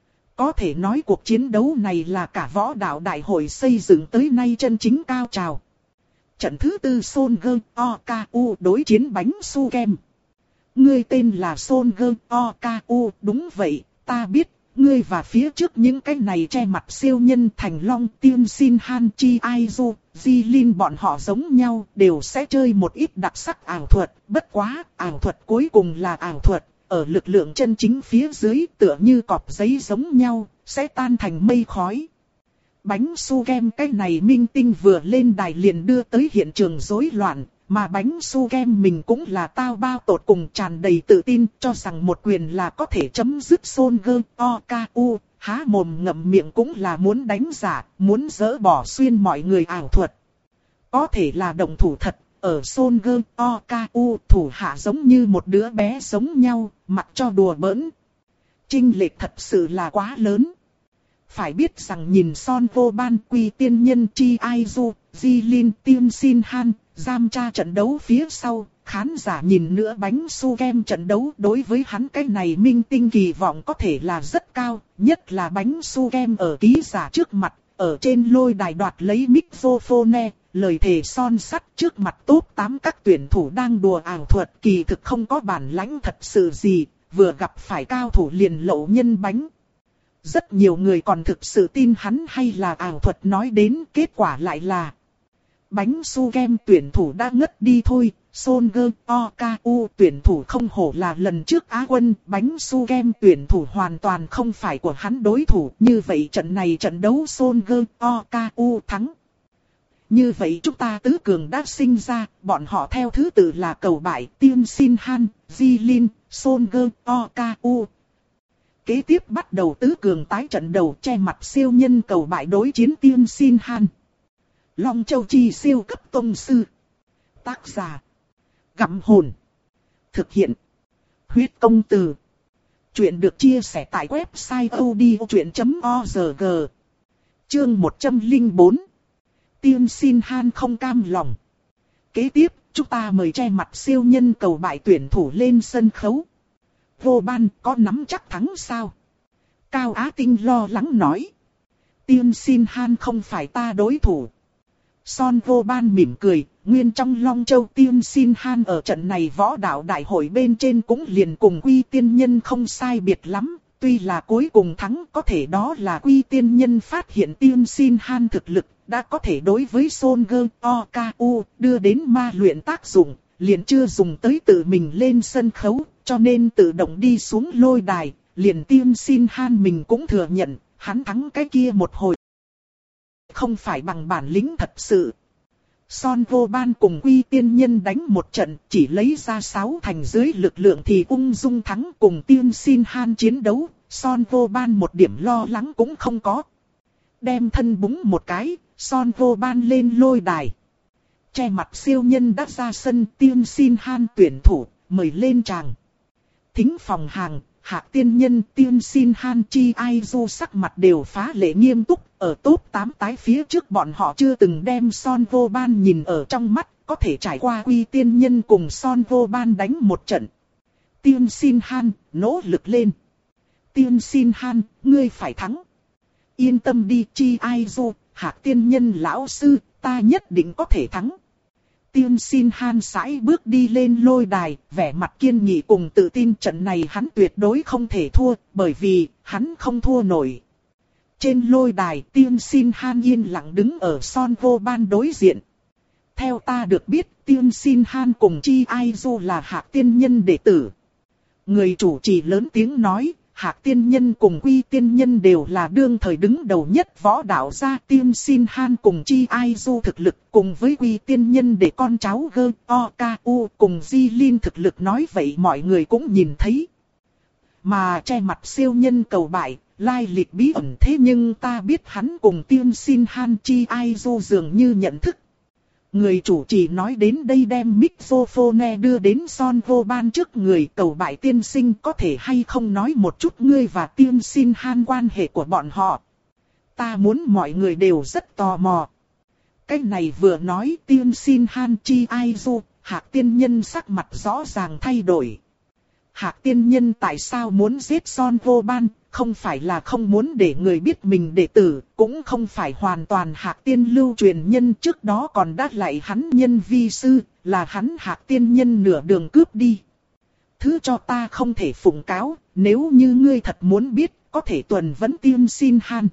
A: Có thể nói cuộc chiến đấu này là cả võ đạo đại hội xây dựng tới nay chân chính cao trào. Trận thứ tư Son Gơ Oku đối chiến bánh su kem. Ngươi tên là Son Gơ Oku, đúng vậy, ta biết. Ngươi và phía trước những cái này che mặt siêu nhân Thành Long, Tiên Xin Han, Chi Ai Du, Di Linh bọn họ giống nhau, đều sẽ chơi một ít đặc sắc ảo thuật. Bất quá, ảo thuật cuối cùng là ảo thuật, ở lực lượng chân chính phía dưới tựa như cọp giấy giống nhau, sẽ tan thành mây khói. Bánh su kem cái này minh tinh vừa lên đài liền đưa tới hiện trường rối loạn. Mà bánh su kem mình cũng là tao bao tột cùng tràn đầy tự tin, cho rằng một quyền là có thể chấm dứt Son Gơ Oku, há mồm ngậm miệng cũng là muốn đánh giả, muốn dỡ bỏ xuyên mọi người ảo thuật. Có thể là động thủ thật, ở Son Gơ Oku thủ hạ giống như một đứa bé giống nhau, mặc cho đùa bỡn. Chênh lệch thật sự là quá lớn. Phải biết rằng nhìn Son Vô Ban, Quy Tiên Nhân, Chi Ai Du, Di Linh, Tiên Xin Han, Giam Cha trận đấu phía sau, khán giả nhìn nữa bánh su kem trận đấu, đối với hắn cái này minh tinh kỳ vọng có thể là rất cao, nhất là bánh su kem ở ký giả trước mặt, ở trên lôi đài đoạt lấy microphone, lời thề son sắt trước mặt top tám các tuyển thủ đang đùa ảo thuật, kỳ thực không có bản lãnh thật sự gì, vừa gặp phải cao thủ liền lậu nhân bánh. Rất nhiều người còn thực sự tin hắn hay là ảo thuật, nói đến kết quả lại là bánh su kem tuyển thủ đã ngất đi thôi. Son Gơ Oku tuyển thủ không hổ là lần trước Á quân, bánh su kem tuyển thủ hoàn toàn không phải của hắn đối thủ. Như vậy trận này trận đấu Son Gơ Oku thắng. Như vậy chúng ta tứ cường đã sinh ra, bọn họ theo thứ tự là Cầu Bại, Tiên Xin Han, Di Linh, Son Gơ Oku. Kế tiếp bắt đầu tứ cường tái trận đầu, che mặt siêu nhân Cầu Bại đối chiến Tiên Xin Han. Long Châu Chi siêu cấp tông sư. Tác giả Gặm Hồn. Thực hiện Huyết Công Từ. Chuyện được chia sẻ tại website odchuyện chấm org. Chương một trăm lẻ bốn. Tiên Xin Han không cam lòng. Kế tiếp, chúng ta mời che mặt siêu nhân Cầu Bại tuyển thủ lên sân khấu. Vô Ban có nắm chắc thắng sao? Cao Á Tinh lo lắng nói. Tiên Xin Han không phải ta đối thủ. Son Vô Ban mỉm cười, nguyên trong Long Châu Tiên Xin Han ở trận này võ đạo đại hội bên trên cũng liền cùng Quy Tiên Nhân không sai biệt lắm. Tuy là cuối cùng thắng có thể đó là Quy Tiên Nhân phát hiện Tiên Xin Han thực lực đã có thể đối với Son Gơ O K U đưa đến ma luyện tác dụng, liền chưa dùng tới tự mình lên sân khấu, cho nên tự động đi xuống lôi đài, liền Tiên Xin Han mình cũng thừa nhận, hắn thắng cái kia một hồi. Không phải bằng bản lĩnh thật sự. Son Vô Ban cùng Quy Tiên Nhân đánh một trận, chỉ lấy ra sáu thành dưới lực lượng thì ung dung thắng. Cùng Tiên Xin Han chiến đấu, Son Vô Ban một điểm lo lắng cũng không có. Đem thân búng một cái, Son Vô Ban lên lôi đài. Che mặt siêu nhân đã ra sân, Tiên Xin Han tuyển thủ, mời lên tràng. Thính phòng hàng, Hạc Tiên Nhân, Tiên Xin Han, Chi Ai Du sắc mặt đều phá lệ nghiêm túc. Ở top tám tái phía trước bọn họ chưa từng đem Son Vô Ban nhìn ở trong mắt, có thể trải qua Quy Tiên Nhân cùng Son Vô Ban đánh một trận. Tiên Xin Han, nỗ lực lên. Tiên Xin Han, ngươi phải thắng. Yên tâm đi Chi Ai Du, Hạc Tiên Nhân lão sư, ta nhất định có thể thắng. Tiên Xin Han sải bước đi lên lôi đài, vẻ mặt kiên nghị cùng tự tin trận này hắn tuyệt đối không thể thua, bởi vì hắn không thua nổi. Trên lôi đài Tiên Xin Han yên lặng đứng ở Son Vô Ban đối diện. Theo ta được biết, Tiên Xin Han cùng Chi Ai Du là Hạc Tiên Nhân đệ tử. Người chủ trì lớn tiếng nói, Hạc Tiên Nhân cùng Quy Tiên Nhân đều là đương thời đứng đầu nhất võ đạo gia. Tiên Xin Han cùng Chi Ai Du thực lực cùng với Quy Tiên Nhân để con cháu Gơ O K U cùng Di Linh thực lực nói vậy mọi người cũng nhìn thấy. Mà che mặt siêu nhân cầu bại, lai lịch bí ẩn thế nhưng ta biết hắn cùng Tiên Xin Han Chi Ai Du dường như nhận thức. Người chủ trì nói đến đây đem microphone đưa đến Son Vô Ban trước người. Cầu bại tiên sinh có thể hay không nói một chút ngươi và Tiên Xin Han quan hệ của bọn họ. Ta muốn mọi người đều rất tò mò. Cái này vừa nói Tiên Xin Han Chi Ai Du, Hạc Tiên Nhân sắc mặt rõ ràng thay đổi. Hạc Tiên Nhân tại sao muốn giết Son Vô Ban? Không phải là không muốn để người biết mình đệ tử, cũng không phải hoàn toàn Hạc Tiên lưu truyền nhân, trước đó còn đã lại hắn nhân vi sư, là hắn Hạc Tiên Nhân nửa đường cướp đi. Thứ cho ta không thể phụng cáo, nếu như ngươi thật muốn biết, có thể tuần vấn Tiên Xin Han.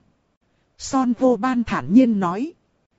A: Son Vô Ban thản nhiên nói.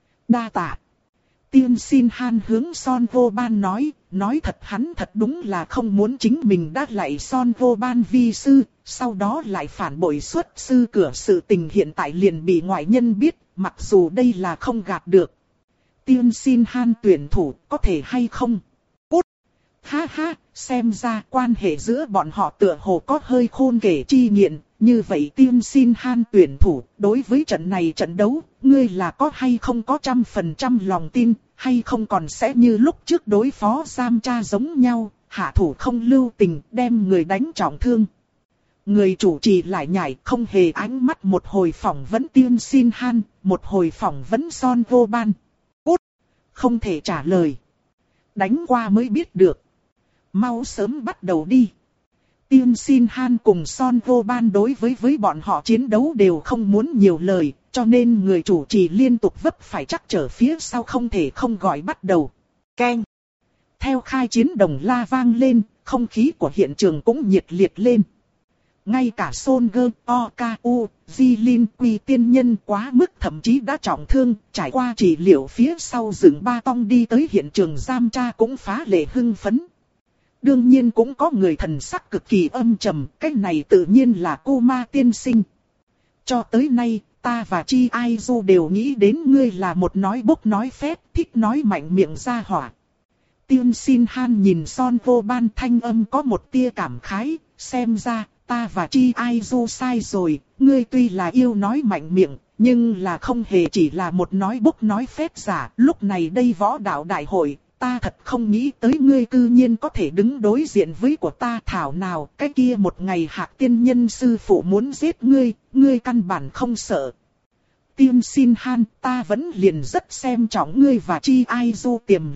A: Đa tạ. Tiên Xin Han hướng Son Vô Ban nói, nói thật hắn thật đúng là không muốn chính mình đã lại Son Vô Ban vi sư, sau đó lại phản bội xuất sư cửa sự tình hiện tại liền bị ngoại nhân biết, mặc dù đây là không gạt được. Tiên Xin Han tuyển thủ có thể hay không? Cút! Ha ha, xem ra quan hệ giữa bọn họ tựa hồ có hơi khôn kể chi nghiện. Như vậy Tiên Xin Han tuyển thủ, đối với trận này trận đấu, ngươi là có hay không có trăm phần trăm lòng tin, hay không còn sẽ như lúc trước đối phó Giam Cha giống nhau, hạ thủ không lưu tình, đem người đánh trọng thương. Người chủ trì lại nhảy không hề ánh mắt, một hồi phỏng vấn Tiên Xin Han, một hồi phỏng vấn Son Vô Ban. Cút! Không thể trả lời. Đánh qua mới biết được. Mau sớm bắt đầu đi. Tiên Xin Han cùng Son Vô Ban đối với với bọn họ chiến đấu đều không muốn nhiều lời, cho nên người chủ trì liên tục vấp phải chắc trở phía sau không thể không gọi bắt đầu. Keng! Theo khai chiến đồng la vang lên, không khí của hiện trường cũng nhiệt liệt lên. Ngay cả Son Gơ O K U, Di Linh Quy Tiên Nhân quá mức thậm chí đã trọng thương, trải qua trị liệu phía sau dựng ba tong đi tới hiện trường Giam Cha cũng phá lệ hưng phấn. Đương nhiên cũng có người thần sắc cực kỳ âm trầm, cái này tự nhiên là cô ma tiên sinh. Cho tới nay, ta và Chi Ai Du đều nghĩ đến ngươi là một nói bốc nói phét, thích nói mạnh miệng ra hỏa. Tiên Xin Han nhìn Son Vô Ban thanh âm có một tia cảm khái, xem ra, ta và Chi Ai Du sai rồi, ngươi tuy là yêu nói mạnh miệng, nhưng là không hề chỉ là một nói bốc nói phét giả, lúc này đây võ đạo đại hội. Ta thật không nghĩ tới ngươi cư nhiên có thể đứng đối diện với của ta, thảo nào, cái kia một ngày Hạc Tiên Nhân sư phụ muốn giết ngươi, ngươi căn bản không sợ. Tiên Xin Han, ta vẫn liền rất xem trọng ngươi và Chi Ai Du tiềm lực,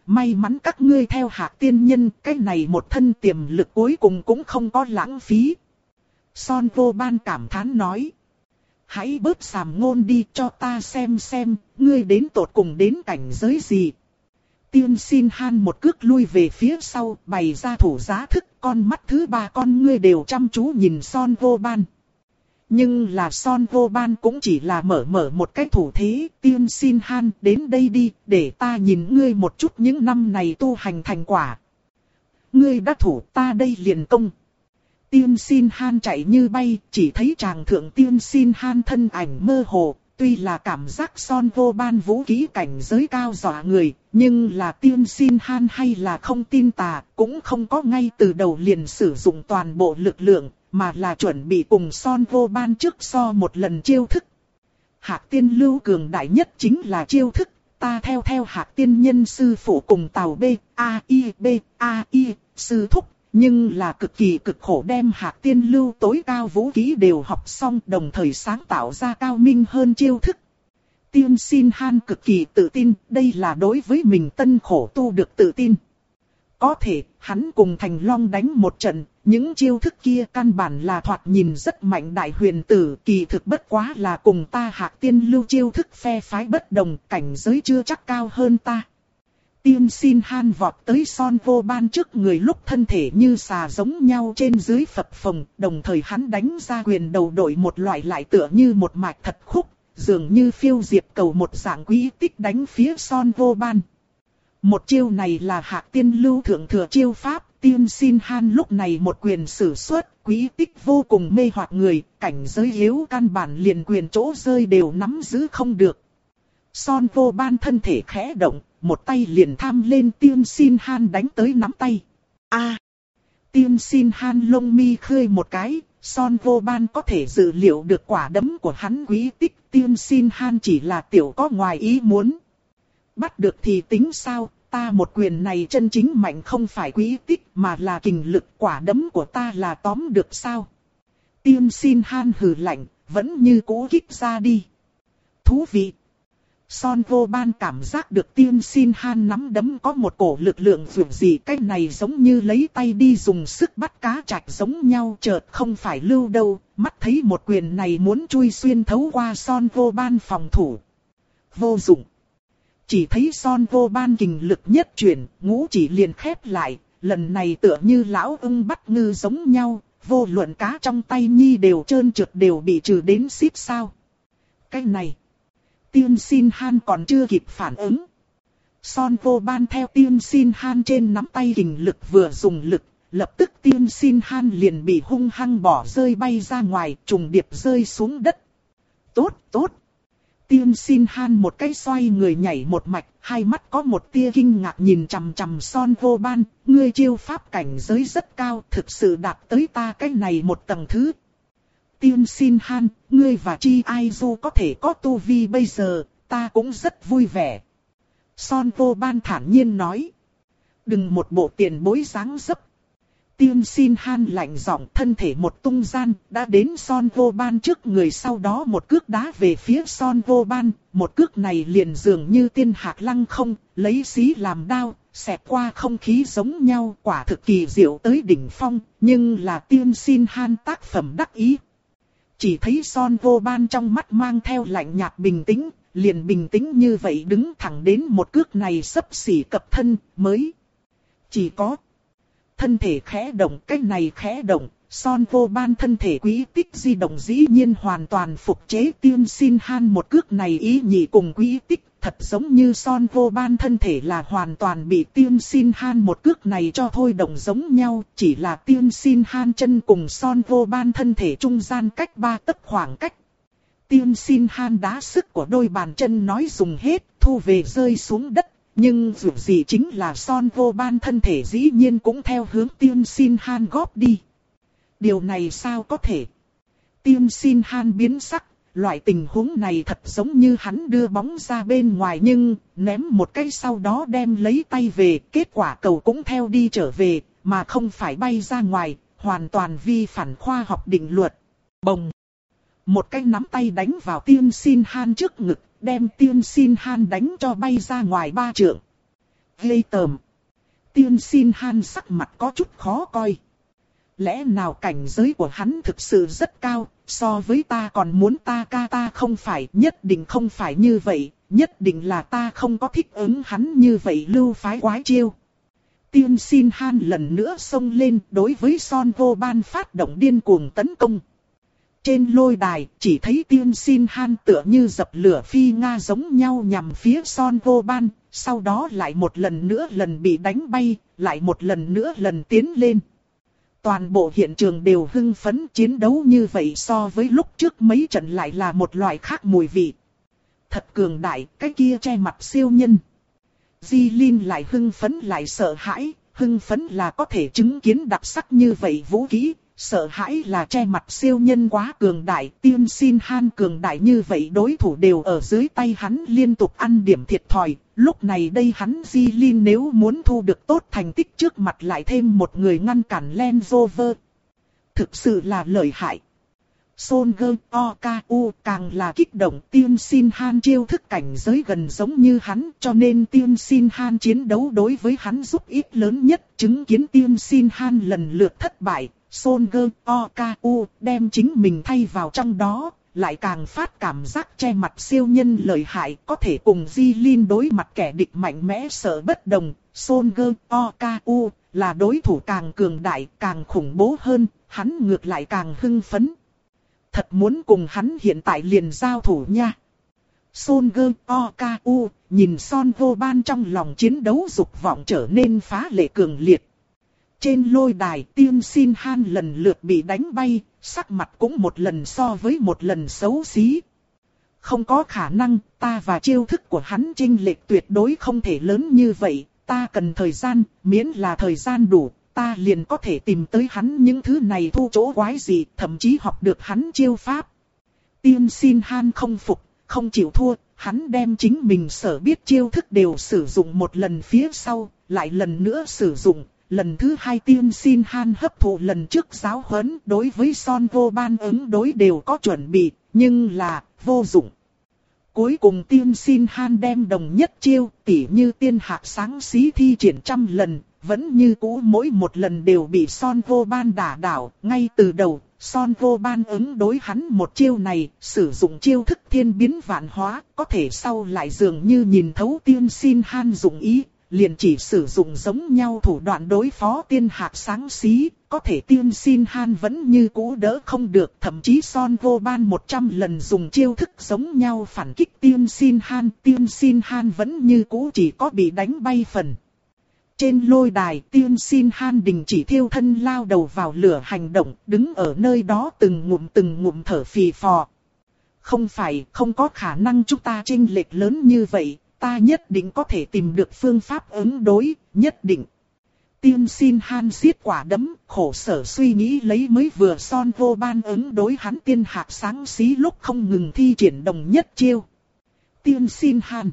A: may mắn các ngươi theo Hạc tiên nhân, cái này một thân tiềm lực cuối cùng cũng không có lãng phí. Son Vô Ban cảm thán nói. Hãy bớt sàm ngôn đi cho ta xem xem, ngươi đến tột cùng đến cảnh giới gì. Tiên Xin Han một cước lui về phía sau, bày ra thủ giá thức, con mắt thứ ba con ngươi đều chăm chú nhìn Son Vô Ban. Nhưng là Son Vô Ban cũng chỉ là mở mở một cái thủ thế, Tiên Xin Han đến đây đi, để ta nhìn ngươi một chút những năm này tu hành thành quả. Ngươi đã thủ ta đây liền công. Tiên Xin Han chạy như bay, chỉ thấy chàng thượng Tiên Xin Han thân ảnh mơ hồ, tuy là cảm giác Son Vô Ban vũ khí cảnh giới cao dọa người, nhưng là Tiên Xin Han hay là không tin tà, cũng không có ngay từ đầu liền sử dụng toàn bộ lực lượng, mà là chuẩn bị cùng Son Vô Ban trước so một lần chiêu thức. Hạc tiên lưu cường đại nhất chính là chiêu thức, ta theo theo Hạc tiên nhân sư phụ cùng tàu B, A, I, B, A, I, sư thúc. Nhưng là cực kỳ cực khổ đem Hạc tiên lưu tối cao vũ khí đều học xong, đồng thời sáng tạo ra cao minh hơn chiêu thức. Tiên Xin Han cực kỳ tự tin, đây là đối với mình tân khổ tu được tự tin. Có thể, hắn cùng Thành Long đánh một trận, những chiêu thức kia căn bản là thoạt nhìn rất mạnh đại huyền tử, kỳ thực bất quá là cùng ta Hạc tiên lưu chiêu thức phe phái bất đồng, cảnh giới chưa chắc cao hơn ta. Tiên Xin Han vọt tới Son Vô Ban trước người lúc thân thể như xà giống nhau trên dưới phập phồng, đồng thời hắn đánh ra quyền đầu đội một loại lại tựa như một mạch thật khúc, dường như phiêu diệp cầu một dạng quý tích đánh phía Son Vô Ban. Một chiêu này là Hạc tiên lưu thượng thừa chiêu pháp, Tiên Xin Han lúc này một quyền sử xuất, quý tích vô cùng mê hoặc người, cảnh giới yếu căn bản liền quyền chỗ rơi đều nắm giữ không được. Son Vô Ban thân thể khẽ động, một tay liền tham lên Tiên Xin Han đánh tới nắm tay. A, à, Tiên Xin Han lông mi khơi một cái, Son Vô Ban có thể dự liệu được quả đấm của hắn quý tích, Tiên Xin Han chỉ là tiểu có ngoài ý muốn. Bắt được thì tính sao, ta một quyền này chân chính mạnh không phải quý tích mà là kình lực, quả đấm của ta là tóm được sao. Tiên Xin Han hừ lạnh, vẫn như cũ kích ra đi. Thú vị. Son Vô Ban cảm giác được Tiên Xin Han nắm đấm có một cổ lực lượng vượt gì, cái này giống như lấy tay đi dùng sức bắt cá trạch giống nhau, chợt không phải lưu đâu, mắt thấy một quyền này muốn chui xuyên thấu qua Son Vô Ban phòng thủ. Vô dụng. Chỉ thấy Son Vô Ban kình lực nhất chuyển, ngũ chỉ liền khép lại, lần này tựa như lão ưng bắt ngư giống nhau, vô luận cá trong tay nhi đều trơn trượt đều bị trừ đến xít sao. Cái này. Tiên Xin Han còn chưa kịp phản ứng. Son Vô Ban theo Tiên Xin Han trên nắm tay kình lực vừa dùng lực, lập tức Tiên Xin Han liền bị hung hăng bỏ rơi bay ra ngoài, trùng điệp rơi xuống đất. Tốt, tốt. Tiên Xin Han một cái xoay người nhảy một mạch, hai mắt có một tia kinh ngạc nhìn chằm chằm Son Vô Ban, ngươi chiêu pháp cảnh giới rất cao, thực sự đạt tới ta cái này một tầng thứ. Tiên Xin Han, ngươi và Chi Ai Du có thể có tu vi bây giờ, ta cũng rất vui vẻ. Son Vô Ban thản nhiên nói. Đừng một bộ tiền bối dáng dấp. Tiên Xin Han lạnh giọng, thân thể một tung gian, đã đến Son Vô Ban trước người, sau đó một cước đá về phía Son Vô Ban, một cước này liền dường như tiên hạc lăng không, lấy xí làm đao, xẹt qua không khí giống nhau, quả thực kỳ diệu tới đỉnh phong, nhưng là Tiên Xin Han tác phẩm đắc ý. Chỉ thấy Son Vô Ban trong mắt mang theo lạnh nhạt bình tĩnh, liền bình tĩnh như vậy đứng thẳng đến một cước này xấp xỉ cập thân, mới. Chỉ có thân thể khẽ động, cái này khẽ động, Son Vô Ban thân thể quý tích di động dĩ nhiên hoàn toàn phục chế Tiên Xin Han một cước này ý nhị cùng quý tích, thật giống như Son Vô Ban thân thể là hoàn toàn bị Tiên Xin Han một cước này cho thôi động giống nhau, chỉ là Tiên Xin Han chân cùng Son Vô Ban thân thể trung gian cách ba tấc khoảng cách. Tiên Xin Han đá sức của đôi bàn chân nói dùng hết, thu về rơi xuống đất. Nhưng dù gì chính là Son Vô Ban thân thể dĩ nhiên cũng theo hướng Tiên Xin Han góp đi. Điều này sao có thể? Tiên Xin Han biến sắc, loại tình huống này thật giống như hắn đưa bóng ra bên ngoài nhưng ném một cái sau đó đem lấy tay về, kết quả cầu cũng theo đi trở về, mà không phải bay ra ngoài, hoàn toàn vi phản khoa học định luật. Bồng! Một cái nắm tay đánh vào Tiên Xin Han trước ngực, đem Tiên Xin Han đánh cho bay ra ngoài ba trượng. ghê tởm. Tiên Xin Han sắc mặt có chút khó coi. Lẽ nào cảnh giới của hắn thực sự rất cao, so với ta còn muốn ta ca ta không phải, nhất định không phải như vậy, nhất định là ta không có thích ứng hắn như vậy lưu phái quái chiêu. Tiên Xin Han lần nữa xông lên đối với Son Vô Ban phát động điên cuồng tấn công. Trên lôi đài chỉ thấy Tiên Xin Han tựa như dập lửa phi Nga giống nhau nhằm phía Son Vô Ban, sau đó lại một lần nữa lần bị đánh bay, lại một lần nữa lần tiến lên. Toàn bộ hiện trường đều hưng phấn, chiến đấu như vậy so với lúc trước mấy trận lại là một loại khác mùi vị. Thật cường đại, cái kia che mặt siêu nhân. Di Linh lại hưng phấn lại sợ hãi, hưng phấn là có thể chứng kiến đặc sắc như vậy vũ khí, sợ hãi là che mặt siêu nhân quá cường đại. Tiên Xin Han cường đại như vậy đối thủ đều ở dưới tay hắn liên tục ăn điểm thiệt thòi. Lúc này đây hắn Di Linh nếu muốn thu được tốt thành tích trước mặt lại thêm một người ngăn cản Land Rover. Thực sự là lợi hại. Son Gơ O K U càng là kích động. Tiên Xin Han chiêu thức cảnh giới gần giống như hắn, cho nên Tiên Xin Han chiến đấu đối với hắn giúp ích lớn nhất. Chứng kiến Tiên Xin Han lần lượt thất bại, Son Gơ O K U đem chính mình thay vào trong đó, lại càng phát cảm giác che mặt siêu nhân lợi hại, có thể cùng Di Linh đối mặt kẻ địch mạnh mẽ sợ bất đồng. Son Gơ O K U là đối thủ càng cường đại, càng khủng bố hơn, hắn ngược lại càng hưng phấn. Thật muốn cùng hắn hiện tại liền giao thủ nha. Son Gơ O K U nhìn Son Vô Ban trong lòng chiến đấu dục vọng trở nên phá lệ cường liệt. Trên lôi đài Tiên Xin Han lần lượt bị đánh bay, sắc mặt cũng một lần so với một lần xấu xí. Không có khả năng, ta và chiêu thức của hắn chênh lệch tuyệt đối không thể lớn như vậy, ta cần thời gian, miễn là thời gian đủ, ta liền có thể tìm tới hắn những thứ này thu chỗ quái gì, thậm chí học được hắn chiêu pháp. Tiên Xin Han không phục, không chịu thua, hắn đem chính mình sở biết chiêu thức đều sử dụng một lần phía sau, lại lần nữa sử dụng. Lần thứ hai Tiên Xin Han hấp thụ lần trước giáo huấn, đối với Son Vô Ban ứng đối đều có chuẩn bị, nhưng là vô dụng. Cuối cùng Tiên Xin Han đem đồng nhất chiêu, tỉ như tiên hạc sáng xí thi triển trăm lần, vẫn như cũ mỗi một lần đều bị Son Vô Ban đả đảo. Ngay từ đầu, Son Vô Ban ứng đối hắn một chiêu này, sử dụng chiêu thức thiên biến vạn hóa, có thể sau lại dường như nhìn thấu Tiên Xin Han dụng ý. Liền chỉ sử dụng giống nhau thủ đoạn đối phó tiên hạc sáng xí, có thể Tiên Xin Han vẫn như cũ đỡ không được, thậm chí Son Vô Ban một trăm lần dùng chiêu thức giống nhau phản kích Tiên Xin Han, Tiên Xin Han vẫn như cũ chỉ có bị đánh bay phần. Trên lôi đài Tiên Xin Han đình chỉ thiêu thân lao đầu vào lửa hành động, đứng ở nơi đó từng ngụm từng ngụm thở phì phò. Không phải, không có khả năng chúng ta chênh lệch lớn như vậy. Ta nhất định có thể tìm được phương pháp ứng đối, nhất định. Tiên Xin Han siết quả đấm, khổ sở suy nghĩ lấy mới vừa Son Vô Ban ứng đối hắn tiên hạc sáng xí lúc không ngừng thi triển đồng nhất chiêu. Tiên Xin Han.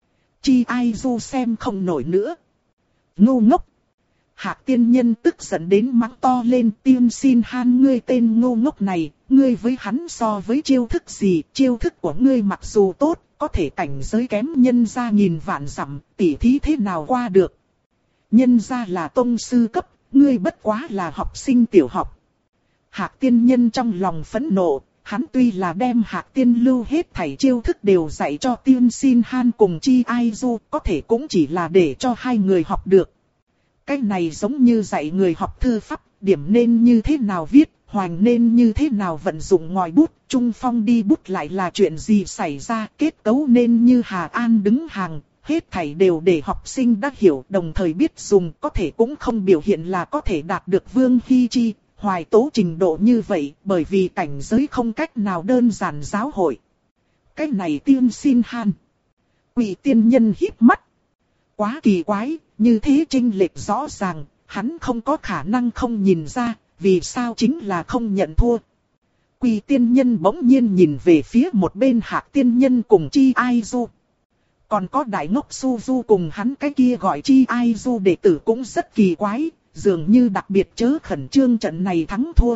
A: Chi ai du xem không nổi nữa. Ngu ngốc. Hạc tiên nhân tức giận đến mắng to lên. Tiên Xin Han, ngươi tên ngu ngốc này, ngươi với hắn so với chiêu thức gì, chiêu thức của ngươi mặc dù tốt, có thể cảnh giới kém nhân gia nghìn vạn dặm, tỉ thí thế nào qua được. Nhân gia là tông sư cấp, ngươi bất quá là học sinh tiểu học. Hạc tiên nhân trong lòng phẫn nộ, hắn tuy là đem Hạc tiên lưu hết thảy chiêu thức đều dạy cho Tiên Xin Han cùng Chi Ai Du, có thể cũng chỉ là để cho hai người học được. Cái này giống như dạy người học thư pháp, điểm nên như thế nào viết, hoành nên như thế nào vận dụng ngòi bút, trung phong đi bút lại là chuyện gì xảy ra, kết cấu nên như Hà An đứng hàng, hết thảy đều để học sinh đã hiểu, đồng thời biết dùng, có thể cũng không biểu hiện là có thể đạt được Vương Hy Chi, Hoài Tố trình độ như vậy, bởi vì cảnh giới không cách nào đơn giản giáo hội. Cái này Tiên Xin Han. Quỷ tiên nhân híp mắt. Quá kỳ quái, như thế chênh lệch rõ ràng, hắn không có khả năng không nhìn ra, vì sao chính là không nhận thua. Quỷ tiên nhân bỗng nhiên nhìn về phía một bên Hạc tiên nhân cùng Chi Ai Du. Còn có đại ngốc Su Du cùng hắn cái kia gọi Chi Ai Du đệ tử cũng rất kỳ quái, dường như đặc biệt chớ khẩn trương trận này thắng thua.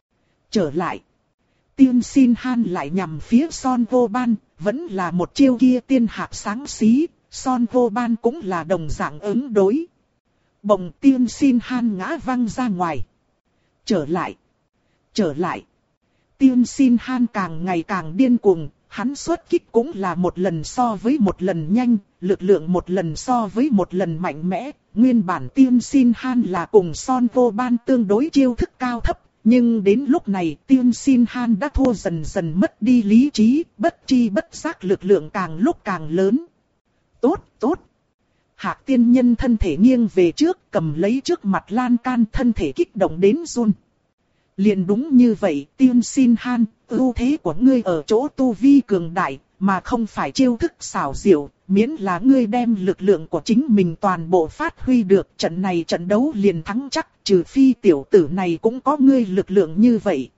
A: Trở lại. Tiên Xin Han lại nhằm phía Son Vô Ban, vẫn là một chiêu kia tiên hạc sáng xí. Son Vô Ban cũng là đồng dạng ứng đối. Bỗng Tiên Xin Han ngã văng ra ngoài. Trở lại. Trở lại. Tiên Xin Han càng ngày càng điên cuồng, hắn xuất kích cũng là một lần so với một lần nhanh, lực lượng một lần so với một lần mạnh mẽ. Nguyên bản Tiên Xin Han là cùng Son Vô Ban tương đối chiêu thức cao thấp, nhưng đến lúc này Tiên Xin Han đã thua dần dần mất đi lý trí, bất chi bất giác lực lượng càng lúc càng lớn. Tốt, tốt. Hạc tiên nhân thân thể nghiêng về trước, cầm lấy trước mặt lan can, thân thể kích động đến run. Liền đúng như vậy, Tiên Xin Han, ưu thế của ngươi ở chỗ tu vi cường đại, mà không phải chiêu thức xảo diệu, miễn là ngươi đem lực lượng của chính mình toàn bộ phát huy được, trận này trận đấu liền thắng chắc, trừ phi tiểu tử này cũng có ngươi lực lượng như vậy.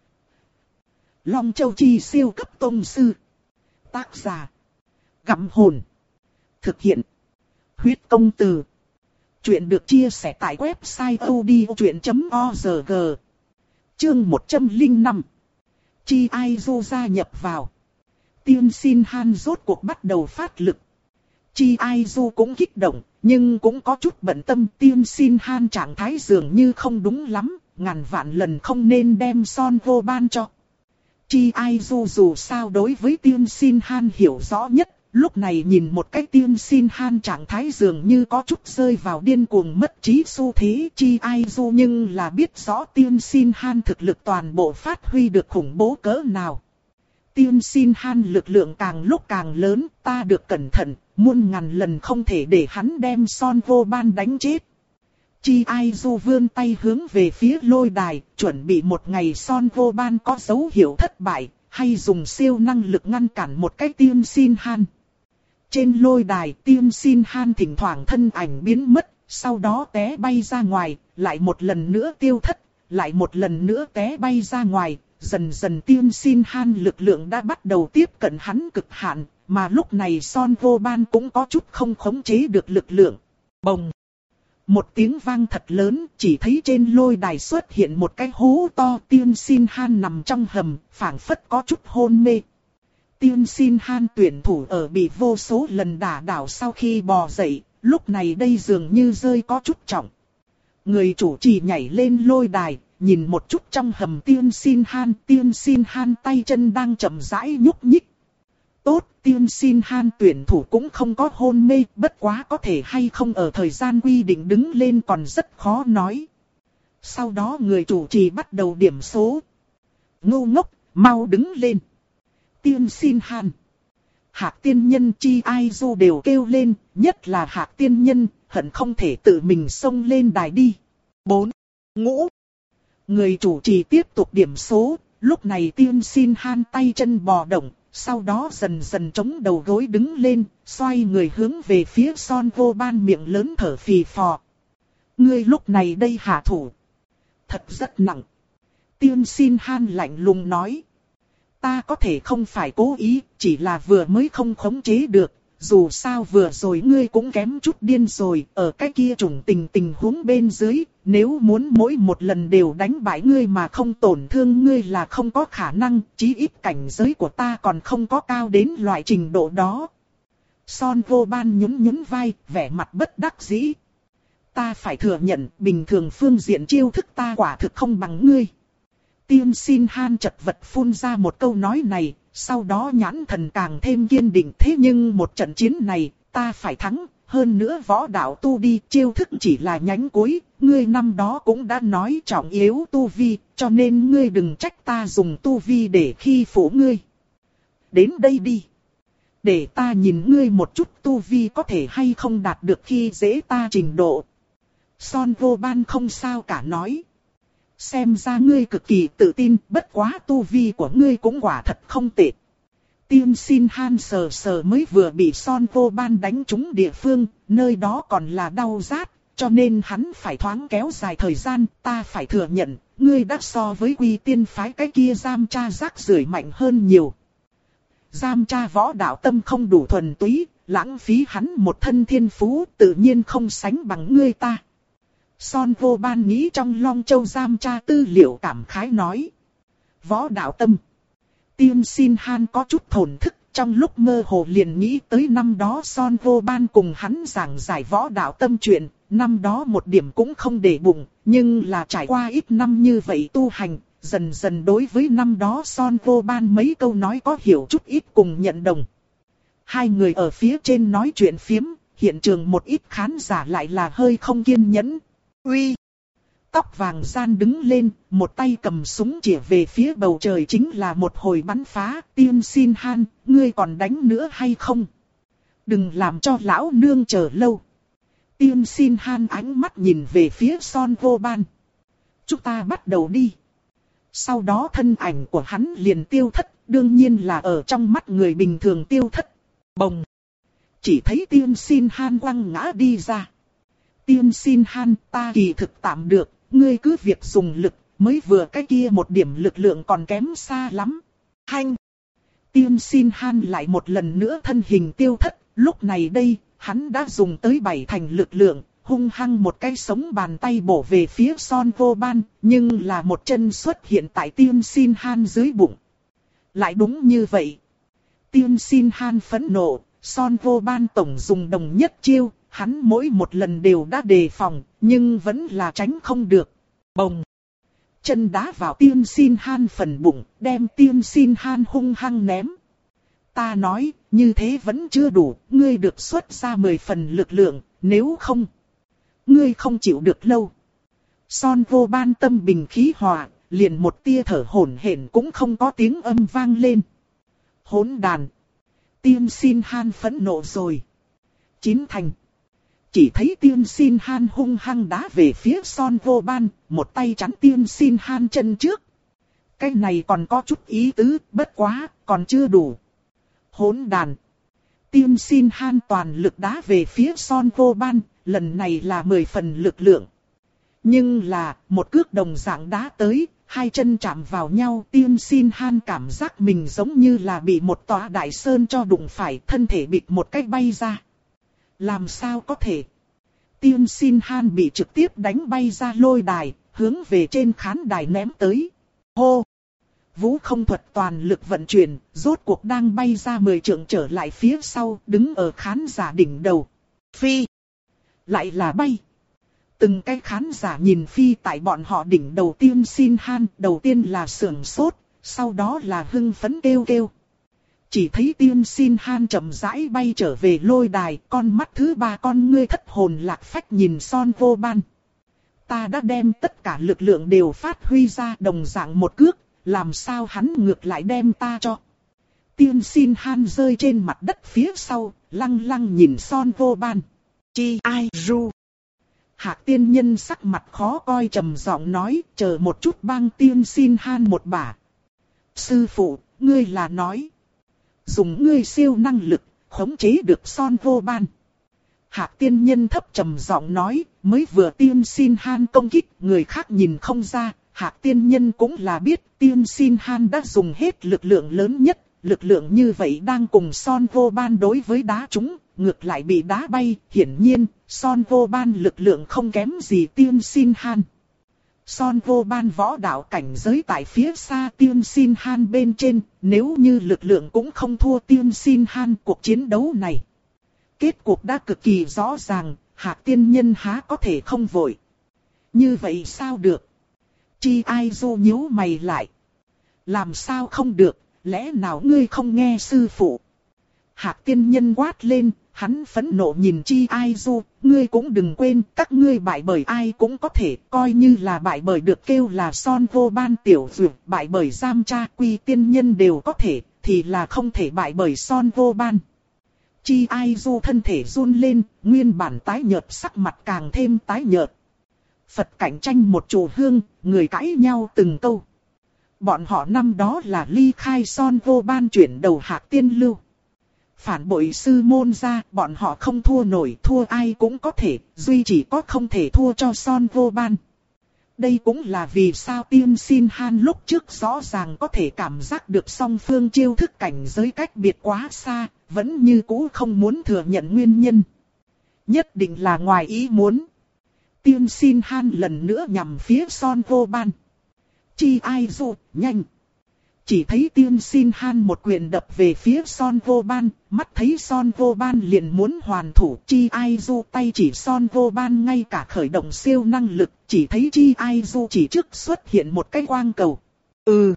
A: Long Châu Chi siêu cấp tông sư. Tác giả: Gặm Hồn. Thực hiện: Huyết Công Từ. Chuyện được chia sẻ tại website odchuyện chấm org. Chương một trăm lẻ năm. Chi Ai Du gia nhập vào. Tiên Xin Han rốt cuộc bắt đầu phát lực. Chi Ai Du cũng kích động, nhưng cũng có chút bận tâm. Tiên Xin Han trạng thái dường như không đúng lắm, ngàn vạn lần không nên đem Son Vô Ban cho. Chi Ai Du dù sao đối với Tiên Xin Han hiểu rõ nhất, lúc này nhìn một cái Tiên Xin Han trạng thái dường như có chút rơi vào điên cuồng mất trí xu thế. Chi Ai Du nhưng là biết rõ Tiên Xin Han thực lực toàn bộ phát huy được khủng bố cỡ nào. Tiên Xin Han lực lượng càng lúc càng lớn, ta được cẩn thận, muôn ngàn lần không thể để hắn đem Son Vô Ban đánh chết. Chi Ai Du vươn tay hướng về phía lôi đài, chuẩn bị một ngày Son Vô Ban có dấu hiệu thất bại, hay dùng siêu năng lực ngăn cản một cái Tiên Xin Han. Trên lôi đài, Tiên Xin Han thỉnh thoảng thân ảnh biến mất, sau đó té bay ra ngoài, lại một lần nữa tiêu thất, lại một lần nữa té bay ra ngoài. Dần dần Tiên Xin Han lực lượng đã bắt đầu tiếp cận hắn cực hạn, mà lúc này Son Vô Ban cũng có chút không khống chế được lực lượng. Bồng! Một tiếng vang thật lớn, chỉ thấy trên lôi đài xuất hiện một cái hố to. Tiên Xin Han nằm trong hầm, phảng phất có chút hôn mê. Tiên Xin Han tuyển thủ ở bị vô số lần đả đảo sau khi bò dậy, lúc này đây dường như rơi có chút trọng. Người chủ trì nhảy lên lôi đài, nhìn một chút trong hầm Tiên Xin Han. Tiên Xin Han tay chân đang chậm rãi nhúc nhích. Tốt, Tiên Xin Han tuyển thủ cũng không có hôn mê, bất quá có thể hay không ở thời gian quy định đứng lên còn rất khó nói. Sau đó người chủ trì bắt đầu điểm số. Ngu ngốc, mau đứng lên. Tiên Xin Han, Hạc tiên nhân, Chi Ai Du đều kêu lên, nhất là Hạc tiên nhân, hận không thể tự mình xông lên đài đi. Bốn, ngũ. Người chủ trì tiếp tục điểm số, lúc này Tiên Xin Han tay chân bò động, sau đó dần dần chống đầu gối đứng lên, xoay người hướng về phía Son Vô Ban miệng lớn thở phì phò. Ngươi lúc này đây hạ thủ. Thật rất nặng. Tiên Xin Han lạnh lùng nói. Ta có thể không phải cố ý, chỉ là vừa mới không khống chế được. Dù sao vừa rồi ngươi cũng kém chút điên rồi, ở cái kia trùng tình tình huống bên dưới, nếu muốn mỗi một lần đều đánh bại ngươi mà không tổn thương ngươi là không có khả năng, chí ít cảnh giới của ta còn không có cao đến loại trình độ đó. Son Vô Ban nhún nhún vai, vẻ mặt bất đắc dĩ. Ta phải thừa nhận, bình thường phương diện chiêu thức ta quả thực không bằng ngươi. Tiên Xin Han chật vật phun ra một câu nói này, sau đó nhãn thần càng thêm kiên định. Thế nhưng một trận chiến này, ta phải thắng, hơn nữa võ đạo tu đi, chiêu thức chỉ là nhánh cuối, ngươi năm đó cũng đã nói trọng yếu tu vi, cho nên ngươi đừng trách ta dùng tu vi để khi phụ ngươi. Đến đây đi. Để ta nhìn ngươi một chút tu vi có thể hay không đạt được khi dễ ta trình độ. Son Vô Ban không sao cả nói. Xem ra ngươi cực kỳ tự tin, bất quá tu vi của ngươi cũng quả thật không tệ. Tiên Xin Han sờ sờ mới vừa bị Son Vô Ban đánh trúng địa phương, nơi đó còn là đau rát, cho nên hắn phải thoáng kéo dài thời gian. Ta phải thừa nhận, ngươi đã so với Quy Tiên phái cái kia giam cha rác rưởi mạnh hơn nhiều. Giam cha võ đạo tâm không đủ thuần túy, lãng phí hắn một thân thiên phú, tự nhiên không sánh bằng ngươi ta. Son Vô Ban nghĩ trong Long Châu giam tra tư liệu cảm khái nói. Võ đạo tâm. Tiên Xin Han có chút thổn thức, trong lúc mơ hồ liền nghĩ tới năm đó Son Vô Ban cùng hắn giảng giải võ đạo tâm chuyện, năm đó một điểm cũng không để bụng, nhưng là trải qua ít năm như vậy tu hành, dần dần đối với năm đó Son Vô Ban mấy câu nói có hiểu chút ít cùng nhận đồng. Hai người ở phía trên nói chuyện phiếm, hiện trường một ít khán giả lại là hơi không kiên nhẫn. Uy! Tóc vàng gian đứng lên, một tay cầm súng chỉ về phía bầu trời chính là một hồi bắn phá. Tiên Xin Han, ngươi còn đánh nữa hay không? Đừng làm cho lão nương chờ lâu. Tiên Xin Han ánh mắt nhìn về phía Son Vô Ban. Chúng ta bắt đầu đi. Sau đó thân ảnh của hắn liền tiêu thất, đương nhiên là ở trong mắt người bình thường tiêu thất. Bồng! Chỉ thấy Tiên Xin Han quăng ngã đi ra. Tiên Xin Han, ta kỳ thực tạm được, ngươi cứ việc dùng lực, mới vừa cái kia một điểm lực lượng còn kém xa lắm. Hanh! Tiên Xin Han lại một lần nữa thân hình tiêu thất, lúc này đây, hắn đã dùng tới bảy thành lực lượng, hung hăng một cái sống bàn tay bổ về phía Son Vô Ban, nhưng là một chân xuất hiện tại Tiên Xin Han dưới bụng. Lại đúng như vậy. Tiên Xin Han phẫn nộ, Son Vô Ban tổng dùng đồng nhất chiêu, hắn mỗi một lần đều đã đề phòng, nhưng vẫn là tránh không được. Bồng! Chân đá vào Tiên Xin Han phần bụng, đem Tiên Xin Han hung hăng ném. Ta nói, như thế vẫn chưa đủ, ngươi được xuất ra mười phần lực lượng, nếu không, ngươi không chịu được lâu. Son Vô Ban tâm bình khí hòa, liền một tia thở hổn hển cũng không có tiếng âm vang lên. Hỗn đàn! Tiên Xin Han phẫn nộ rồi. Chín thành. Chỉ thấy Tiên Xin Han hung hăng đá về phía Son Vô Ban, một tay chắn Tiên Xin Han chân trước. Cái này còn có chút ý tứ, bất quá, còn chưa đủ. Hỗn đàn! Tiên Xin Han toàn lực đá về phía Son Vô Ban, lần này là mười phần lực lượng. Nhưng là, một cước đồng dạng đá tới, hai chân chạm vào nhau, Tiên Xin Han cảm giác mình giống như là bị một tòa đại sơn cho đụng phải, thân thể bịt một cách bay ra. Làm sao có thể? Tiên Xin Han bị trực tiếp đánh bay ra lôi đài, hướng về trên khán đài ném tới. Hô! Vũ không thuật toàn lực vận chuyển, rốt cuộc đang bay ra mười trượng trở lại phía sau, đứng ở khán giả đỉnh đầu. Phi! Lại là bay! Từng cái khán giả nhìn phi tại bọn họ đỉnh đầu Tiên Xin Han, đầu tiên là sưởng sốt, sau đó là hưng phấn kêu kêu. Chỉ thấy Tiên Xin Han chậm rãi bay trở về lôi đài, con mắt thứ ba con ngươi thất hồn lạc phách nhìn Son Vô Ban. Ta đã đem tất cả lực lượng đều phát huy ra đồng dạng một cước, làm sao hắn ngược lại đem ta cho. Tiên Xin Han rơi trên mặt đất phía sau, lăng lăng nhìn Son Vô Ban. Chi ai ru. Hạc tiên nhân sắc mặt khó coi trầm giọng nói, chờ một chút bang Tiên Xin Han một bả. Sư phụ, ngươi là nói. Dùng ngươi siêu năng lực, khống chế được Son Vô Ban. Hạc tiên nhân thấp trầm giọng nói, mới vừa Tiên Xin Han công kích, người khác nhìn không ra. Hạc tiên nhân cũng là biết, Tiên Xin Han đã dùng hết lực lượng lớn nhất. Lực lượng như vậy đang cùng Son Vô Ban đối với đá chúng, ngược lại bị đá bay. Hiển nhiên, Son Vô Ban lực lượng không kém gì Tiên Xin Han. Son Vô Ban võ đạo cảnh giới tại phía xa Tiên Xin Han bên trên, nếu như lực lượng cũng không thua Tiên Xin Han cuộc chiến đấu này. Kết cuộc đã cực kỳ rõ ràng, Hạc tiên nhân há có thể không vội. Như vậy sao được? Chi ai du nhíu mày lại. Làm sao không được, lẽ nào ngươi không nghe sư phụ? Hạc tiên nhân quát lên, hắn phẫn nộ nhìn Chi ai du, ngươi cũng đừng quên, các ngươi bại bởi ai cũng có thể, coi như là bại bởi được kêu là Son Vô Ban tiểu dược, bại bởi Giam Cha Quy tiên nhân đều có thể, thì là không thể bại bởi Son Vô Ban. Chi ai du thân thể run lên, nguyên bản tái nhợt sắc mặt càng thêm tái nhợt. Phật cảnh tranh một chùa hương, người cãi nhau từng câu. Bọn họ năm đó là ly khai Son Vô Ban chuyển đầu Hạc tiên lưu. Phản bội sư môn ra, bọn họ không thua nổi, thua ai cũng có thể, duy chỉ có không thể thua cho Son Vô Ban. Đây cũng là vì sao Tiên Xin Han lúc trước rõ ràng có thể cảm giác được song phương chiêu thức cảnh giới cách biệt quá xa, vẫn như cũ không muốn thừa nhận nguyên nhân. Nhất định là ngoài ý muốn. Tiên Xin Han lần nữa nhằm phía Son Vô Ban. Chi ai du, nhanh. Chỉ thấy Tiên Xin Han một quyền đập về phía Son Vô Ban, mắt thấy Son Vô Ban liền muốn hoàn thủ, Chi Ai Du tay chỉ Son Vô Ban ngay cả khởi động siêu năng lực, chỉ thấy Chi Ai Du chỉ trước xuất hiện một cái quang cầu. Ừ.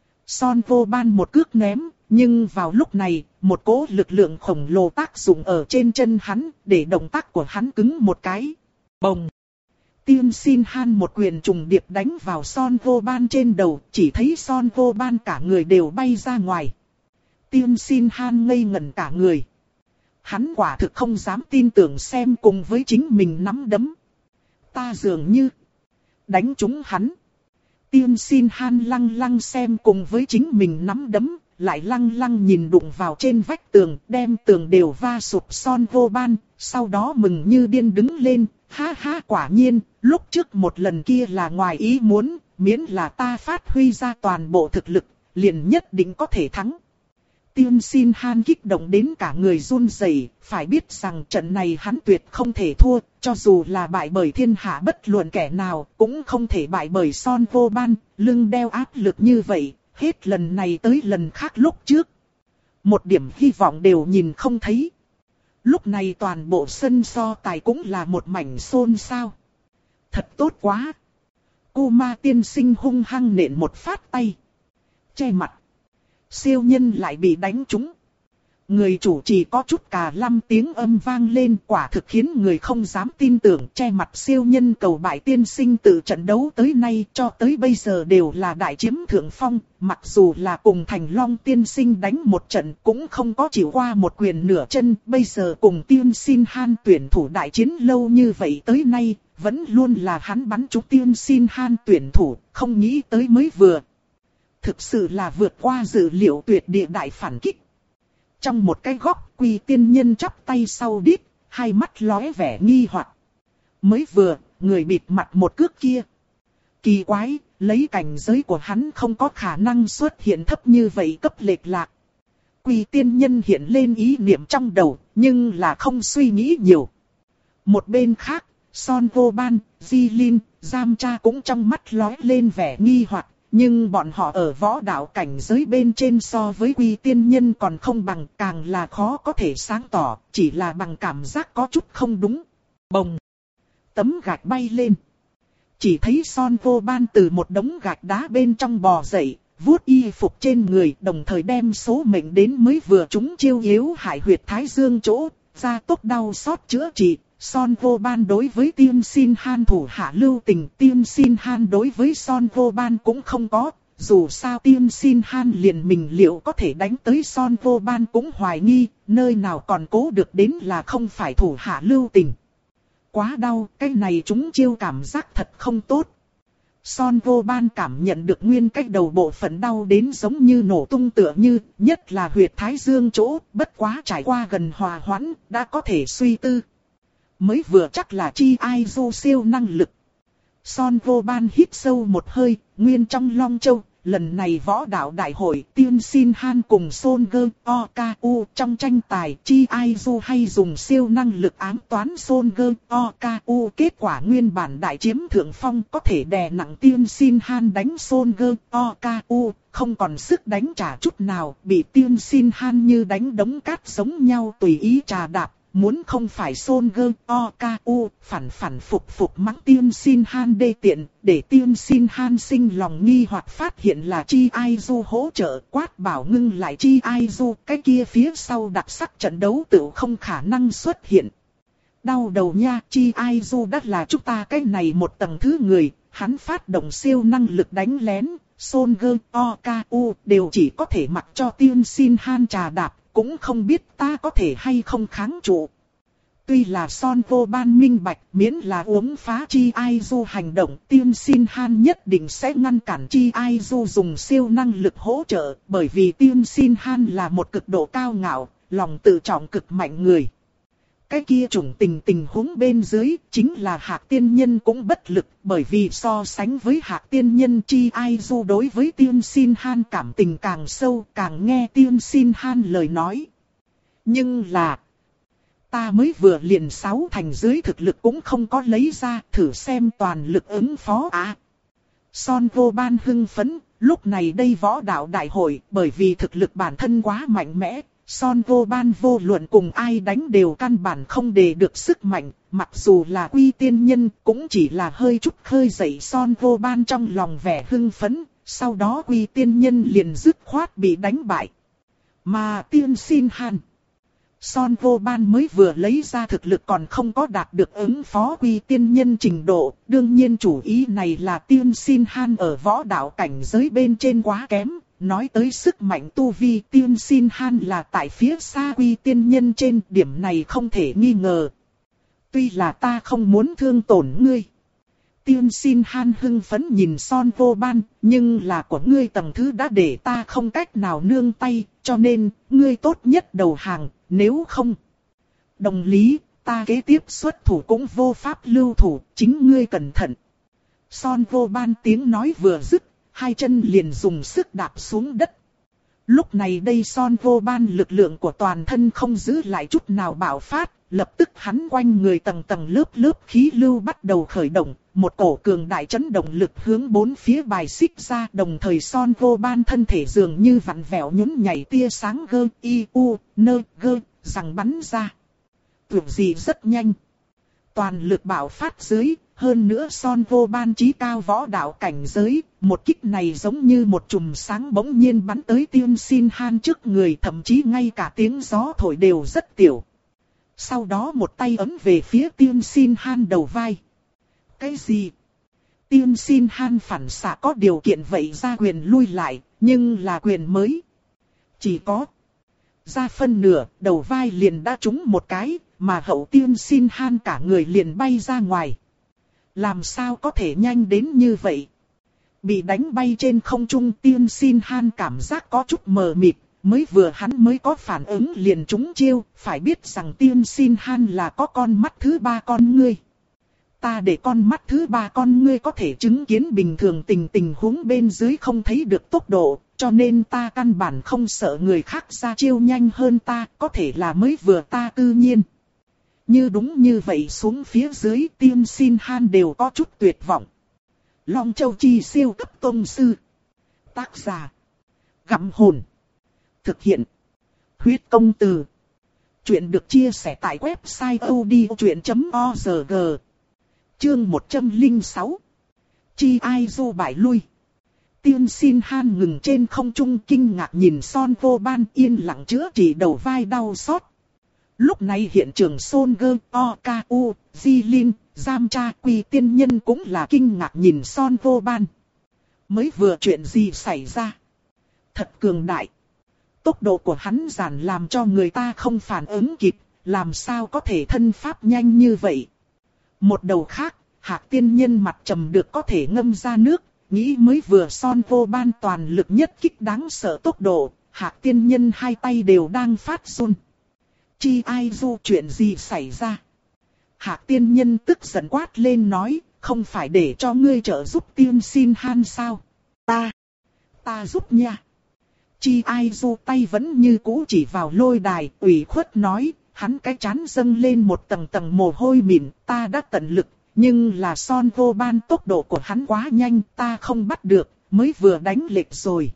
A: Son Vô Ban một cước ném, nhưng vào lúc này, một cỗ lực lượng khổng lồ tác dụng ở trên chân hắn, để động tác của hắn cứng một cái. Bồng. Tiên Xin Han một quyền trùng điệp đánh vào Son Vô Ban trên đầu, chỉ thấy Son Vô Ban cả người đều bay ra ngoài. Tiên Xin Han ngây ngẩn cả người. Hắn quả thực không dám tin tưởng xem cùng với chính mình nắm đấm. Ta dường như đánh trúng hắn. Tiên Xin Han lăng lăng xem cùng với chính mình nắm đấm, lại lăng lăng nhìn đụng vào trên vách tường, đem tường đều va sụp Son Vô Ban, sau đó mừng như điên đứng lên, ha ha quả nhiên, lúc trước một lần kia là ngoài ý muốn, miễn là ta phát huy ra toàn bộ thực lực, liền nhất định có thể thắng. Tiên Xin Han kích động đến cả người run rẩy, phải biết rằng trận này hắn tuyệt không thể thua, cho dù là bại bởi thiên hạ bất luận kẻ nào, cũng không thể bại bởi Son Vô Ban, lưng đeo áp lực như vậy, hết lần này tới lần khác lúc trước. Một điểm hy vọng đều nhìn không thấy. Lúc này toàn bộ sân so tài cũng là một mảnh xôn xao. Thật tốt quá. Cô ma tiên sinh hung hăng nện một phát tay. Che mặt. Siêu nhân lại bị đánh trúng. Người chủ trì có chút cà lăm tiếng âm vang lên, quả thực khiến người không dám tin tưởng. Che mặt siêu nhân cầu bại tiên sinh từ trận đấu tới nay cho tới bây giờ đều là đại chiếm thượng phong. Mặc dù là cùng Thành Long tiên sinh đánh một trận cũng không có chịu qua một quyền nửa chân. Bây giờ cùng Tiên Xin Han tuyển thủ đại chiến lâu như vậy tới nay, vẫn luôn là hắn bắn trúng Tiên Xin Han tuyển thủ, không nghĩ tới mới vừa. Thực sự là vượt qua dự liệu tuyệt địa đại phản kích. Trong một cái góc, Quy tiên nhân chắp tay sau đít, hai mắt lóe vẻ nghi hoặc. Mới vừa, người bịt mặt một cước kia. Kỳ quái, lấy cảnh giới của hắn không có khả năng xuất hiện thấp như vậy cấp lệch lạc. Quy tiên nhân hiện lên ý niệm trong đầu, nhưng là không suy nghĩ nhiều. Một bên khác, Son Vô Ban, Di Lin, Giam Cha cũng trong mắt lóe lên vẻ nghi hoặc. Nhưng bọn họ ở võ đạo cảnh giới bên trên so với Quy tiên nhân còn không bằng, càng là khó có thể sáng tỏ, chỉ là bằng cảm giác có chút không đúng. Bồng! Tấm gạch bay lên. Chỉ thấy Son Vô Ban từ một đống gạch đá bên trong bò dậy, vuốt y phục trên người, đồng thời đem số mệnh đến mới vừa trúng chiêu yếu hại huyệt thái dương chỗ, ra tốc đau xót chữa trị. Son Vô Ban đối với Tiên Xin Han thủ hạ lưu tình, Tiên Xin Han đối với Son Vô Ban cũng không có, dù sao Tiên Xin Han liền mình liệu có thể đánh tới Son Vô Ban cũng hoài nghi, nơi nào còn cố được đến là không phải thủ hạ lưu tình. Quá đau, cái này chúng chiêu cảm giác thật không tốt. Son Vô Ban cảm nhận được nguyên cách đầu bộ phận đau đến giống như nổ tung tựa như, nhất là huyệt thái dương chỗ, bất quá trải qua gần hòa hoãn, đã có thể suy tư. Mới vừa chắc là Chi Ai Du siêu năng lực. Son Vô Ban hít sâu một hơi, nguyên trong Long Châu, lần này võ đạo đại hội Tiên Xin Han cùng Son Gơ O K U trong tranh tài Chi Ai Du hay dùng siêu năng lực ám toán Son Gơ O K U, kết quả nguyên bản đại chiếm thượng phong có thể đè nặng Tiên Xin Han đánh Son Gơ O K U, không còn sức đánh trả chút nào, bị Tiên Xin Han như đánh đống cát giống nhau tùy ý trà đạp. Muốn không phải Son Gơ O K U, phản phản phục phục mắng Tiên Xin Han đê tiện, để Tiên Xin Han sinh lòng nghi hoặc phát hiện là Chi Ai Du hỗ trợ, quát bảo ngưng lại Chi Ai Du, cái kia phía sau đặc sắc trận đấu tự không khả năng xuất hiện. Đau đầu nha, Chi Ai Du đắt là chúng ta cái này một tầng thứ người, hắn phát động siêu năng lực đánh lén, Son Gơ O K U đều chỉ có thể mặc cho Tiên Xin Han trà đạp. Cũng không biết ta có thể hay không kháng trụ. Tuy là Son Vô Ban minh bạch, miễn là uống phá Chi Ai Du hành động, Tiên Xin Han nhất định sẽ ngăn cản Chi Ai Du dùng siêu năng lực hỗ trợ, bởi vì Tiên Xin Han là một cực độ cao ngạo, lòng tự trọng cực mạnh người. Cái kia chủng tình tình huống bên dưới, chính là Hạc Tiên Nhân cũng bất lực, bởi vì so sánh với Hạc Tiên Nhân Chi Ai Du đối với Tiên Xin Han cảm tình càng sâu, càng nghe Tiên Xin Han lời nói. Nhưng là, ta mới vừa liền sáu thành dưới thực lực cũng không có lấy ra, thử xem toàn lực ứng phó à. Son Vô Ban hưng phấn, Lúc này đây võ đạo đại hội, bởi vì thực lực bản thân quá mạnh mẽ, Son Vô Ban vô luận cùng ai đánh đều căn bản không để được sức mạnh, mặc dù là Quy Tiên Nhân cũng chỉ là hơi chút khơi dậy Son Vô Ban trong lòng vẻ hưng phấn, sau đó Quy Tiên Nhân liền dứt khoát bị đánh bại. Mà Tiên Xin Han, Son Vô Ban mới vừa lấy ra thực lực còn không có đạt được ứng phó Quy Tiên Nhân trình độ, đương nhiên chủ ý này là Tiên Xin Han ở võ đạo cảnh giới bên trên quá kém. Nói tới sức mạnh tu vi, Tiên Xin Han là tại phía xa Quy Tiên Nhân trên, điểm này không thể nghi ngờ. Tuy là ta không muốn thương tổn ngươi. Tiên Xin Han hưng phấn nhìn Son Vô Ban, nhưng là của ngươi tầng thứ đã để ta không cách nào nương tay, cho nên, ngươi tốt nhất đầu hàng, nếu không. Đồng lý, ta kế tiếp xuất thủ cũng vô pháp lưu thủ, chính ngươi cẩn thận. Son Vô Ban tiếng nói vừa dứt, hai chân liền dùng sức đạp xuống đất. Lúc này đây Son Vô Ban lực lượng của toàn thân không giữ lại chút nào bạo phát, lập tức hắn quanh người tầng tầng lớp lớp khí lưu bắt đầu khởi động, một cổ cường đại chấn động lực hướng bốn phía bài xích ra, đồng thời Son Vô Ban thân thể dường như vặn vẹo nhún nhảy tia sáng gơ y u nơ gơ rằng bắn ra. Tuyệt gì rất nhanh. Toàn lực bạo phát dưới, hơn nữa Son Vô Ban chí cao võ đạo cảnh giới, một kích này giống như một chùm sáng bỗng nhiên bắn tới Tiên Xin Han trước người, thậm chí ngay cả tiếng gió thổi đều rất tiểu. Sau đó một tay ấn về phía Tiên Xin Han đầu vai. Cái gì? Tiên Xin Han phản xạ có điều kiện vậy ra quyền lui lại, nhưng là quyền mới. Chỉ có ra phân nửa, đầu vai liền đã trúng một cái, mà hậu Tiên Xin Han cả người liền bay ra ngoài. Làm sao có thể nhanh đến như vậy? Bị đánh bay trên không trung, Tiên Xin Han cảm giác có chút mờ mịt, mới vừa hắn mới có phản ứng liền trúng chiêu, phải biết rằng Tiên Xin Han là có con mắt thứ ba con ngươi. Ta để con mắt thứ ba con ngươi có thể chứng kiến bình thường tình tình huống bên dưới không thấy được tốc độ, cho nên ta căn bản không sợ người khác ra chiêu nhanh hơn ta, có thể là mới vừa ta tự nhiên. Như đúng như vậy xuống phía dưới, Tiên Xin Han đều có chút tuyệt vọng. Long Châu Chi siêu cấp tông sư. Tác giả: Gặm Hồn. Thực hiện: Huyết Công Từ. Chuyện được chia sẻ tại website odchuyện chấm org. Chương một trăm lẻ sáu. Chi Ai Du bại lui. Tiên Xin Han ngừng trên không trung kinh ngạc nhìn Son Vô Ban, yên lặng chữa trị đầu vai đau xót. Lúc này hiện trường Son Gơ, O K U, Di Linh, Giam Cha, Quy Tiên Nhân cũng là kinh ngạc nhìn Son Vô Ban. Mới vừa chuyện gì xảy ra? Thật cường đại. Tốc độ của hắn giản làm cho người ta không phản ứng kịp, làm sao có thể thân pháp nhanh như vậy? Một đầu khác, Hạc Tiên Nhân mặt trầm được có thể ngâm ra nước, nghĩ mới vừa Son Vô Ban toàn lực nhất kích đáng sợ tốc độ, Hạc Tiên Nhân hai tay đều đang phát run. Chi Ai Du chuyện gì xảy ra? Hạc Tiên Nhân tức giận quát lên nói, không phải để cho ngươi trợ giúp Tiên Xin Han sao? Ta, ta giúp nha. Chi Ai Du tay vẫn như cũ chỉ vào lôi đài, ủy khuất nói, hắn cái trán dâng lên một tầng tầng mồ hôi mịn, ta đã tận lực, nhưng là Son Vô Ban tốc độ của hắn quá nhanh, ta không bắt được, mới vừa đánh lệch rồi.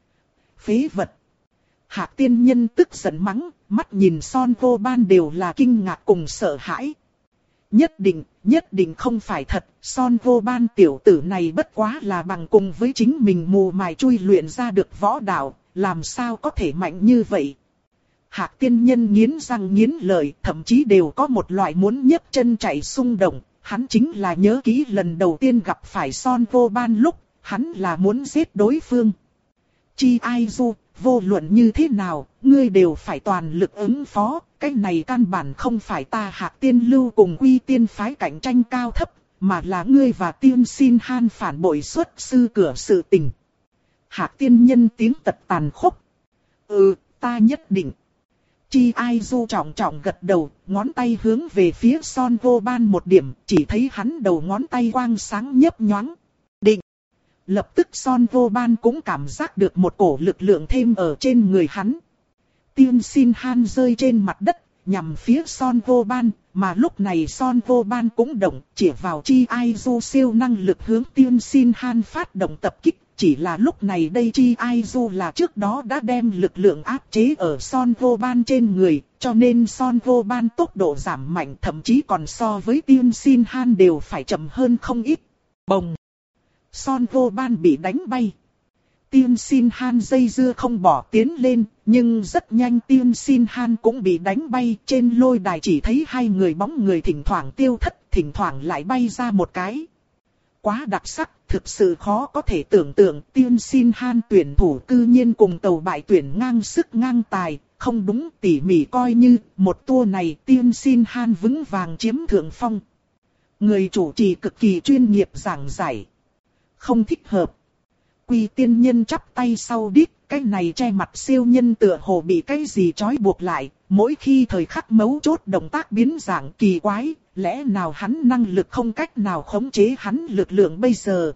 A: Phế vật. Hạc Tiên Nhân tức giận mắng, mắt nhìn Son Vô Ban đều là kinh ngạc cùng sợ hãi. Nhất định, nhất định không phải thật, Son Vô Ban tiểu tử này bất quá là bằng cùng với chính mình mù mài chui luyện ra được võ đạo, làm sao có thể mạnh như vậy. Hạc Tiên Nhân nghiến răng nghiến lợi, thậm chí đều có một loại muốn nhấc chân chạy xung động, hắn chính là nhớ kỹ lần đầu tiên gặp phải Son Vô Ban lúc, hắn là muốn giết đối phương. Chi Ai Du, vô luận như thế nào, ngươi đều phải toàn lực ứng phó, cái này căn bản không phải ta Hạc Tiên Lưu cùng Quy Tiên phái cạnh tranh cao thấp, mà là ngươi và Tiên Xin Han phản bội xuất sư cửa sự tình. Hạc Tiên Nhân tiếng tật tàn khốc. Ừ, ta nhất định. Chi Ai Du trọng trọng gật đầu, ngón tay hướng về phía Son Vô Ban một điểm, chỉ thấy hắn đầu ngón tay quang sáng nhấp nhoáng. Định. Lập tức Son Vô Ban cũng cảm giác được một cổ lực lượng thêm ở trên người hắn. Tiên Xin Han rơi trên mặt đất, nhằm phía Son Vô Ban, mà lúc này Son Vô Ban cũng động, chỉ vào Chi Ai Du siêu năng lực hướng Tiên Xin Han phát động tập kích, chỉ là lúc này đây Chi Ai Du là trước đó đã đem lực lượng áp chế ở Son Vô Ban trên người, cho nên Son Vô Ban tốc độ giảm mạnh, thậm chí còn so với Tiên Sin Han đều phải chậm hơn không ít. Bồng! Son Vô Ban bị đánh bay. Tiên Sin Han dây dưa không bỏ tiến lên, nhưng rất nhanh Tiên Sin Han cũng bị đánh bay. Trên lôi đài chỉ thấy hai người bóng người thỉnh thoảng tiêu thất, thỉnh thoảng lại bay ra một cái. Quá đặc sắc, thực sự khó có thể tưởng tượng Tiên Sin Han tuyển thủ cư nhiên cùng tàu bại tuyển ngang sức ngang tài. Không đúng, tỉ mỉ coi như một tour này Tiên Sin Han vững vàng chiếm thượng phong. Người chủ trì cực kỳ chuyên nghiệp giảng giải. Không thích hợp. Quy tiên nhân chắp tay sau đít, cái này che mặt siêu nhân tựa hồ bị cái gì trói buộc lại, mỗi khi thời khắc mấu chốt động tác biến dạng kỳ quái, lẽ nào hắn năng lực không cách nào khống chế hắn lực lượng bây giờ.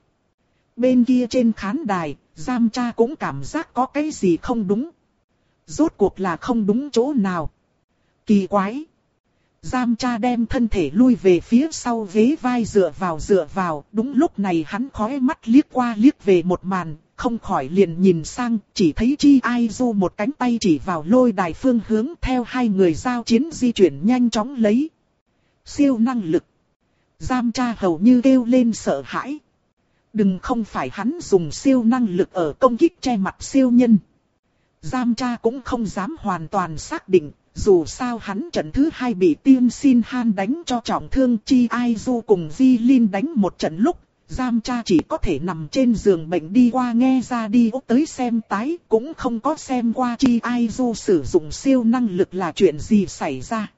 A: Bên kia trên khán đài, Giam Cha cũng cảm giác có cái gì không đúng. Rốt cuộc là không đúng chỗ nào. Kỳ quái. Giam Cha đem thân thể lui về phía sau ghế vai dựa vào dựa vào, đúng lúc này hắn khóe mắt liếc qua liếc về một màn, không khỏi liền nhìn sang, chỉ thấy Chi Ai Du một cánh tay chỉ vào lôi đài phương hướng theo hai người giao chiến di chuyển nhanh chóng lấy. Siêu năng lực. Giam Cha hầu như kêu lên sợ hãi. Đừng không phải hắn dùng siêu năng lực ở công kích che mặt siêu nhân. Giam Cha cũng không dám hoàn toàn xác định. Dù sao hắn trận thứ hai bị Tiên Sin Han đánh cho trọng thương, Chi Ai Du cùng Di Lin đánh một trận lúc, Giam Cha chỉ có thể nằm trên giường bệnh đi qua nghe ra đi ốc tới xem tái, cũng không có xem qua Chi Ai Du sử dụng siêu năng lực là chuyện gì xảy ra.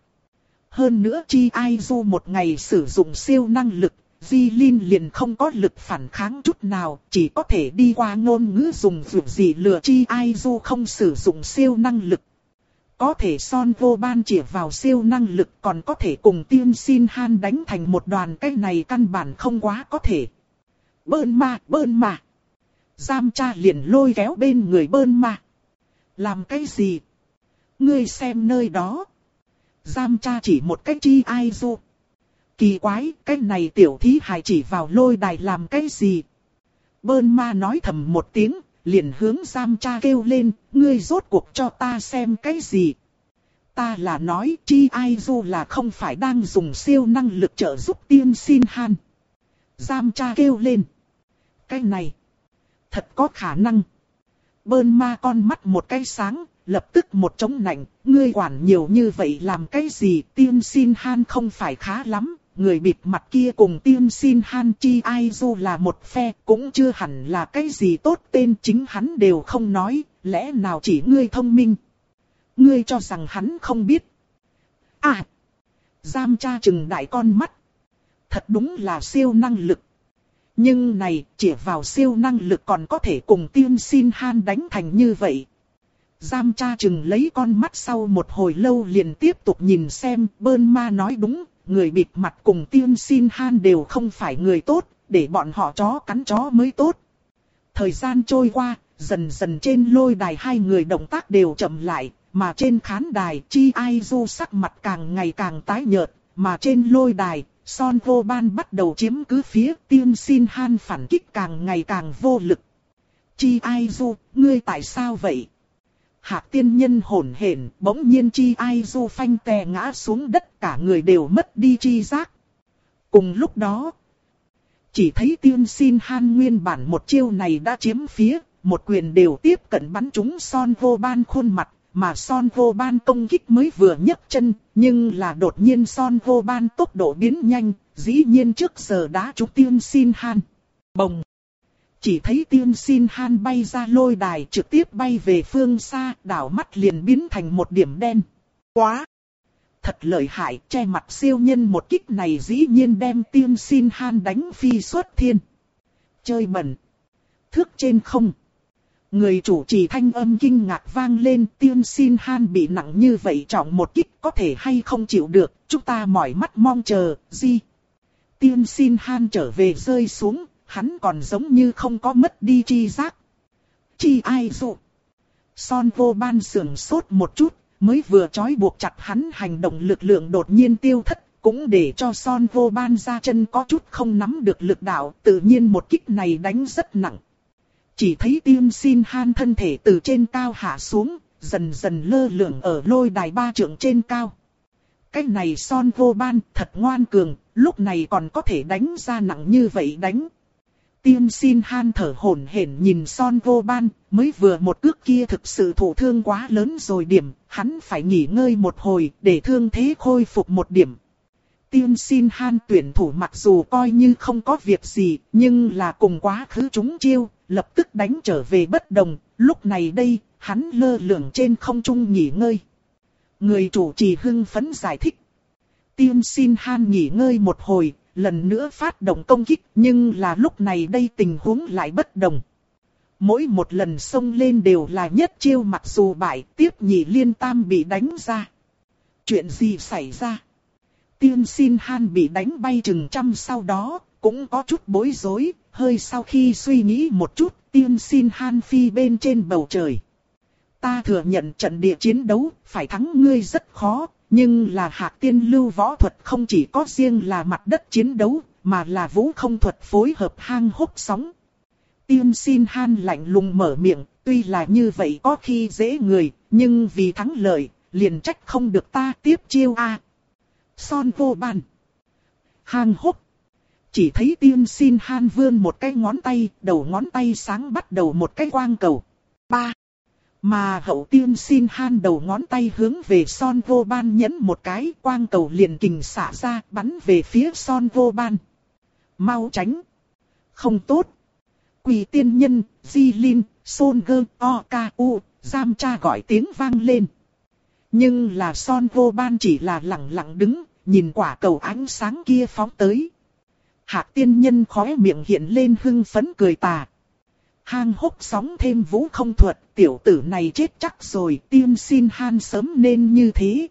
A: Hơn nữa Chi Ai Du một ngày sử dụng siêu năng lực, Di Lin liền không có lực phản kháng chút nào, chỉ có thể đi qua ngôn ngữ dùng vượt gì lừa Chi Ai Du không sử dụng siêu năng lực. Có thể Son Vô Ban chỉ vào siêu năng lực còn có thể cùng Tiên Sin Han đánh thành một đoàn, cái này căn bản không quá có thể. Bơn ma, bơn ma. Giam Cha liền lôi kéo bên người bơn ma. Làm cái gì? Ngươi xem nơi đó. Giam Cha chỉ một cái Chi Ai Du. Kỳ quái, cái này tiểu thí hài chỉ vào lôi đài làm cái gì? Bơn ma nói thầm một tiếng. Liền hướng Giam Cha kêu lên, ngươi rốt cuộc cho ta xem cái gì? Ta là nói Chi Ai Du là không phải đang dùng siêu năng lực trợ giúp Tiên Sin Han. Giam Cha kêu lên. Cái này, thật có khả năng. Bơn ma con mắt một cái sáng, lập tức một trống nạnh, ngươi quản nhiều như vậy làm cái gì? Tiên Sin Han không phải khá lắm. Người bịt mặt kia cùng Tiên Sin Han Chi Ai Du là một phe, cũng chưa hẳn là cái gì tốt, tên chính hắn đều không nói, lẽ nào chỉ ngươi thông minh? Ngươi cho rằng hắn không biết. À! Giam Cha trừng đại con mắt. Thật đúng là siêu năng lực. Nhưng này, chỉ vào siêu năng lực còn có thể cùng Tiên Sin Han đánh thành như vậy. Giam Cha trừng lấy con mắt sau một hồi lâu liền tiếp tục nhìn xem, bơn ma nói đúng. Người bịt mặt cùng Tiên Sin Han đều không phải người tốt, để bọn họ chó cắn chó mới tốt. Thời gian trôi qua, dần dần trên lôi đài hai người động tác đều chậm lại, mà trên khán đài Chi Ai Du sắc mặt càng ngày càng tái nhợt, mà trên lôi đài, Son Vô Ban bắt đầu chiếm cứ phía Tiên Sin Han phản kích càng ngày càng vô lực. Chi Ai Du, ngươi tại sao vậy? Hạc tiên nhân hổn hển, bỗng nhiên Chi Ai Du phanh tè ngã xuống đất, cả người đều mất đi chi giác. Cùng lúc đó, chỉ thấy Tiên Sin Han nguyên bản một chiêu này đã chiếm phía, một quyền đều tiếp cận bắn trúng Son Vô Ban khuôn mặt, mà Son Vô Ban công kích mới vừa nhấc chân, nhưng là đột nhiên Son Vô Ban tốc độ biến nhanh, dĩ nhiên trước giờ đã trúng Tiên Sin Han. Bồng! Chỉ thấy Tiên Sin Han bay ra lôi đài trực tiếp bay về phương xa, đảo mắt liền biến thành một điểm đen. Quá! Thật lợi hại, che mặt siêu nhân một kích này dĩ nhiên đem Tiên Sin Han đánh phi xuất thiên. Chơi bẩn! Thước trên không! Người chủ trì thanh âm kinh ngạc vang lên, Tiên Sin Han bị nặng như vậy trọng một kích có thể hay không chịu được, chúng ta mỏi mắt mong chờ, gì? Tiên Sin Han trở về rơi xuống. Hắn còn giống như không có mất đi chi giác. Chi Ai Du. Son Vô Ban sườn sốt một chút, mới vừa trói buộc chặt hắn hành động lực lượng đột nhiên tiêu thất, cũng để cho Son Vô Ban ra chân có chút không nắm được lực đạo, tự nhiên một kích này đánh rất nặng. Chỉ thấy Tiên Xin Han thân thể từ trên cao hạ xuống, dần dần lơ lửng ở lôi đài ba trượng trên cao. Cái này Son Vô Ban thật ngoan cường, lúc này còn có thể đánh ra nặng như vậy đánh. Tiên Xin Han thở hổn hển nhìn Son Vô Ban, mới vừa một cước kia thực sự thụ thương quá lớn rồi điểm, hắn phải nghỉ ngơi một hồi để thương thế khôi phục một điểm. Tiên Xin Han tuyển thủ mặc dù coi như không có việc gì, nhưng là cùng quá khứ chúng chiêu, lập tức đánh trở về bất đồng, lúc này đây, hắn lơ lửng trên không trung nghỉ ngơi. Người chủ trì hưng phấn giải thích. Tiên Xin Han nghỉ ngơi một hồi, lần nữa phát động công kích, nhưng là lúc này đây tình huống lại bất đồng. Mỗi một lần xông lên đều là nhất chiêu, mặc dù bại, tiếp nhị liên tam bị đánh ra. Chuyện gì xảy ra? Tiên Xin Han bị đánh bay chừng trăm, sau đó cũng có chút bối rối, hơi sau khi suy nghĩ một chút, Tiên Xin Han phi bên trên bầu trời. Ta thừa nhận trận địa chiến đấu, phải thắng ngươi rất khó, nhưng là Hạc Tiên Lưu võ thuật không chỉ có riêng là mặt đất chiến đấu, mà là vũ không thuật phối hợp hang hốc sóng. Tiên Xin Han lạnh lùng mở miệng, tuy là như vậy có khi dễ người, nhưng vì thắng lợi, liền trách không được ta tiếp chiêu a. Son Vô Ban. Hang hốc. Chỉ thấy Tiên Xin Han vươn một cái ngón tay, đầu ngón tay sáng bắt đầu một cái quang cầu. Ba. Mà hậu Tiên Xin Han đầu ngón tay hướng về Son Vô Ban nhấn một cái, quang cầu liền kình xả ra, bắn về phía Son Vô Ban. Mau tránh. Không tốt. Quỷ tiên nhân, Di Linh, Son Gơ, O K U, giam cha gọi tiếng vang lên. Nhưng là Son Vô Ban chỉ là lặng lặng đứng, nhìn quả cầu ánh sáng kia phóng tới. Hạc tiên nhân khóe miệng hiện lên hưng phấn cười tà. Hang hốc sóng thêm vũ không thuật, tiểu tử này chết chắc rồi, Tiên Xin Han sớm nên như thế.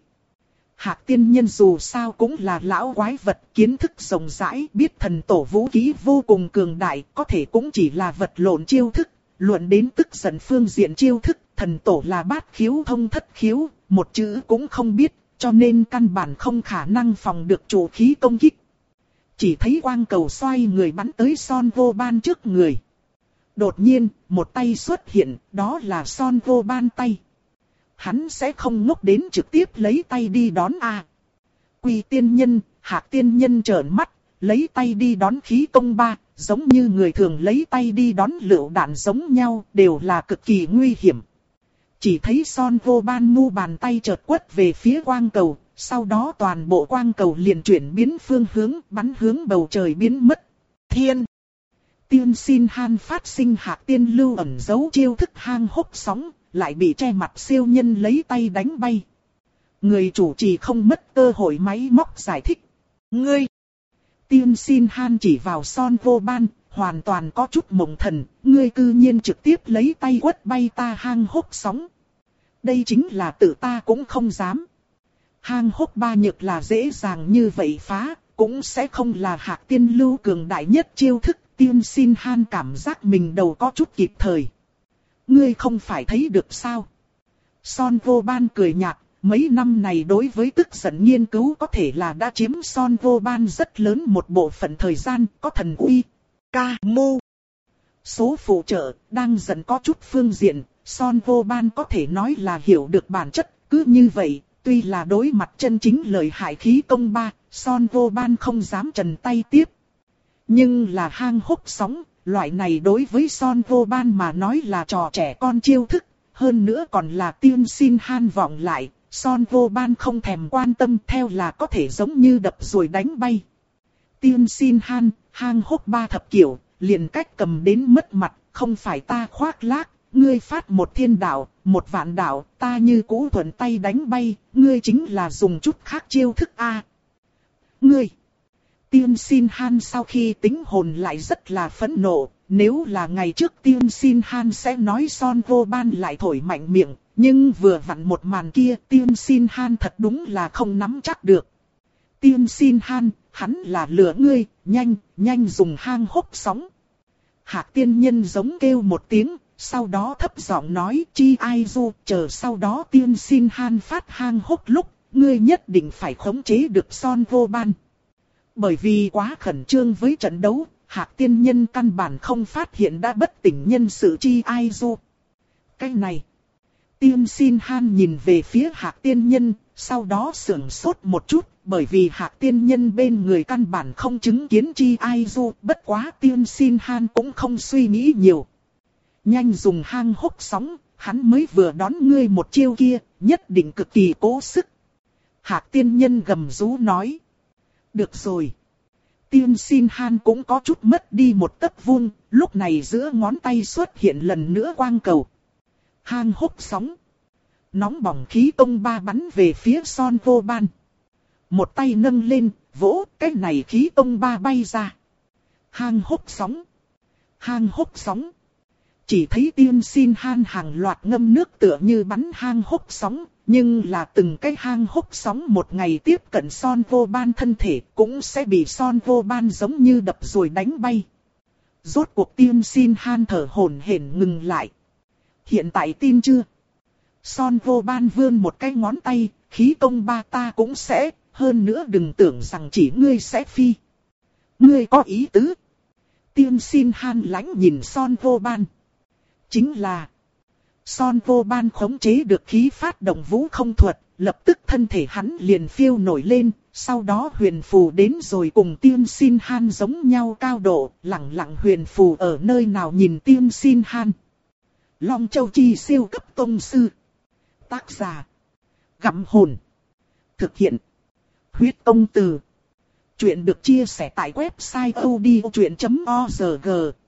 A: Hạc tiên nhân dù sao cũng là lão quái vật, kiến thức rộng rãi, biết thần tổ vũ khí vô cùng cường đại, có thể cũng chỉ là vật lộn chiêu thức. Luận đến tức giận phương diện chiêu thức, thần tổ là bát khiếu thông thất khiếu, một chữ cũng không biết, cho nên căn bản không khả năng phòng được chủ khí công kích. Chỉ thấy quang cầu xoay người bắn tới Son Vô Ban trước người. Đột nhiên, một tay xuất hiện, đó là Son Vô Ban tay. Hắn sẽ không ngốc đến trực tiếp lấy tay đi đón a. Quỷ tiên nhân, Hạc tiên nhân trợn mắt, lấy tay đi đón khí công ba, giống như người thường lấy tay đi đón lựu đạn giống nhau, đều là cực kỳ nguy hiểm. Chỉ thấy Son Vô Ban mu bàn tay chợt quất về phía quang cầu, sau đó toàn bộ quang cầu liền chuyển biến phương hướng, bắn hướng bầu trời biến mất. Thiên! Tiên Xin Han phát sinh Hạc Tiên Lưu ẩn giấu chiêu thức hang hốc sóng, lại bị che mặt siêu nhân lấy tay đánh bay. Người chủ trì không mất cơ hội máy móc giải thích. Ngươi! Tiên Xin Han chỉ vào Son Vô Ban, hoàn toàn có chút mộng thần, ngươi cư nhiên trực tiếp lấy tay quất bay ta hang hốc sóng. Đây chính là tự ta cũng không dám. Hang hốc ba nhược là dễ dàng như vậy phá, cũng sẽ không là Hạc Tiên Lưu cường đại nhất chiêu thức. Tiên Xin Han cảm giác mình đầu có chút kịp thời. Ngươi không phải thấy được sao? Son Vô Ban cười nhạt, mấy năm này đối với tức giận nghiên cứu có thể là đã chiếm Son Vô Ban rất lớn một bộ phận thời gian, có thần uy, ca mô. Số phụ trợ, đang dần có chút phương diện, Son Vô Ban có thể nói là hiểu được bản chất, cứ như vậy, tuy là đối mặt chân chính lợi hại khí công ba, Son Vô Ban không dám trần tay tiếp. Nhưng là hang hốc sóng, loại này đối với Son Vô Ban mà nói là trò trẻ con chiêu thức, hơn nữa còn là Tiên Xin Han vọng lại, Son Vô Ban không thèm quan tâm, theo là có thể giống như đập rồi đánh bay. Tiên Xin Han, hang hốc ba thập kiểu, liền cách cầm đến mất mặt, không phải ta khoác lác, ngươi phát một thiên đạo, một vạn đạo, ta như cũ thuận tay đánh bay, ngươi chính là dùng chút khác chiêu thức a. Ngươi! Tiên Xin Han sau khi tính hồn lại rất là phẫn nộ, nếu là ngày trước Tiên Xin Han sẽ nói Son Vô Ban lại thổi mạnh miệng, nhưng vừa vặn một màn kia Tiên Xin Han thật đúng là không nắm chắc được. Tiên Xin Han, hắn là lừa ngươi, nhanh, nhanh dùng hang hốc sóng. Hạc tiên nhân giống kêu một tiếng, sau đó thấp giọng nói chi ai du, chờ sau đó Tiên Xin Han phát hang hốc lúc, ngươi nhất định phải khống chế được Son Vô Ban. Bởi vì quá khẩn trương với trận đấu, Hạc tiên nhân căn bản không phát hiện đã bất tỉnh nhân sự Chi Ai Du. Cái này. Tiên Xin Han nhìn về phía Hạc tiên nhân, sau đó sưởng sốt một chút, bởi vì Hạc tiên nhân bên người căn bản không chứng kiến Chi Ai Du, bất quá Tiên Xin Han cũng không suy nghĩ nhiều. Nhanh dùng hang hốc sóng, hắn mới vừa đón ngươi một chiêu kia, nhất định cực kỳ cố sức. Hạc tiên nhân gầm rú nói. Được rồi. Tiên Xin Han cũng có chút mất đi một tấc vuông, lúc này giữa ngón tay xuất hiện lần nữa quang cầu. Hang hốc sóng. Nóng bỏng khí công ba bắn về phía Son Vô Ban. Một tay nâng lên, vỗ, cái này khí công ba bay ra. Hang hốc sóng. Hang hốc sóng. Chỉ thấy Tiên Xin Han hàng loạt ngâm nước tựa như bắn hang hốc sóng, nhưng là từng cái hang hốc sóng một ngày tiếp cận Son Vô Ban thân thể cũng sẽ bị Son Vô Ban giống như đập rồi đánh bay. Rốt cuộc Tiên Xin Han thở hổn hển ngừng lại. Hiện tại tin chưa? Son Vô Ban vươn một cái ngón tay, khí công ba ta cũng sẽ, hơn nữa đừng tưởng rằng chỉ ngươi sẽ phi. Ngươi có ý tứ. Tiên Xin Han lãnh nhìn Son Vô Ban. Chính là Son Vô Ban khống chế được khí phát động vũ không thuật, lập tức thân thể hắn liền phiêu nổi lên, sau đó huyền phù đến rồi cùng Tiên Xin Han giống nhau cao độ, lẳng lặng huyền phù ở nơi nào nhìn Tiên Xin Han. Long Châu Chi siêu cấp tông sư. Tác giả Gặm Hồn. Thực hiện Huyết Công Từ. Chuyện được chia sẻ tại website odchuyện chấm org.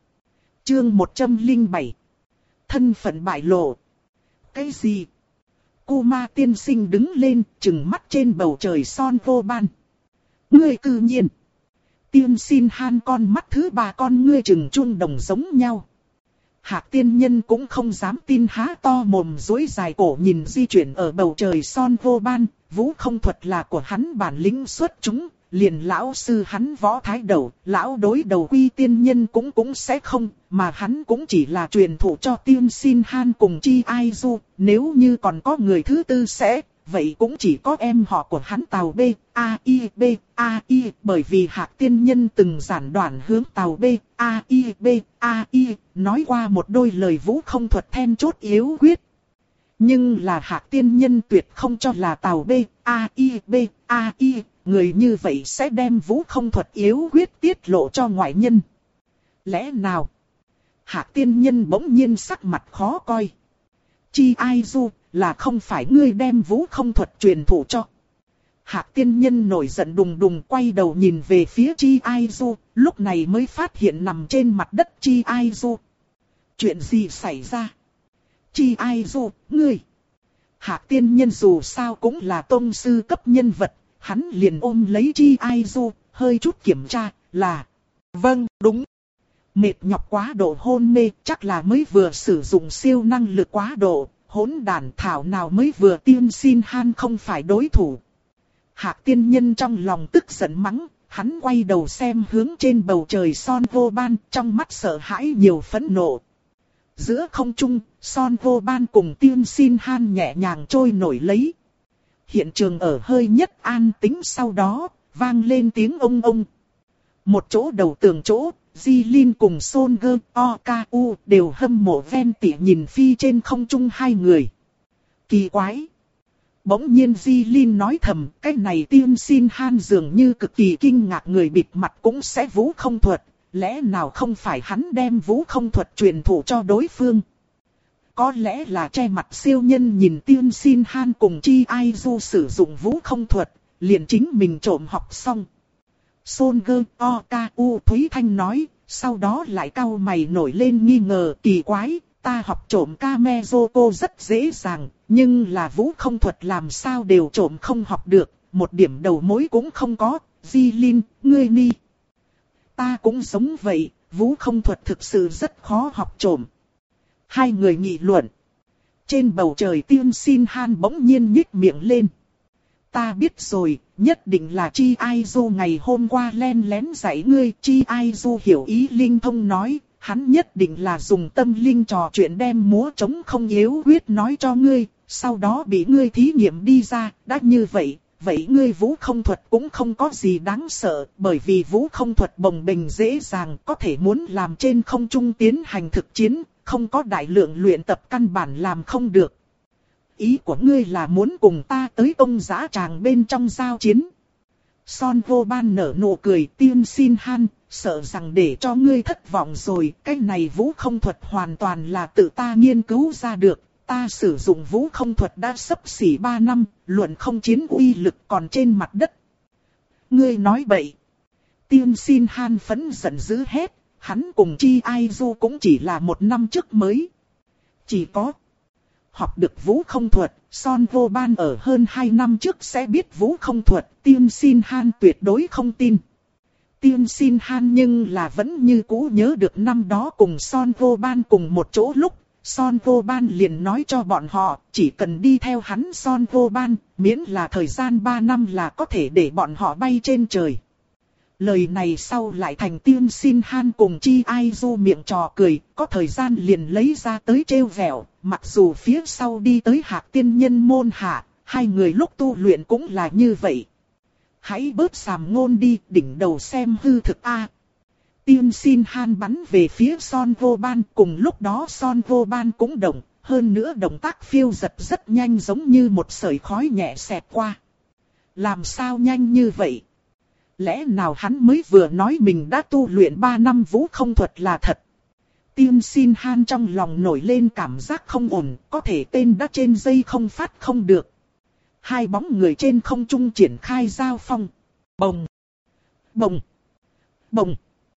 A: Chương một trăm lẻ bảy. Thân phận bại lộ. Cái gì? Cô ma tiên sinh đứng lên, trừng mắt trên bầu trời Son Vô Ban. Ngươi cư nhiên. Tiên Xin Han con mắt thứ ba con ngươi trừng chuông đồng giống nhau. Hạc tiên nhân cũng không dám tin, há to mồm dối dài cổ nhìn di chuyển ở bầu trời Son Vô Ban. Vũ không thuật là của hắn bản lĩnh xuất chúng, liền lão sư hắn võ thái đầu, lão đối đầu quy tiên nhân cũng cũng sẽ không, mà hắn cũng chỉ là truyền thụ cho Tiên Xin Han cùng Chi Ai Du, nếu như còn có người thứ tư sẽ, vậy cũng chỉ có em họ của hắn Tào B, A I B, A I, bởi vì Hạc tiên nhân từng giản đoạn hướng Tào B, A I B, A I, nói qua một đôi lời vũ không thuật then chốt yếu quyết. Nhưng là Hạc tiên nhân tuyệt không cho là Tào B, A I B, A I, người như vậy sẽ đem vũ không thuật yếu quyết tiết lộ cho ngoại nhân. Lẽ nào? Hạc tiên nhân bỗng nhiên sắc mặt khó coi. Chi Ai Du, là không phải ngươi đem vũ không thuật truyền thụ cho. Hạc tiên nhân nổi giận đùng đùng quay đầu nhìn về phía Chi Ai Du, lúc này mới phát hiện nằm trên mặt đất Chi Ai Du. Chuyện gì xảy ra? Chi Ai Du, ngươi. Hạc tiên nhân dù sao cũng là tông sư cấp nhân vật, hắn liền ôm lấy Chi Ai Du, hơi chút kiểm tra, là... Vâng, đúng. Mệt nhọc quá độ hôn mê, chắc là mới vừa sử dụng siêu năng lực quá độ, hỗn đàn thảo nào mới vừa Tiên Xin Han không phải đối thủ. Hạc tiên nhân trong lòng tức giận mắng, hắn quay đầu xem hướng trên bầu trời Son Vô Ban, trong mắt sợ hãi nhiều phẫn nộ. Giữa không trung, Son Vô Ban cùng Tiên Xin Han nhẹ nhàng trôi nổi lấy. Hiện trường ở hơi nhất an tĩnh, sau đó, vang lên tiếng ông ông. Một chỗ đầu tường chỗ, Di Linh cùng Son Gơ, O K U đều hâm mộ ven tỉ nhìn phi trên không trung hai người. Kỳ quái! Bỗng nhiên Di Linh nói thầm, cái này Tiên Xin Han dường như cực kỳ kinh ngạc, người bịt mặt cũng sẽ vũ không thuật, lẽ nào không phải hắn đem vũ không thuật truyền thụ cho đối phương? Có lẽ là che mặt siêu nhân nhìn Tiên Xin Han cùng Chi Ai Du sử dụng vũ không thuật, liền chính mình trộm học xong. Son Gơ, O K U Thúy Thanh nói, sau đó lại cau mày nổi lên nghi ngờ, kỳ quái, ta học trộm Kamezoko rất dễ dàng, nhưng là vũ không thuật làm sao đều trộm không học được, một điểm đầu mối cũng không có. Di Linh, ngươi ni. Ta cũng giống vậy, vũ không thuật thực sự rất khó học trộm. Hai người nghị luận. Trên bầu trời Tiên Xin Han bỗng nhiên nhích miệng lên. Ta biết rồi, nhất định là Chi Ai Du ngày hôm qua len lén dạy ngươi. Chi Ai Du hiểu ý linh thông nói, hắn nhất định là dùng tâm linh trò chuyện đem múa trống không yếu quyết nói cho ngươi, sau đó bị ngươi thí nghiệm đi ra. Đã như vậy, vậy ngươi vũ không thuật cũng không có gì đáng sợ, bởi vì vũ không thuật bồng bềnh dễ dàng, có thể muốn làm trên không trung tiến hành thực chiến, không có đại lượng luyện tập căn bản làm không được. Ý của ngươi là muốn cùng ta tới công dã tràng bên trong giao chiến. Son vô ban nở nụ cười, Tiên Xin Han, sợ rằng để cho ngươi thất vọng rồi, cái này vũ không thuật hoàn toàn là tự ta nghiên cứu ra được. Ta sử dụng vũ không thuật đã sắp xỉ ba năm, luận không chiến uy lực còn trên mặt đất. Ngươi nói bậy. Tiên Xin Han phẫn giận dữ hét, hắn cùng Chi Ai Du cũng chỉ là một năm trước mới. Chỉ có học được vũ không thuật, Son vô ban ở hơn hai năm trước sẽ biết vũ không thuật, Tiên Xin Han tuyệt đối không tin. Tiên Xin Han nhưng là vẫn như cũ nhớ được năm đó cùng Son vô ban cùng một chỗ lúc. Son vô ban liền nói cho bọn họ, chỉ cần đi theo hắn Son vô ban, miễn là thời gian ba năm là có thể để bọn họ bay trên trời. Lời này sau lại thành Tiên Xin Han cùng Chi Ai Du miệng trò cười, có thời gian liền lấy ra tới trêu vẹo, mặc dù phía sau đi tới Hạc Tiên Nhân môn hạ, hai người lúc tu luyện cũng là như vậy. Hãy bớt sàm ngôn đi, đỉnh đầu xem hư thực a. Tiên Xin Han bắn về phía Son vô ban, cùng lúc đó Son vô ban cũng động, hơn nữa động tác phiêu giật rất nhanh giống như một sợi khói nhẹ xẹt qua. Làm sao nhanh như vậy? Lẽ nào hắn mới vừa nói mình đã tu luyện ba năm vũ không thuật là thật? Tiên Xin Han trong lòng nổi lên cảm giác không ổn, có thể tên đã trên dây không phát không được. Hai bóng người trên không trung triển khai giao phong. Bồng! Bồng! Bồng!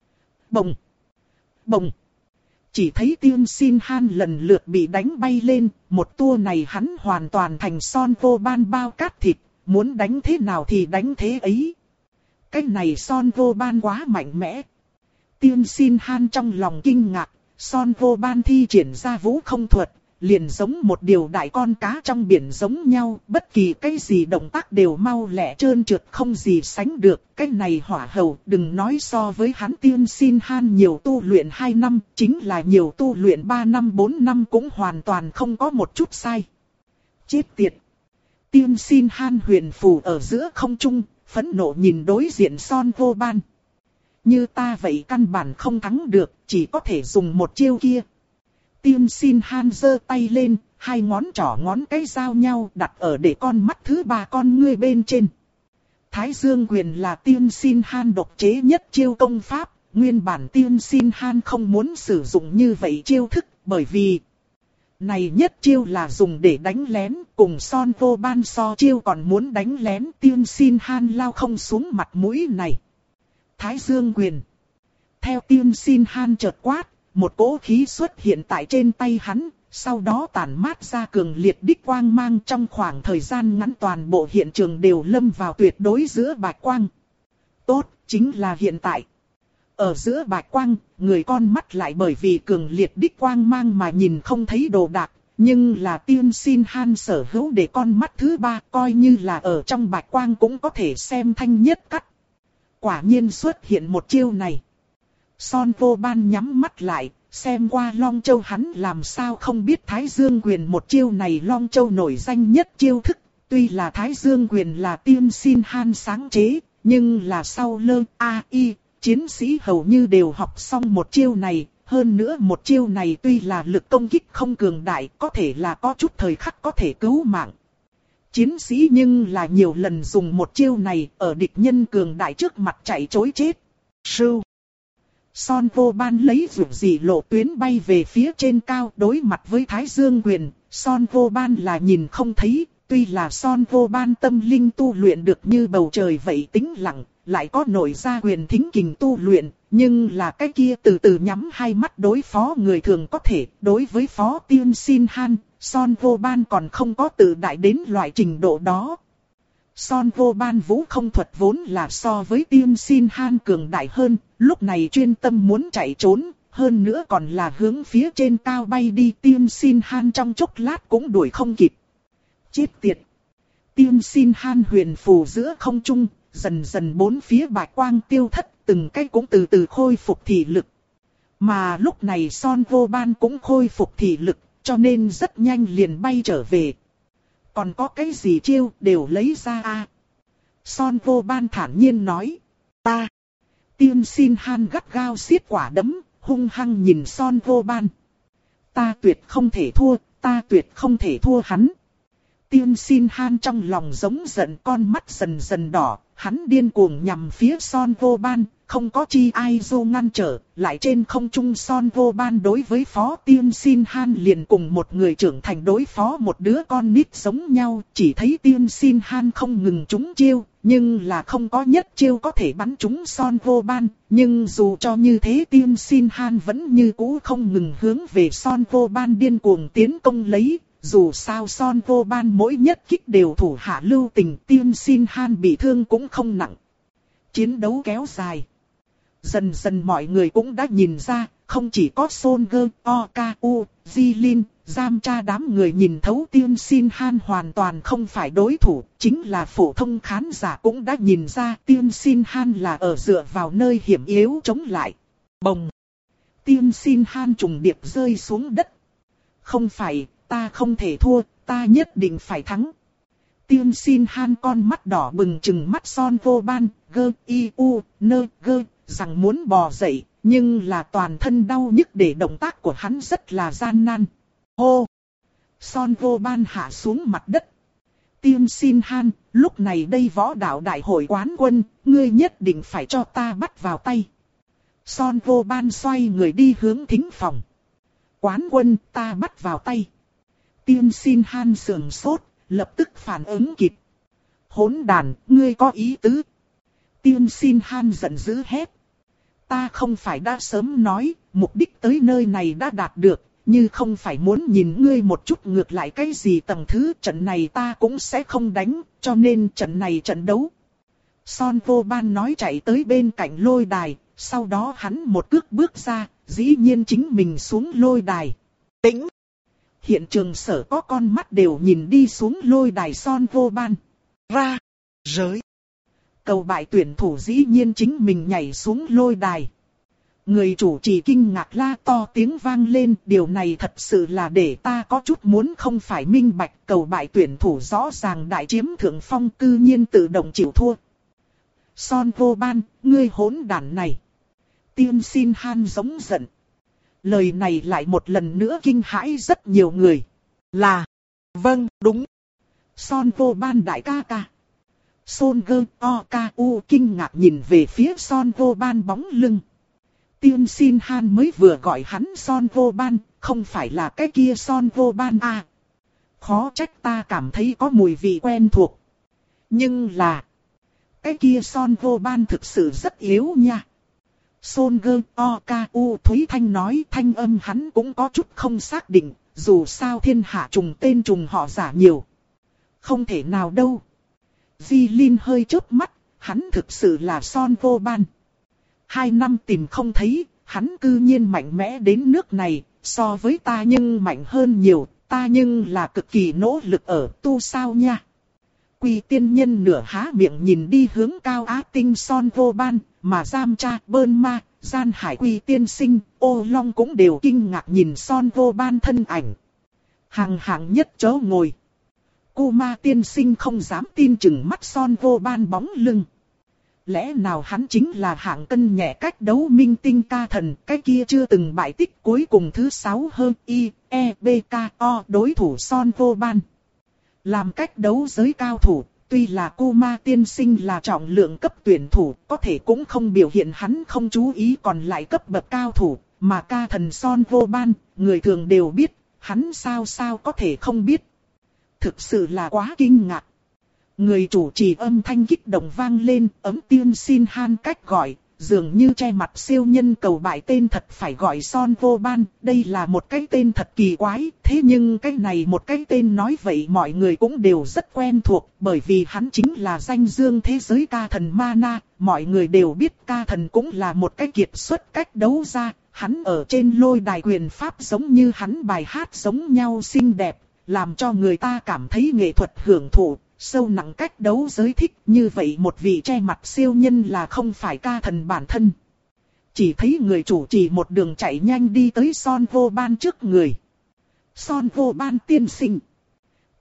A: Bồng! Bồng! Chỉ thấy Tiên Xin Han lần lượt bị đánh bay lên, một tua này hắn hoàn toàn thành Son vô ban bao cát thịt, muốn đánh thế nào thì đánh thế ấy. Cái này Son vô ban quá mạnh mẽ. Tiên Xin Han trong lòng kinh ngạc, Son vô ban thi triển ra vũ không thuật, liền giống một điều đại con cá trong biển giống nhau, bất kỳ cái gì động tác đều mau lẹ trơn trượt không gì sánh được. Cái này hỏa hầu đừng nói so với hắn Tiên Xin Han nhiều tu luyện hai năm, chính là nhiều tu luyện ba năm bốn năm cũng hoàn toàn không có một chút sai. Chết tiệt! Tiên Xin Han huyền phù ở giữa không trung, phẫn nộ nhìn đối diện Son vô ban. Như ta vậy căn bản không thắng được, chỉ có thể dùng một chiêu kia. Tiên Xin Han giơ tay lên, hai ngón trỏ ngón cái giao nhau đặt ở để con mắt thứ ba con ngươi bên trên. Thái Dương quyền là Tiên Xin Han độc chế nhất chiêu công pháp, nguyên bản Tiên Xin Han không muốn sử dụng như vậy chiêu thức, bởi vì này nhất chiêu là dùng để đánh lén, cùng Son vô ban so chiêu còn muốn đánh lén, Tiên Xin Han lao không xuống mặt mũi này. Thái Dương quyền. Theo Tiên Xin Han chợt quát, một cỗ khí xuất hiện tại trên tay hắn, sau đó tản mát ra cường liệt đích quang mang, trong khoảng thời gian ngắn toàn bộ hiện trường đều lâm vào tuyệt đối giữa bạch quang. Tốt, chính là hiện tại. Ở giữa bạch quang, người con mắt lại bởi vì cường liệt đích quang mang mà nhìn không thấy đồ đạc, nhưng là Tiên Xin Han sở hữu để con mắt thứ ba, coi như là ở trong bạch quang cũng có thể xem thanh nhất cắt. Quả nhiên xuất hiện một chiêu này. Son vô ban nhắm mắt lại, xem qua Long Châu hắn làm sao không biết Thái Dương quyền một chiêu này Long Châu nổi danh nhất chiêu thức. Tuy là Thái Dương quyền là Tiên Xin Han sáng chế, nhưng là sau lơ a i, chiến sĩ hầu như đều học xong một chiêu này. Hơn nữa một chiêu này tuy là lực công kích không cường đại, có thể là có chút thời khắc có thể cứu mạng. Chiến sĩ nhưng là nhiều lần dùng một chiêu này ở địch nhân cường đại trước mặt chạy trối chết. Sưu. Son vô ban lấy vượt dị lộ tuyến bay về phía trên cao đối mặt với Thái Dương quyền. Son vô ban là nhìn không thấy, tuy là Son vô ban tâm linh tu luyện được như bầu trời vậy tĩnh lặng, lại có nổi ra quyền thính kình tu luyện, nhưng là cái kia từ từ nhắm hai mắt đối phó người thường có thể, đối với phó Tiên Xin Han, Son vô ban còn không có tự đại đến loại trình độ đó. Son vô ban vũ không thuật vốn là so với Tiên Xin Han cường đại hơn, lúc này chuyên tâm muốn chạy trốn, hơn nữa còn là hướng phía trên cao bay đi, Tiên Xin Han trong chốc lát cũng đuổi không kịp. Chết tiệt! Tiên Xin Han huyền phù giữa không trung, dần dần bốn phía bạch quang tiêu thất, từng cái cũng từ từ khôi phục thị lực. Mà lúc này Son vô ban cũng khôi phục thị lực, cho nên rất nhanh liền bay trở về. Còn có cái gì chiêu đều lấy ra a. Son Vô Ban thản nhiên nói. Ta. Tiên Xin Han gắt gao siết quả đấm, hung hăng nhìn Son Vô Ban. Ta tuyệt không thể thua, ta tuyệt không thể thua hắn. Tiên Xin Han trong lòng giống giận, con mắt dần dần đỏ, hắn điên cuồng nhằm phía Son Vô Ban, không có chi ai dù ngăn trở, lại trên không trung Son Vô Ban đối với phó Tiên Xin Han liền cùng một người trưởng thành đối phó một đứa con nít giống nhau, chỉ thấy Tiên Xin Han không ngừng trúng chiêu, nhưng là không có nhất chiêu có thể bắn trúng Son Vô Ban, nhưng dù cho như thế Tiên Xin Han vẫn như cũ không ngừng hướng về Son Vô Ban điên cuồng tiến công lấy. Dù sao Son Vô Ban mỗi nhất kích đều thủ hạ lưu tình, Tiên Xin Han bị thương cũng không nặng. Chiến đấu kéo dài. Dần dần mọi người cũng đã nhìn ra, không chỉ có Son Gơ, Oku, Jilin, Giam Cha đám người nhìn thấu Tiên Xin Han hoàn toàn không phải đối thủ, chính là phổ thông khán giả cũng đã nhìn ra Tiên Xin Han là ở dựa vào nơi hiểm yếu chống lại. Bồng! Tiên Xin Han trùng điệp rơi xuống đất. Không phải, ta không thể thua, ta nhất định phải thắng. Tiên Xin Han con mắt đỏ bừng trừng mắt Son Vô Ban, gơ, y, u, nơ, gơ, rằng muốn bò dậy, nhưng là toàn thân đau nhức để động tác của hắn rất là gian nan. Hô! Son Vô Ban hạ xuống mặt đất. Tiên Xin Han, lúc này đây võ đạo đại hội quán quân, ngươi nhất định phải cho ta bắt vào tay. Son Vô Ban xoay người đi hướng thính phòng. Quán quân, ta bắt vào tay. Tiên Xin Han sườn sốt, lập tức phản ứng kịp. Hỗn đàn, ngươi có ý tứ. Tiên Xin Han giận dữ hét. Ta không phải đã sớm nói, mục đích tới nơi này đã đạt được, như không phải muốn nhìn ngươi một chút ngược lại cái gì tầng thứ, trận này ta cũng sẽ không đánh, cho nên trận này trận đấu. Son Vô Ban nói chạy tới bên cạnh lôi đài, sau đó hắn một cước bước ra, dĩ nhiên chính mình xuống lôi đài. Tĩnh! Hiện trường sở có con mắt đều nhìn đi xuống lôi đài Son Vô Ban. Ra! Rới! Cầu bại tuyển thủ dĩ nhiên chính mình nhảy xuống lôi đài. Người chủ trì kinh ngạc la to tiếng vang lên, điều này thật sự là để ta có chút muốn không phải minh bạch, cầu bại tuyển thủ rõ ràng đại chiếm thượng phong cư nhiên tự động chịu thua. Son Vô Ban, ngươi hỗn đản này. Tiên Xin Han giống giận. Lời này lại một lần nữa kinh hãi rất nhiều người. Là, vâng, đúng. Son Vô Ban đại ca ca. Son Gơ, Oku kinh ngạc nhìn về phía Son Vô Ban bóng lưng. Tiên Xin Han mới vừa gọi hắn Son Vô Ban, không phải là cái kia Son Vô Ban à. Khó trách ta cảm thấy có mùi vị quen thuộc. Nhưng là, cái kia Son Vô Ban thực sự rất yếu nha. Son Gơ, Oku Thúy Thanh nói, thanh âm hắn cũng có chút không xác định, dù sao thiên hạ trùng tên trùng họ giả nhiều. Không thể nào đâu. Jilin hơi chớp mắt, hắn thực sự là Son Vô Ban. Hai năm tìm không thấy, hắn cư nhiên mạnh mẽ đến nước này, so với ta nhưng mạnh hơn nhiều, ta nhưng là cực kỳ nỗ lực ở tu sao nha. Quy tiên nhân nửa há miệng nhìn đi hướng cao á tinh Son Vô Ban, mà Giam Cha, Bơn Ma, Gian Hải Quy tiên sinh, Ô Long cũng đều kinh ngạc nhìn Son Vô Ban thân ảnh. Hàng hạng nhất chỗ ngồi. Cô Ma tiên sinh không dám tin chừng mắt Son Vô Ban bóng lưng. Lẽ nào hắn chính là hạng cân nhẹ cách đấu minh tinh ca thần, cái kia chưa từng bại tích cuối cùng thứ sáu hơn I, E, B, K, O đối thủ Son Vô Ban. Làm cách đấu giới cao thủ, tuy là cô Ma tiên sinh là trọng lượng cấp tuyển thủ, có thể cũng không biểu hiện hắn không chú ý còn lại cấp bậc cao thủ, mà ca thần Son Vô Ban, người thường đều biết, hắn sao sao có thể không biết. Thực sự là quá kinh ngạc. Người chủ trì âm thanh kích động vang lên, ấm Tiên Xin Han cách gọi, dường như che mặt siêu nhân cầu bại tên thật phải gọi Son Vô Ban, đây là một cái tên thật kỳ quái, thế nhưng cái này một cái tên nói vậy mọi người cũng đều rất quen thuộc, bởi vì hắn chính là danh dương thế giới ca thần Mana, mọi người đều biết ca thần cũng là một cái kiệt xuất cách đấu ra, hắn ở trên lôi đài quyền pháp giống như hắn bài hát giống nhau xinh đẹp, làm cho người ta cảm thấy nghệ thuật hưởng thụ. Sâu nặng cách đấu giới thích, như vậy một vị che mặt siêu nhân là không phải ca thần bản thân. Chỉ thấy người chủ trì một đường chạy nhanh đi tới Son Vô Ban trước người. Son Vô Ban tiên sinh.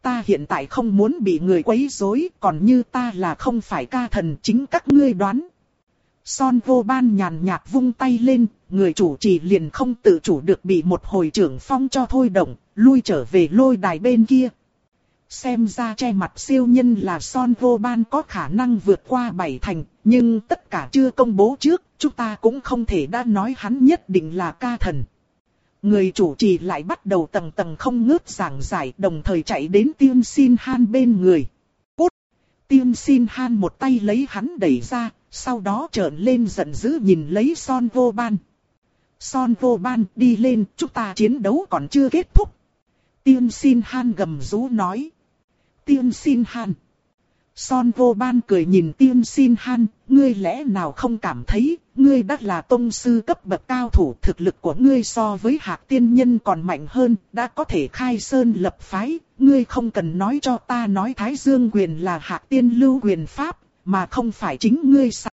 A: ta hiện tại không muốn bị người quấy rối, còn như ta là không phải ca thần chính các ngươi đoán. Son vô ban nhàn nhạt vung tay lên, người chủ trì liền không tự chủ được bị một hồi trưởng phong cho thôi động, lui trở về lôi đài bên kia. Xem ra che mặt siêu nhân là Son vô ban có khả năng vượt qua bảy thành, nhưng tất cả chưa công bố trước, chúng ta cũng không thể đã nói hắn nhất định là ca thần. Người chủ trì lại bắt đầu tầng tầng không ngớt giảng giải, đồng thời chạy đến Tiên Xin Han bên người. Cút! Tiên Xin Han một tay lấy hắn đẩy ra, sau đó trợn lên giận dữ nhìn lấy Son vô ban. Son vô ban, đi lên, chúng ta chiến đấu còn chưa kết thúc. Tiên Xin Han gầm rú nói. Tiên Xin Han. Son vô ban cười nhìn Tiên Xin Han, ngươi lẽ nào không cảm thấy, ngươi đã là tông sư cấp bậc cao thủ, thực lực của ngươi so với Hạc tiên nhân còn mạnh hơn, đã có thể khai sơn lập phái, ngươi không cần nói cho ta nói Thái Dương quyền là Hạc tiên lưu quyền pháp, mà không phải chính ngươi sáng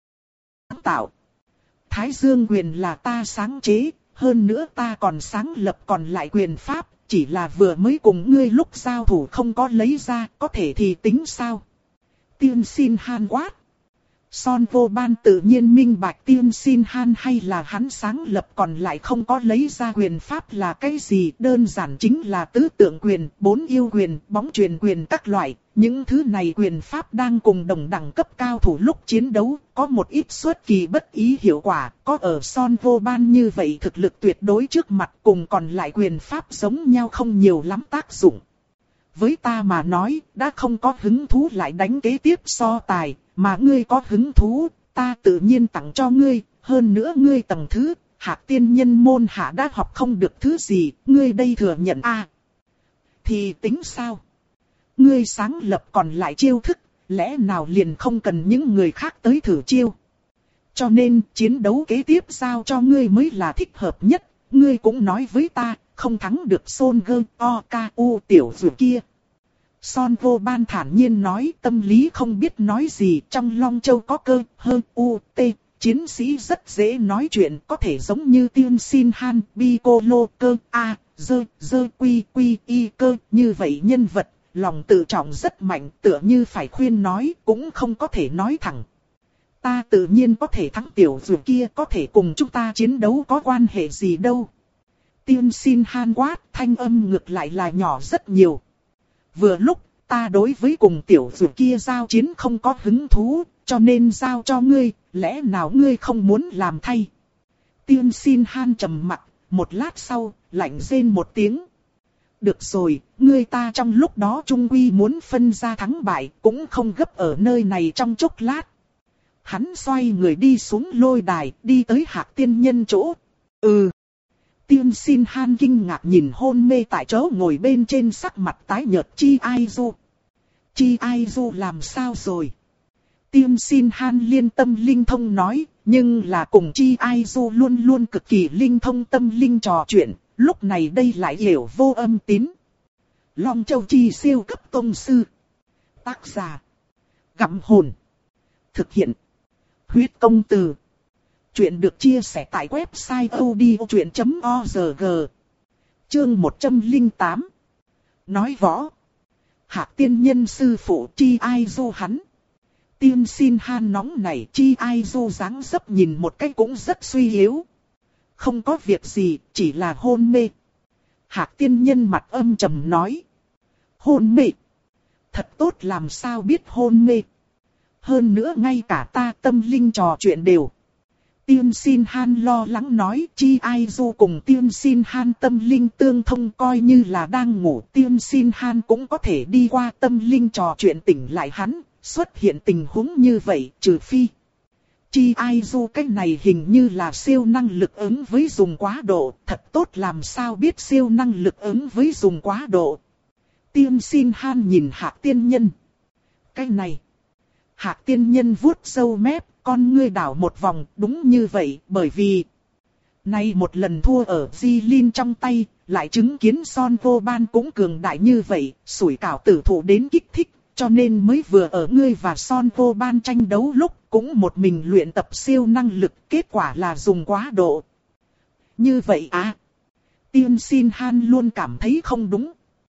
A: tạo. Thái Dương quyền là ta sáng chế, hơn nữa ta còn sáng lập còn lại quyền pháp, chỉ là vừa mới cùng ngươi lúc giao thủ không có lấy ra, có thể thì tính sao? Tiên Xin Han quát. Son vô ban tự nhiên minh bạch Tiên Xin Han hay là hắn sáng lập còn lại không có lấy ra quyền pháp là cái gì, đơn giản chính là tứ tượng quyền, bốn yêu quyền, bóng truyền quyền các loại. Những thứ này quyền pháp đang cùng đồng đẳng cấp cao thủ lúc chiến đấu, có một ít xuất kỳ bất ý hiệu quả, có ở Son vô ban như vậy thực lực tuyệt đối trước mặt, cùng còn lại quyền pháp giống nhau không nhiều lắm tác dụng. Với ta mà nói, đã không có hứng thú lại đánh kế tiếp so tài, mà ngươi có hứng thú, ta tự nhiên tặng cho ngươi, hơn nữa ngươi tầng thứ, Hạc tiên nhân môn hạ đã học không được thứ gì, ngươi đây thừa nhận a thì tính sao? Ngươi sáng lập còn lại chiêu thức, lẽ nào liền không cần những người khác tới thử chiêu? Cho nên, chiến đấu kế tiếp giao cho ngươi mới là thích hợp nhất, ngươi cũng nói với ta, không thắng được Son Gơ O K U tiểu dụ kia. Son vô ban thản nhiên nói, tâm lý không biết nói gì, trong Long Châu có cơ, hơn U, T, chiến sĩ rất dễ nói chuyện, có thể giống như Tiên Xin Han, Piccolo, cơ, A, dơ, dơ, quy, quy, y, cơ, như vậy nhân vật, lòng tự trọng rất mạnh, tựa như phải khuyên nói, cũng không có thể nói thẳng. Ta tự nhiên có thể thắng tiểu dụ kia, có thể cùng chúng ta chiến đấu có quan hệ gì đâu. Tiên Xin Han quát, thanh âm ngược lại là nhỏ rất nhiều. Vừa lúc, ta đối với cùng tiểu dụ kia giao chiến không có hứng thú, cho nên giao cho ngươi, lẽ nào ngươi không muốn làm thay? Tiên Xin Han trầm mặc, một lát sau, lạnh rên một tiếng. Được rồi, ngươi ta trong lúc đó chung quy muốn phân ra thắng bại, cũng không gấp ở nơi này trong chốc lát. Hắn xoay người đi xuống lôi đài, đi tới Hạc tiên nhân chỗ. Ừ. Tiên Xin Han kinh ngạc nhìn hôn mê tại chỗ ngồi bên trên sắc mặt tái nhợt Chi Ai Du. Chi Ai Du làm sao rồi? Tiên Xin Han liên tâm linh thông nói, nhưng là cùng Chi Ai Du luôn luôn cực kỳ linh thông tâm linh trò chuyện, lúc này đây lại hiểu vô âm tín. Long Châu Chi siêu cấp tông sư. Tác giả. Gặm hồn. Thực hiện. Huyết công từ. Chuyện được chia sẻ tại website odchuyện chấm org. Chương một trăm lẻ tám. Nói võ. Hạc tiên nhân sư phụ Chi Ai Du hắn. Tiên Xin Han nóng này, Chi Ai Du dáng dấp nhìn một cái cũng rất suy yếu. Không có việc gì, chỉ là hôn mê. Hạc tiên nhân mặt âm trầm nói. Hôn mê? Thật tốt, làm sao biết hôn mê? Hơn nữa ngay cả ta tâm linh trò chuyện đều. Tiên Xin Han lo lắng nói, Chi Ai Du cùng Tiên Xin Han tâm linh tương thông, coi như là đang ngủ, Tiên Xin Han cũng có thể đi qua tâm linh trò chuyện tỉnh lại hắn, xuất hiện tình huống như vậy, trừ phi. Chi Ai Du cách này hình như là siêu năng lực ứng với dùng quá độ, thật tốt, làm sao biết siêu năng lực ứng với dùng quá độ. Tiên Xin Han nhìn Hạc tiên nhân. Cái này. Hạc tiên nhân vuốt râu mép, con ngươi đảo một vòng, đúng như vậy, bởi vì nay một lần thua ở Di Linh trong tay, lại chứng kiến Son vô ban cũng cường đại như vậy, sủi cảo tử thủ đến kích thích, cho nên mới vừa ở ngươi và Son vô ban tranh đấu lúc, cũng một mình luyện tập siêu năng lực, kết quả là dùng quá độ. Như vậy à? Tiên Xin Han luôn cảm thấy không đúng.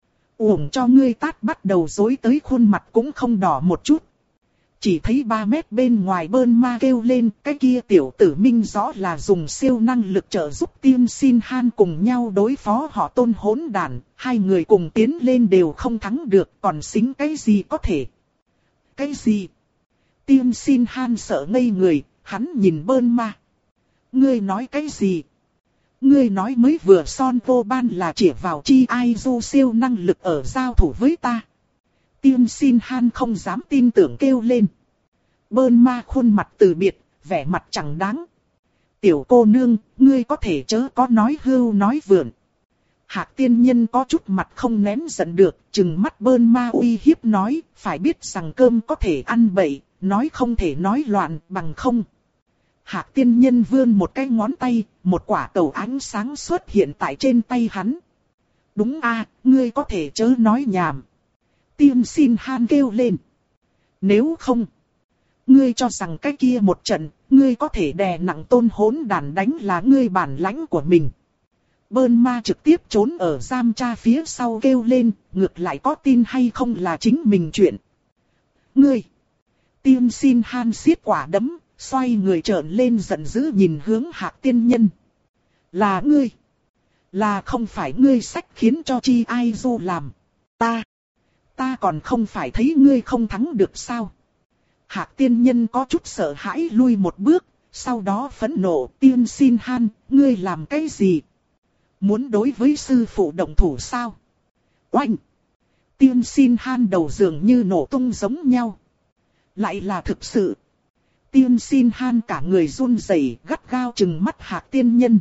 A: Uổng cho ngươi tát bắt đầu dối tới khuôn mặt cũng không đỏ một chút. Chỉ thấy ba mét bên ngoài Bơn Ma kêu lên, cái kia tiểu tử minh rõ là dùng siêu năng lực trợ giúp Tiên Xin Han cùng nhau đối phó họ Tôn hỗn đản, hai người cùng tiến lên đều không thắng được, còn xính cái gì có thể. Cái gì? Tiên Xin Han sợ ngây người, hắn nhìn Bơn Ma. Ngươi nói cái gì? Ngươi nói mới vừa Son Vô Ban là chỉ vào Chi Ai Du siêu năng lực ở giao thủ với ta. Tiên Xin Han không dám tin tưởng kêu lên. Bơn Ma khuôn mặt từ biệt, vẻ mặt chẳng đáng. Tiểu cô nương, ngươi có thể chớ có nói hưu nói vượn. Hạc tiên nhân có chút mặt không nén giận được, trừng mắt Bơn Ma uy hiếp nói, phải biết rằng cơm có thể ăn bậy, nói không thể nói loạn, bằng không. Hạc tiên nhân vươn một cái ngón tay, một quả cầu ánh sáng xuất hiện tại trên tay hắn. Đúng a, ngươi có thể chớ nói nhảm. Tiên Xin Han kêu lên. Nếu không, ngươi cho rằng cái kia một trận, ngươi có thể đè nặng Tôn hỗn đản đánh là ngươi bản lãnh của mình. Bơn Ma trực tiếp trốn ở giam tra phía sau kêu lên, ngược lại có tin hay không là chính mình chuyện. Ngươi! Tiên Xin Han siết quả đấm, xoay người trợn lên giận dữ nhìn hướng Hạc tiên nhân. Là ngươi! Là không phải ngươi sách khiến cho Chi Ai Du làm. Ta! Ta còn không phải thấy ngươi không thắng được sao? Hạc tiên nhân có chút sợ hãi lui một bước, sau đó phẫn nộ. Tiên Xin Han, ngươi làm cái gì? Muốn đối với sư phụ động thủ sao? Oanh! Tiên Xin Han đầu dường như nổ tung giống nhau. Lại là thực sự. Tiên Xin Han cả người run rẩy, gắt gao trừng mắt Hạc tiên nhân.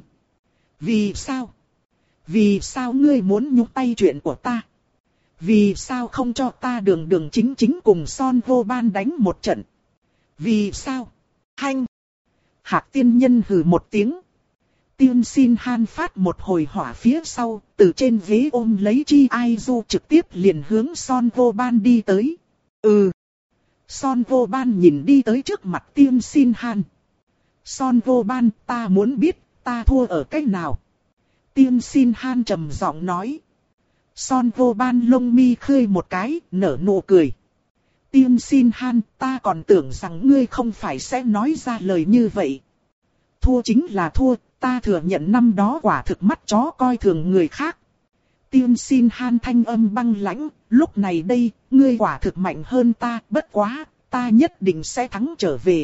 A: Vì sao? Vì sao ngươi muốn nhúng tay chuyện của ta? Vì sao không cho ta đường đường chính chính cùng Son Vô Ban đánh một trận? Vì sao? Hanh! Hạc tiên nhân hừ một tiếng. Tiên Xin Han phát một hồi hỏa phía sau, từ trên ghế ôm lấy Chi Ai Du trực tiếp liền hướng Son Vô Ban đi tới. Ừ! Son Vô Ban nhìn đi tới trước mặt Tiên Xin Han. Son Vô Ban, ta muốn biết, ta thua ở cách nào? Tiên Xin Han trầm giọng nói. Son Vô Ban lông mi khơi một cái, nở nụ cười. Tiên Xin Han, ta còn tưởng rằng ngươi không phải sẽ nói ra lời như vậy. Thua chính là thua, ta thừa nhận năm đó quả thực mắt chó coi thường người khác. Tiên Xin Han thanh âm băng lãnh, lúc này đây, ngươi quả thực mạnh hơn ta, bất quá, ta nhất định sẽ thắng trở về.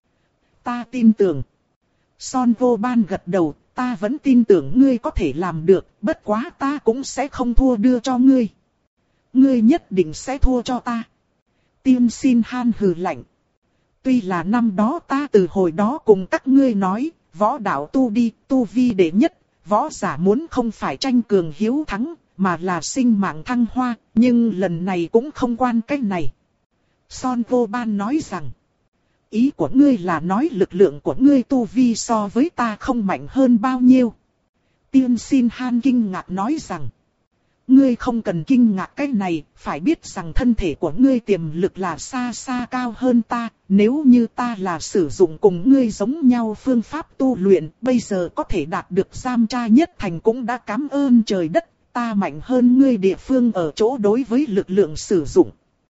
A: Ta tin tưởng. Son Vô Ban gật đầu, ta vẫn tin tưởng ngươi có thể làm được, bất quá ta cũng sẽ không thua đưa cho ngươi. Ngươi nhất định sẽ thua cho ta. Tiên Xin Han hừ lạnh. Tuy là năm đó ta từ hồi đó cùng các ngươi nói, võ đạo tu đi, tu vi đệ nhất, võ giả muốn không phải tranh cường hiếu thắng, mà là sinh mạng thăng hoa, nhưng lần này cũng không quan cái này. Son Vô Ban nói rằng, ý của ngươi là nói lực lượng của ngươi tu vi so với ta không mạnh hơn bao nhiêu. Tiên Xin Han kinh ngạc nói rằng, ngươi không cần kinh ngạc cái này, phải biết rằng thân thể của ngươi tiềm lực là xa xa cao hơn ta, nếu như ta là sử dụng cùng ngươi giống nhau phương pháp tu luyện, bây giờ có thể đạt được giam tra nhất thành cũng đã cảm ơn trời đất, ta mạnh hơn ngươi địa phương ở chỗ đối với lực lượng sử dụng.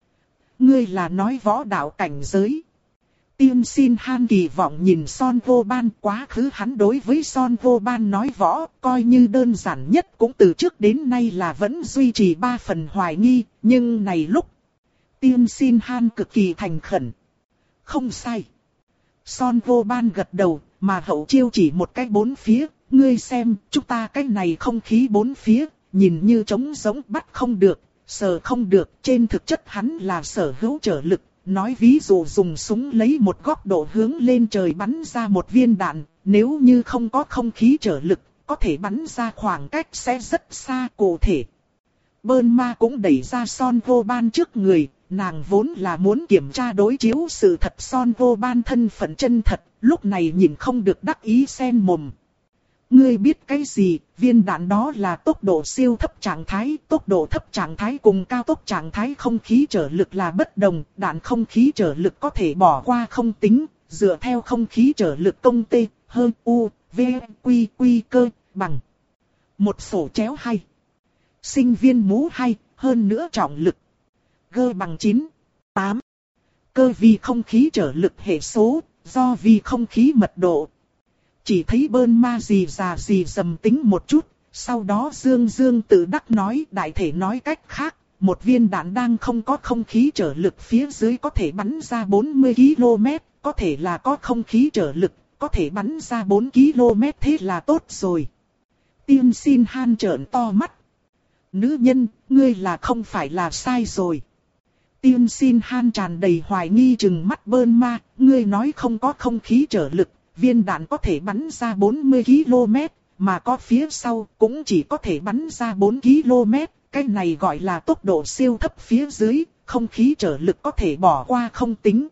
A: Ngươi là nói võ đạo cảnh giới. Tiên Xin Han kỳ vọng nhìn Son Vô Ban, quá khứ hắn đối với Son Vô Ban nói võ, coi như đơn giản nhất cũng từ trước đến nay là vẫn duy trì ba phần hoài nghi, nhưng này lúc, Tiên Xin Han cực kỳ thành khẩn. Không sai. Son Vô Ban gật đầu, mà hậu chiêu chỉ một cái bốn phía, ngươi xem, chúng ta cái này không khí bốn phía, nhìn như trống giống bắt không được, sờ không được, trên thực chất hắn là sở hữu trở lực. Nói ví dụ dùng súng lấy một góc độ hướng lên trời bắn ra một viên đạn, nếu như không có không khí trở lực, có thể bắn ra khoảng cách sẽ rất xa cụ thể. Bơn Ma cũng đẩy ra Son Vô Ban trước người, nàng vốn là muốn kiểm tra đối chiếu sự thật Son Vô Ban thân phận chân thật, lúc này nhìn không được đắc ý sen mồm. Ngươi biết cái gì, viên đạn đó là tốc độ siêu thấp trạng thái, tốc độ thấp trạng thái cùng cao tốc trạng thái không khí trở lực là bất đồng, đạn không khí trở lực có thể bỏ qua không tính, dựa theo không khí trở lực công T, hơn U, V, Quy, Quy cơ, bằng. Một sổ chéo hay. Sinh viên mũ hay, hơn nữa trọng lực. G bằng chín, tám. Cơ vì không khí trở lực hệ số, do vì không khí mật độ. Chỉ thấy bơn ma gì già gì dầm tính một chút, sau đó dương dương tự đắc nói, đại thể nói cách khác, một viên đạn đang không có không khí trở lực phía dưới có thể bắn ra bốn mươi ki lô mét, có thể là có không khí trở lực, có thể bắn ra bốn ki lô mét, thế là tốt rồi. Tiên Xin Han trợn to mắt. Nữ nhân, ngươi là không phải là sai rồi. Tiên Xin Han tràn đầy hoài nghi trừng mắt bơn ma, ngươi nói không có không khí trở lực, viên đạn có thể bắn ra bốn mươi ki lô mét, mà có phía sau cũng chỉ có thể bắn ra bốn ki lô mét, cái này gọi là tốc độ siêu thấp phía dưới, không khí trở lực có thể bỏ qua không tính.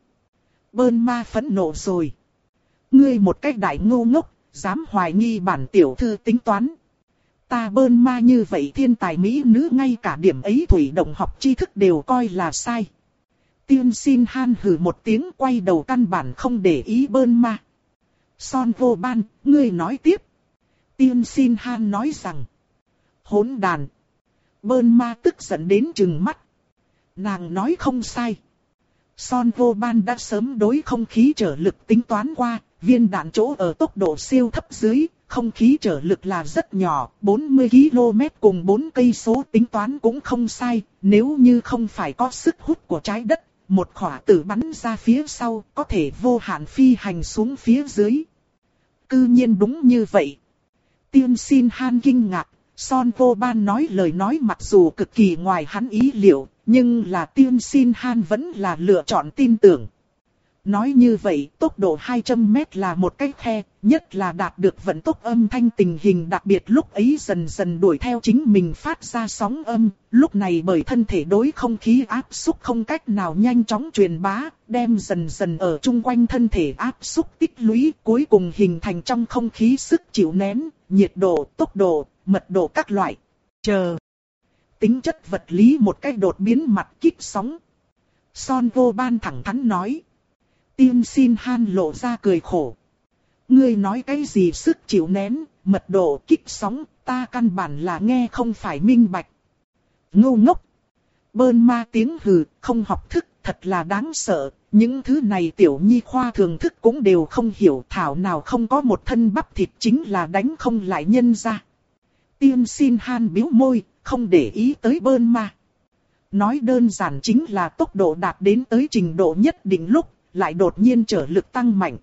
A: Bơn ma phẫn nộ rồi. Ngươi một cái đại ngu ngốc, dám hoài nghi bản tiểu thư tính toán. Ta bơn ma như vậy thiên tài mỹ nữ ngay cả điểm ấy thủy động học tri thức đều coi là sai. Tiên Xin Han hừ một tiếng quay đầu căn bản không để ý bơn ma. Son vô ban, ngươi nói tiếp. Tiên Xin Han nói rằng. Hỗn đàn. Bơn ma tức giận đến trừng mắt. Nàng nói không sai. Son vô ban đã sớm đối không khí trở lực tính toán qua, viên đạn chỗ ở tốc độ siêu thấp dưới, không khí trở lực là rất nhỏ, bốn mươi ki lô mét cùng bốn cây số tính toán cũng không sai, nếu như không phải có sức hút của trái đất, một khỏa tử bắn ra phía sau có thể vô hạn phi hành xuống phía dưới. Cư nhiên đúng như vậy. Tiên Xin Han kinh ngạc, Son vô ban nói lời nói mặc dù cực kỳ ngoài hắn ý liệu, nhưng là Tiên Xin Han vẫn là lựa chọn tin tưởng. Nói như vậy, tốc độ hai trăm mét là một cái khe, nhất là đạt được vận tốc âm thanh tình hình đặc biệt lúc ấy dần dần đuổi theo chính mình phát ra sóng âm, lúc này bởi thân thể đối không khí áp xúc không cách nào nhanh chóng truyền bá, đem dần dần ở chung quanh thân thể áp xúc tích lũy, cuối cùng hình thành trong không khí sức chịu nén, nhiệt độ, tốc độ, mật độ các loại. Chờ. Tính chất vật lý một cách đột biến mặt kích sóng. Son vô ban thẳng thắn nói. Tiên Xin Han lộ ra cười khổ. Ngươi nói cái gì sức chịu nén, mật độ kích sóng, ta căn bản là nghe không phải minh bạch. Ngu ngốc. Bơn ma tiếng hừ, không học thức, thật là đáng sợ. Những thứ này tiểu nhi khoa thường thức cũng đều không hiểu, thảo nào không có một thân bắp thịt chính là đánh không lại nhân ra. Tiên Xin Han bĩu môi, không để ý tới bơn ma. Nói đơn giản chính là tốc độ đạt đến tới trình độ nhất định lúc, lại đột nhiên trở lực tăng mạnh.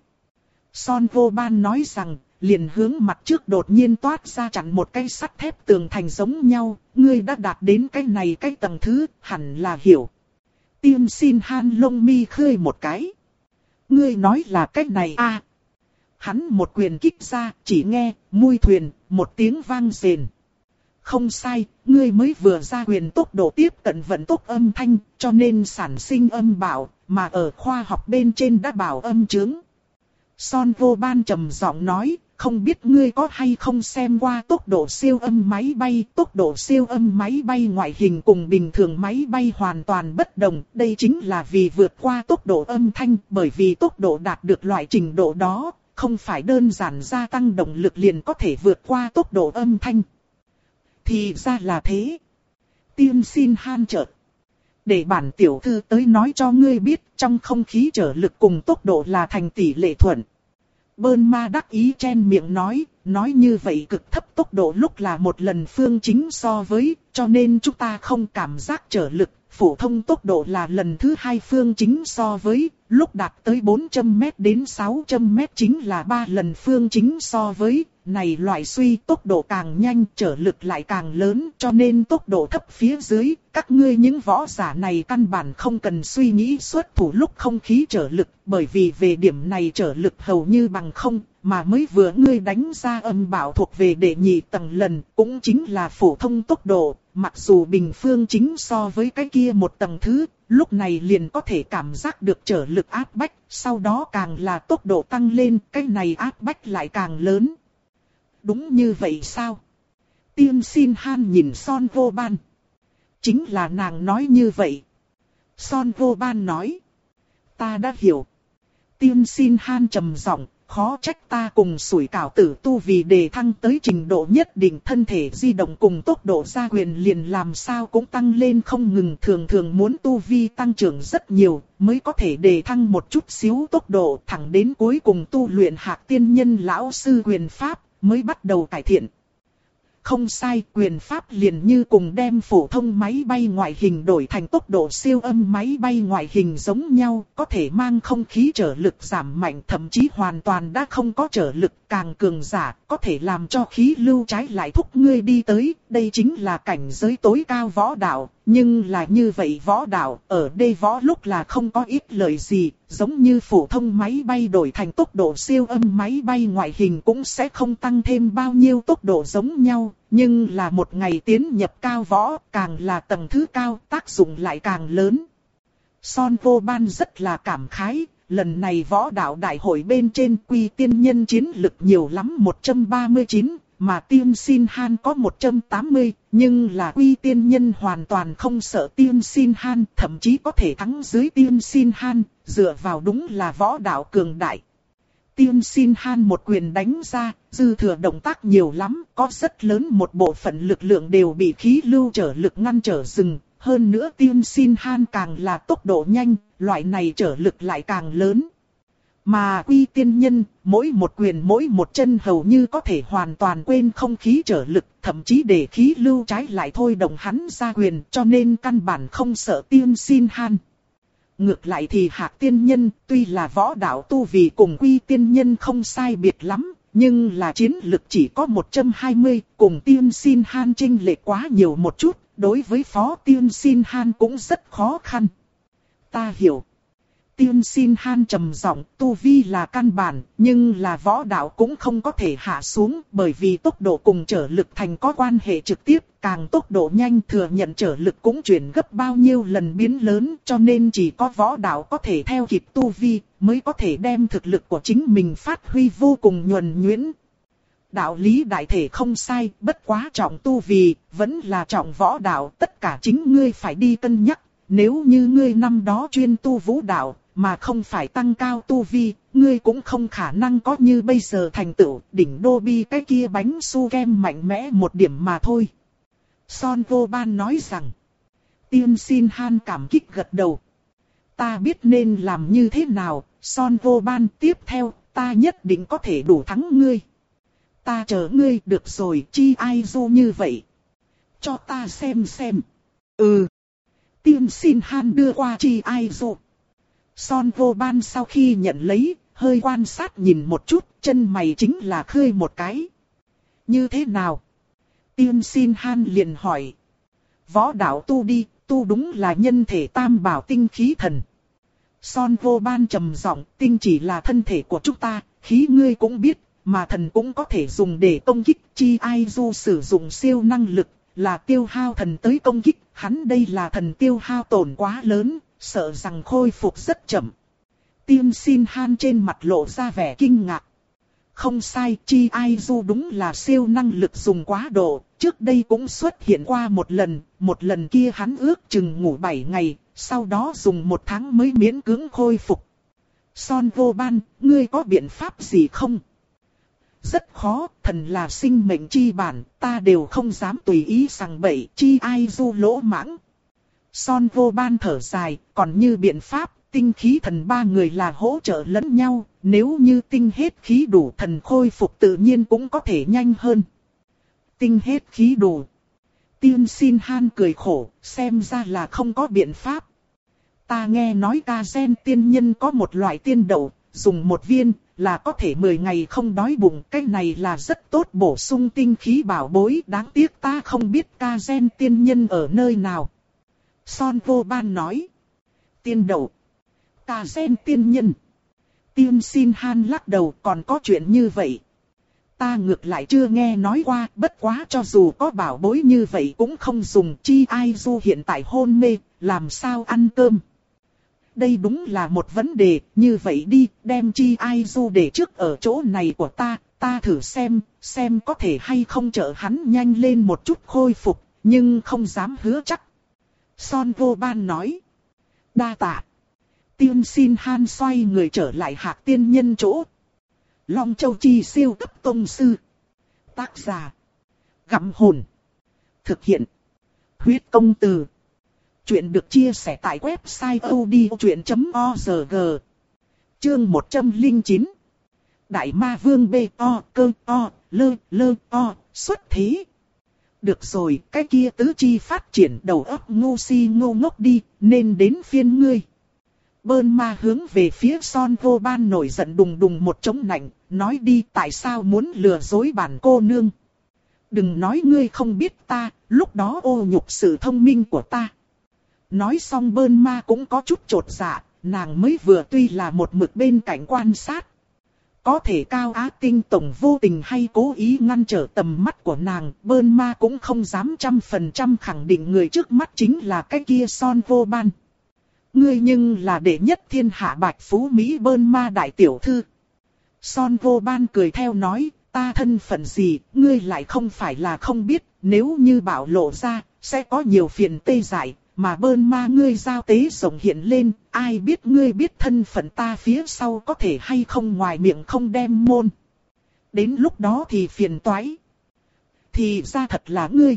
A: Son vô ban nói rằng, liền hướng mặt trước đột nhiên toát ra chặn một cái sắt thép tường thành giống nhau, ngươi đã đạt đến cái này cái tầng thứ, hẳn là hiểu. Tiên Xin Han lông mi khơi một cái. Ngươi nói là cái này à. Hắn một quyền kích ra, chỉ nghe, mui thuyền, một tiếng vang rền. Không sai, ngươi mới vừa ra quyền tốc độ tiếp cận vận tốc âm thanh, cho nên sản sinh âm bạo, mà ở khoa học bên trên đã bảo âm chướng. Son vô ban trầm giọng nói, không biết ngươi có hay không xem qua tốc độ siêu âm máy bay. Tốc độ siêu âm máy bay ngoại hình cùng bình thường máy bay hoàn toàn bất đồng. Đây chính là vì vượt qua tốc độ âm thanh, bởi vì tốc độ đạt được loại trình độ đó, không phải đơn giản gia tăng động lực liền có thể vượt qua tốc độ âm thanh. Thì ra là thế. Tiên Xin Han chợt. Để bản tiểu thư tới nói cho ngươi biết, trong không khí trở lực cùng tốc độ là thành tỷ lệ thuận. Bơn ma đắc ý chen miệng nói, nói như vậy cực thấp tốc độ lúc là một lần phương chính so với, cho nên chúng ta không cảm giác trở lực. Phổ thông tốc độ là lần thứ hai phương chính so với, lúc đạt tới bốn trăm mét đến sáu trăm mét chính là ba lần phương chính so với. Này loại suy tốc độ càng nhanh trở lực lại càng lớn, cho nên tốc độ thấp phía dưới, các ngươi những võ giả này căn bản không cần suy nghĩ xuất thủ lúc không khí trở lực, bởi vì về điểm này trở lực hầu như bằng không, mà mới vừa ngươi đánh ra âm bạo thuộc về đệ nhị tầng lần, cũng chính là phổ thông tốc độ, mặc dù bình phương chính so với cái kia một tầng thứ, lúc này liền có thể cảm giác được trở lực áp bách, sau đó càng là tốc độ tăng lên, cái này áp bách lại càng lớn. Đúng như vậy sao? Tiên Xin Han nhìn Son vô ban. Chính là nàng nói như vậy. Son vô ban nói. Ta đã hiểu. Tiên Xin Han trầm giọng, khó trách ta cùng sủi cảo tử tu vì đề thăng tới trình độ nhất định, thân thể di động cùng tốc độ gia quyền liền làm sao cũng tăng lên không ngừng, thường thường muốn tu vi tăng trưởng rất nhiều mới có thể đề thăng một chút xíu tốc độ, thẳng đến cuối cùng tu luyện Hạc tiên nhân lão sư quyền pháp mới bắt đầu cải thiện. Không sai, quyền pháp liền như cùng đem phổ thông máy bay ngoại hình đổi thành tốc độ siêu âm máy bay ngoại hình giống nhau, có thể mang không khí trở lực giảm mạnh, thậm chí hoàn toàn đã không có trở lực, càng cường giả, có thể làm cho khí lưu trái lại thúc ngươi đi tới, đây chính là cảnh giới tối cao võ đạo. Nhưng là như vậy võ đạo, ở đây võ lúc là không có ít lời gì, giống như phổ thông máy bay đổi thành tốc độ siêu âm máy bay ngoại hình cũng sẽ không tăng thêm bao nhiêu tốc độ giống nhau, nhưng là một ngày tiến nhập cao võ, càng là tầng thứ cao, tác dụng lại càng lớn. Son Vô Ban rất là cảm khái, lần này võ đạo đại hội bên trên Quy Tiên Nhân chiến lực nhiều lắm một trăm ba mươi chín. Mà Tiên Xin Han có một trăm tám mươi, nhưng là Quy Tiên Nhân hoàn toàn không sợ Tiên Xin Han, thậm chí có thể thắng dưới Tiên Xin Han, dựa vào đúng là võ đạo cường đại. Tiên Xin Han một quyền đánh ra, dư thừa động tác nhiều lắm, có rất lớn một bộ phận lực lượng đều bị khí lưu trở lực ngăn trở dừng. Hơn nữa Tiên Xin Han càng là tốc độ nhanh, loại này trở lực lại càng lớn. Mà Quy Tiên Nhân, mỗi một quyền mỗi một chân hầu như có thể hoàn toàn quên không khí trở lực, thậm chí để khí lưu trái lại thôi động hắn ra quyền, cho nên căn bản không sợ Tiên Xin Han. Ngược lại thì Hạc Tiên Nhân, tuy là võ đạo tu vì cùng Quy Tiên Nhân không sai biệt lắm, nhưng là chiến lực chỉ có một trăm hai mươi, cùng Tiên Xin Han chênh lệch quá nhiều một chút, đối với Phó Tiên Xin Han cũng rất khó khăn. Ta hiểu. Tiên Xin Han trầm giọng, tu vi là căn bản, nhưng là võ đạo cũng không có thể hạ xuống, bởi vì tốc độ cùng trở lực thành có quan hệ trực tiếp, càng tốc độ nhanh thừa nhận trở lực cũng chuyển gấp bao nhiêu lần biến lớn, cho nên chỉ có võ đạo có thể theo kịp tu vi, mới có thể đem thực lực của chính mình phát huy vô cùng nhuần nhuyễn. Đạo lý đại thể không sai, bất quá trọng tu vi, vẫn là trọng võ đạo, tất cả chính ngươi phải đi cân nhắc, nếu như ngươi năm đó chuyên tu vũ đạo, mà không phải tăng cao tu vi, ngươi cũng không khả năng có như bây giờ thành tựu, đỉnh đô bi cái kia bánh su kem mạnh mẽ một điểm mà thôi. Son Vô Ban nói rằng, Tiên Xin Han cảm kích gật đầu. Ta biết nên làm như thế nào, Son Vô Ban, tiếp theo, ta nhất định có thể đủ thắng ngươi. Ta chờ ngươi, được rồi, Chi Ai Du như vậy. Cho ta xem xem. Ừ. Tiên Xin Han đưa qua Chi Ai Du. Son Vô Ban sau khi nhận lấy, hơi quan sát nhìn một chút, chân mày chính là khơi một cái. Như thế nào? Tiên Xin Han liền hỏi. Võ đạo tu đi, tu đúng là nhân thể tam bảo tinh khí thần. Son Vô Ban trầm giọng, tinh chỉ là thân thể của chúng ta, khí ngươi cũng biết, mà thần cũng có thể dùng để công kích. Chi Ai Du sử dụng siêu năng lực, là tiêu hao thần tới công kích, hắn đây là thần tiêu hao tổn quá lớn, sợ rằng khôi phục rất chậm. Tiên Xin Han trên mặt lộ ra vẻ kinh ngạc. Không sai, Chi Ai Du đúng là siêu năng lực dùng quá độ, trước đây cũng xuất hiện qua một lần, một lần kia hắn ước chừng ngủ bảy ngày, sau đó dùng một tháng mới miễn cưỡng khôi phục. Son Vô Ban, ngươi có biện pháp gì không? Rất khó, thần là sinh mệnh chi bản, ta đều không dám tùy ý sằng bậy. Chi Ai Du lỗ mãng. Son Vô Ban thở dài, còn như biện pháp, tinh khí thần ba người là hỗ trợ lẫn nhau, nếu như tinh hết khí đủ thần khôi phục tự nhiên cũng có thể nhanh hơn. Tinh hết khí đủ. Tiên Xin Han cười khổ, xem ra là không có biện pháp. Ta nghe nói ca gen tiên nhân có một loại tiên đậu, dùng một viên là có thể mười ngày không đói bụng, cái này là rất tốt bổ sung tinh khí bảo bối, đáng tiếc ta không biết ca gen tiên nhân ở nơi nào. Son Vô Ban nói. Tiên đậu. Ca gen tiên nhân. Tiên Xin Han lắc đầu, còn có chuyện như vậy. Ta ngược lại chưa nghe nói qua, bất quá cho dù có bảo bối như vậy cũng không dùng. Chi Ai Du hiện tại hôn mê, làm sao ăn cơm? Đây đúng là một vấn đề, như vậy đi, đem Chi Ai Du để trước ở chỗ này của ta, ta thử xem, xem có thể hay không trợ hắn nhanh lên một chút khôi phục, nhưng không dám hứa chắc. Son Vô Ban nói. Đa tạ. Tiên Xin Han xoay người trở lại Hạc Tiên Nhân chỗ. Long Châu Chi siêu cấp tông sư. Tác giả. Gặm hồn. Thực hiện. Huyết công từ. Chuyện được chia sẻ tại website odchuyện chấm org. Chương một trăm lẻ chín. Đại ma vương bê o cơ o lơ lơ o xuất thế. Được rồi, cái kia tứ chi phát triển đầu óc ngu si ngu ngốc đi, nên đến phiên ngươi. Bơn ma hướng về phía Son Vô Ban nổi giận đùng đùng một trống nạnh, nói đi tại sao muốn lừa dối bản cô nương. Đừng nói ngươi không biết ta, lúc đó ô nhục sự thông minh của ta. Nói xong Bơn ma cũng có chút chột dạ, nàng mới vừa tuy là một mực bên cạnh quan sát. Có thể Cao Á Tinh tổng vô tình hay cố ý ngăn trở tầm mắt của nàng, Bơn ma cũng không dám trăm phần trăm khẳng định người trước mắt chính là cái kia Son Vô Ban. Ngươi nhưng là đệ nhất thiên hạ bạch phú Mỹ Bơn ma đại tiểu thư. Son Vô Ban cười theo nói, ta thân phận gì, ngươi lại không phải là không biết, nếu như bảo lộ ra, sẽ có nhiều phiền tê dại. Mà Bơn ma ngươi giao tế rộng hiện lên, ai biết ngươi biết thân phận ta phía sau có thể hay không ngoài miệng không đem môn. Đến lúc đó thì phiền toái. Thì ra thật là ngươi.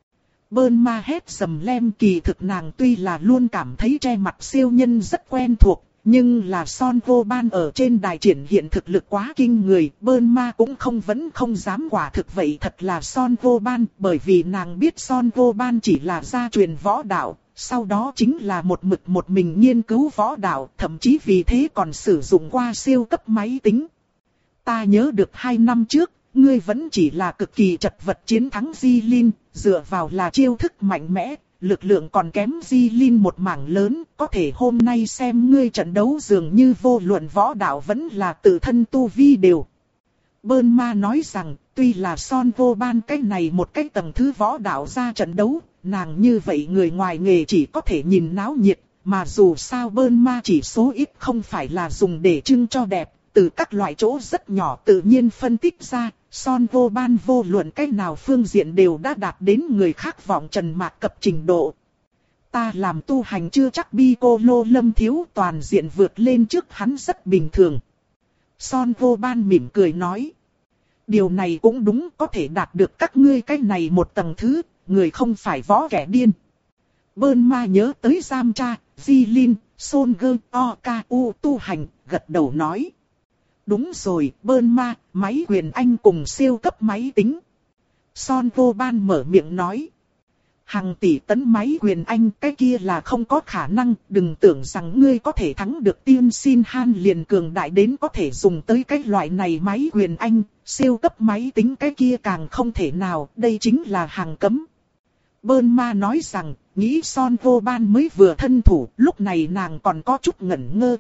A: Bơn ma hét sầm lem, kỳ thực nàng tuy là luôn cảm thấy che mặt siêu nhân rất quen thuộc. Nhưng là Son Vô Ban ở trên đài triển hiện thực lực quá kinh người, Bơn ma cũng không vẫn không dám quả thực vậy thật là Son Vô Ban, bởi vì nàng biết Son Vô Ban chỉ là gia truyền võ đạo, sau đó chính là một mực một mình nghiên cứu võ đạo, thậm chí vì thế còn sử dụng qua siêu cấp máy tính. Ta nhớ được hai năm trước, ngươi vẫn chỉ là cực kỳ chật vật chiến thắng Di Lin, dựa vào là chiêu thức mạnh mẽ. Lực lượng còn kém Di Lin một mảng lớn, có thể hôm nay xem ngươi trận đấu dường như vô luận võ đạo vẫn là tự thân tu vi đều. Bơn ma nói rằng, tuy là Son Vô Ban cái này một cái tầng thứ võ đạo ra trận đấu, nàng như vậy người ngoài nghề chỉ có thể nhìn náo nhiệt, mà dù sao Bơn ma chỉ số ít không phải là dùng để trưng cho đẹp, từ các loại chỗ rất nhỏ tự nhiên phân tích ra. Son Vô Ban vô luận cách nào phương diện đều đã đạt đến người khác vọng trần mạc cập trình độ. Ta làm tu hành chưa chắc bi cô lô lâm thiếu toàn diện vượt lên trước hắn rất bình thường. Son Vô Ban mỉm cười nói. Điều này cũng đúng, có thể đạt được các ngươi cái này một tầng thứ, người không phải võ kẻ điên. Bơn ma nhớ tới Giam Tra, Di Lin, Son Gơ, O K U tu hành, gật đầu nói. Đúng rồi, Bơn ma, máy quyền anh cùng siêu cấp máy tính. Son Vô Ban mở miệng nói. Hàng tỷ tấn máy quyền anh, cái kia là không có khả năng, đừng tưởng rằng ngươi có thể thắng được Tiên Xin Han liền cường đại đến có thể dùng tới cái loại này máy quyền anh, siêu cấp máy tính cái kia càng không thể nào, đây chính là hàng cấm. Bơn ma nói rằng, nghĩ Son Vô Ban mới vừa thân thủ, lúc này nàng còn có chút ngẩn ngơ.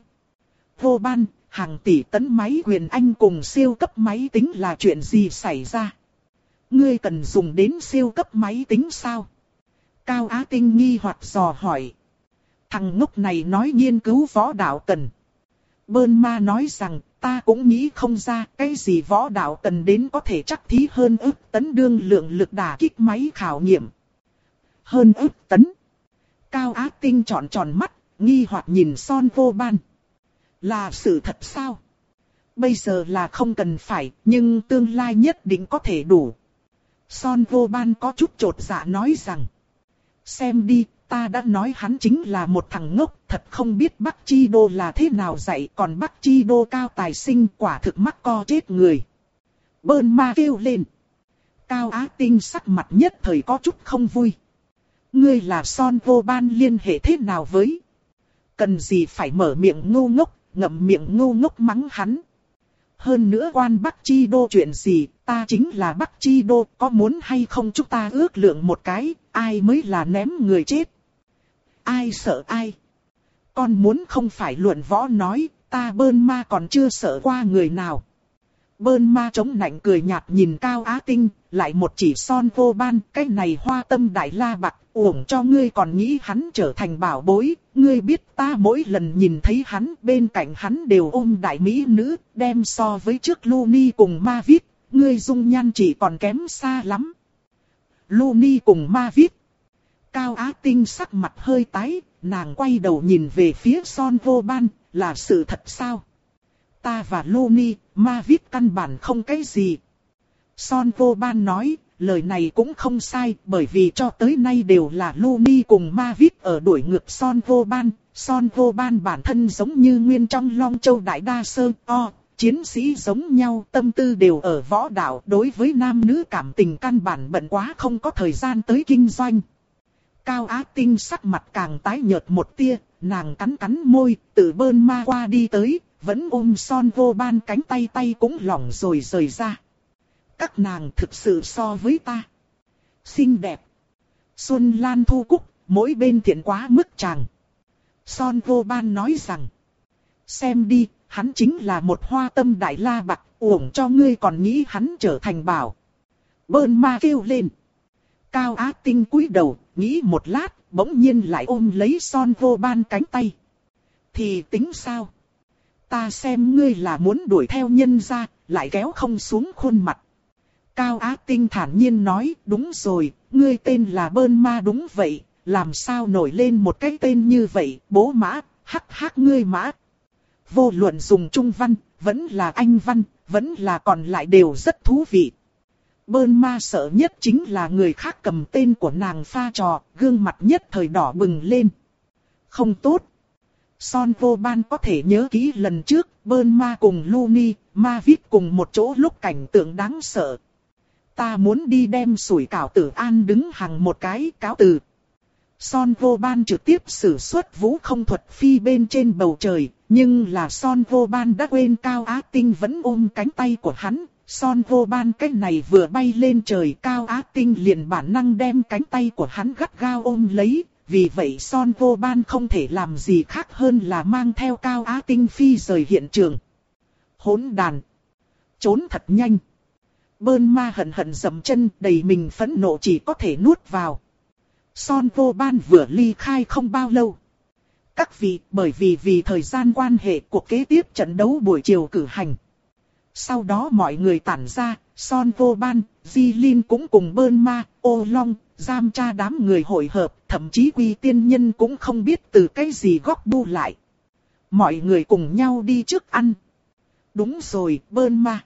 A: Vô Ban, hàng tỷ tấn máy quyền anh cùng siêu cấp máy tính là chuyện gì xảy ra? Ngươi cần dùng đến siêu cấp máy tính sao? Cao Á Tinh nghi hoặc dò hỏi. Thằng ngốc này nói nghiên cứu võ đạo cần. Bơn ma nói rằng, ta cũng nghĩ không ra cái gì võ đạo cần đến có thể chắc thí hơn ức tấn đương lượng lực đả kích máy khảo nghiệm. Hơn ức tấn. Cao Á Tinh tròn tròn mắt, nghi hoặc nhìn Son Vô Ban. Là sự thật sao? Bây giờ là không cần phải, nhưng tương lai nhất định có thể đủ. Son Vô Ban có chút chột dạ nói rằng. Xem đi, ta đã nói hắn chính là một thằng ngốc, thật không biết Bắc Chi Đô là thế nào dạy, còn Bắc Chi Đô cao tài sinh quả thực mắc co chết người. Bơn ma kêu lên. Cao Á Tinh sắc mặt nhất thời có chút không vui. Ngươi là Son Vô Ban liên hệ thế nào với? Cần gì phải mở miệng ngu ngốc, ngậm miệng ngu ngốc mắng hắn. Hơn nữa quan Bắc Chi Đô chuyện gì, ta chính là Bắc Chi Đô, có muốn hay không chúng ta ước lượng một cái, ai mới là ném người chết. Ai sợ ai? Con muốn không phải luận võ nói, ta Bơn ma còn chưa sợ qua người nào. Bơn ma chống nạnh cười nhạt nhìn Cao Á Tinh, lại một chỉ Son Vô Ban, cái này hoa tâm đại la bạc, uổng cho ngươi còn nghĩ hắn trở thành bảo bối. Ngươi biết ta mỗi lần nhìn thấy hắn, bên cạnh hắn đều ôm đại mỹ nữ, đem so với trước Luni cùng Ma Vít, ngươi dung nhan chỉ còn kém xa lắm. Luni cùng Ma Vít. Cao Á Tinh sắc mặt hơi tái, nàng quay đầu nhìn về phía Son Vô Ban, là sự thật sao? ta và Luni, Mavis căn bản không cái gì. Son Vô Ban nói, lời này cũng không sai, bởi vì cho tới nay đều là Luni cùng Mavis ở đuổi ngược Son Vô Ban. Son Vô Ban bản thân giống như nguyên trong Long Châu Đại Đa Sơ, o, chiến sĩ giống nhau, tâm tư đều ở võ đạo, đối với nam nữ cảm tình căn bản bận quá không có thời gian tới kinh doanh. Cao Á Tinh sắc mặt càng tái nhợt một tia, nàng cắn cắn môi, từ bơn ma qua đi tới, vẫn ôm Son Vô Ban cánh tay, tay cũng lỏng rồi rời ra. Các nàng thực sự so với ta xinh đẹp. Xuân Lan Thu Cúc, mỗi bên thiện quá mức chàng. Son Vô Ban nói rằng, xem đi, hắn chính là một hoa tâm đại la bạc, uổng cho ngươi còn nghĩ hắn trở thành bảo. Bơn ma kêu lên. Cao Á Tinh cúi đầu, nghĩ một lát, bỗng nhiên lại ôm lấy Son Vô Ban cánh tay. Thì tính sao? Ta xem ngươi là muốn đuổi theo nhân gia, lại kéo không xuống khuôn mặt. Cao Á Tinh thản nhiên nói, đúng rồi, ngươi tên là Bơn Ma đúng vậy, làm sao nổi lên một cái tên như vậy, bố mã, hắc hắc ngươi mã. Vô luận dùng trung văn, vẫn là anh văn, vẫn là còn lại đều rất thú vị. Bơn Ma sợ nhất chính là người khác cầm tên của nàng pha trò, gương mặt nhất thời đỏ bừng lên. Không tốt. Son Vô Ban có thể nhớ kỹ lần trước, Bơn Ma cùng Luni, Mavis cùng một chỗ lúc cảnh tượng đáng sợ. Ta muốn đi đem sủi cảo Tử An đứng hàng một cái, cáo từ. Son Vô Ban trực tiếp sử xuất vũ không thuật phi bên trên bầu trời, nhưng là Son Vô Ban đã quên Cao Á Tinh vẫn ôm cánh tay của hắn. Son Vô Ban cái này vừa bay lên trời, Cao Á Tinh liền bản năng đem cánh tay của hắn gắt gao ôm lấy. Vì vậy Son Vô Ban không thể làm gì khác hơn là mang theo Cao Á Tinh phi rời hiện trường. Hỗn đàn. Trốn thật nhanh. Bơn Ma hận hận dậm chân, đầy mình phẫn nộ chỉ có thể nuốt vào. Son Vô Ban vừa ly khai không bao lâu. Các vị, bởi vì vì thời gian quan hệ, cuộc kế tiếp trận đấu buổi chiều cử hành. Sau đó mọi người tản ra, Son Vô Ban, Di Linh cũng cùng Bơn Ma, Ô Long, Giam Tra đám người hội hợp, thậm chí Quy Tiên Nhân cũng không biết từ cái gì góp bu lại. Mọi người cùng nhau đi trước ăn. Đúng rồi, Bơn Ma.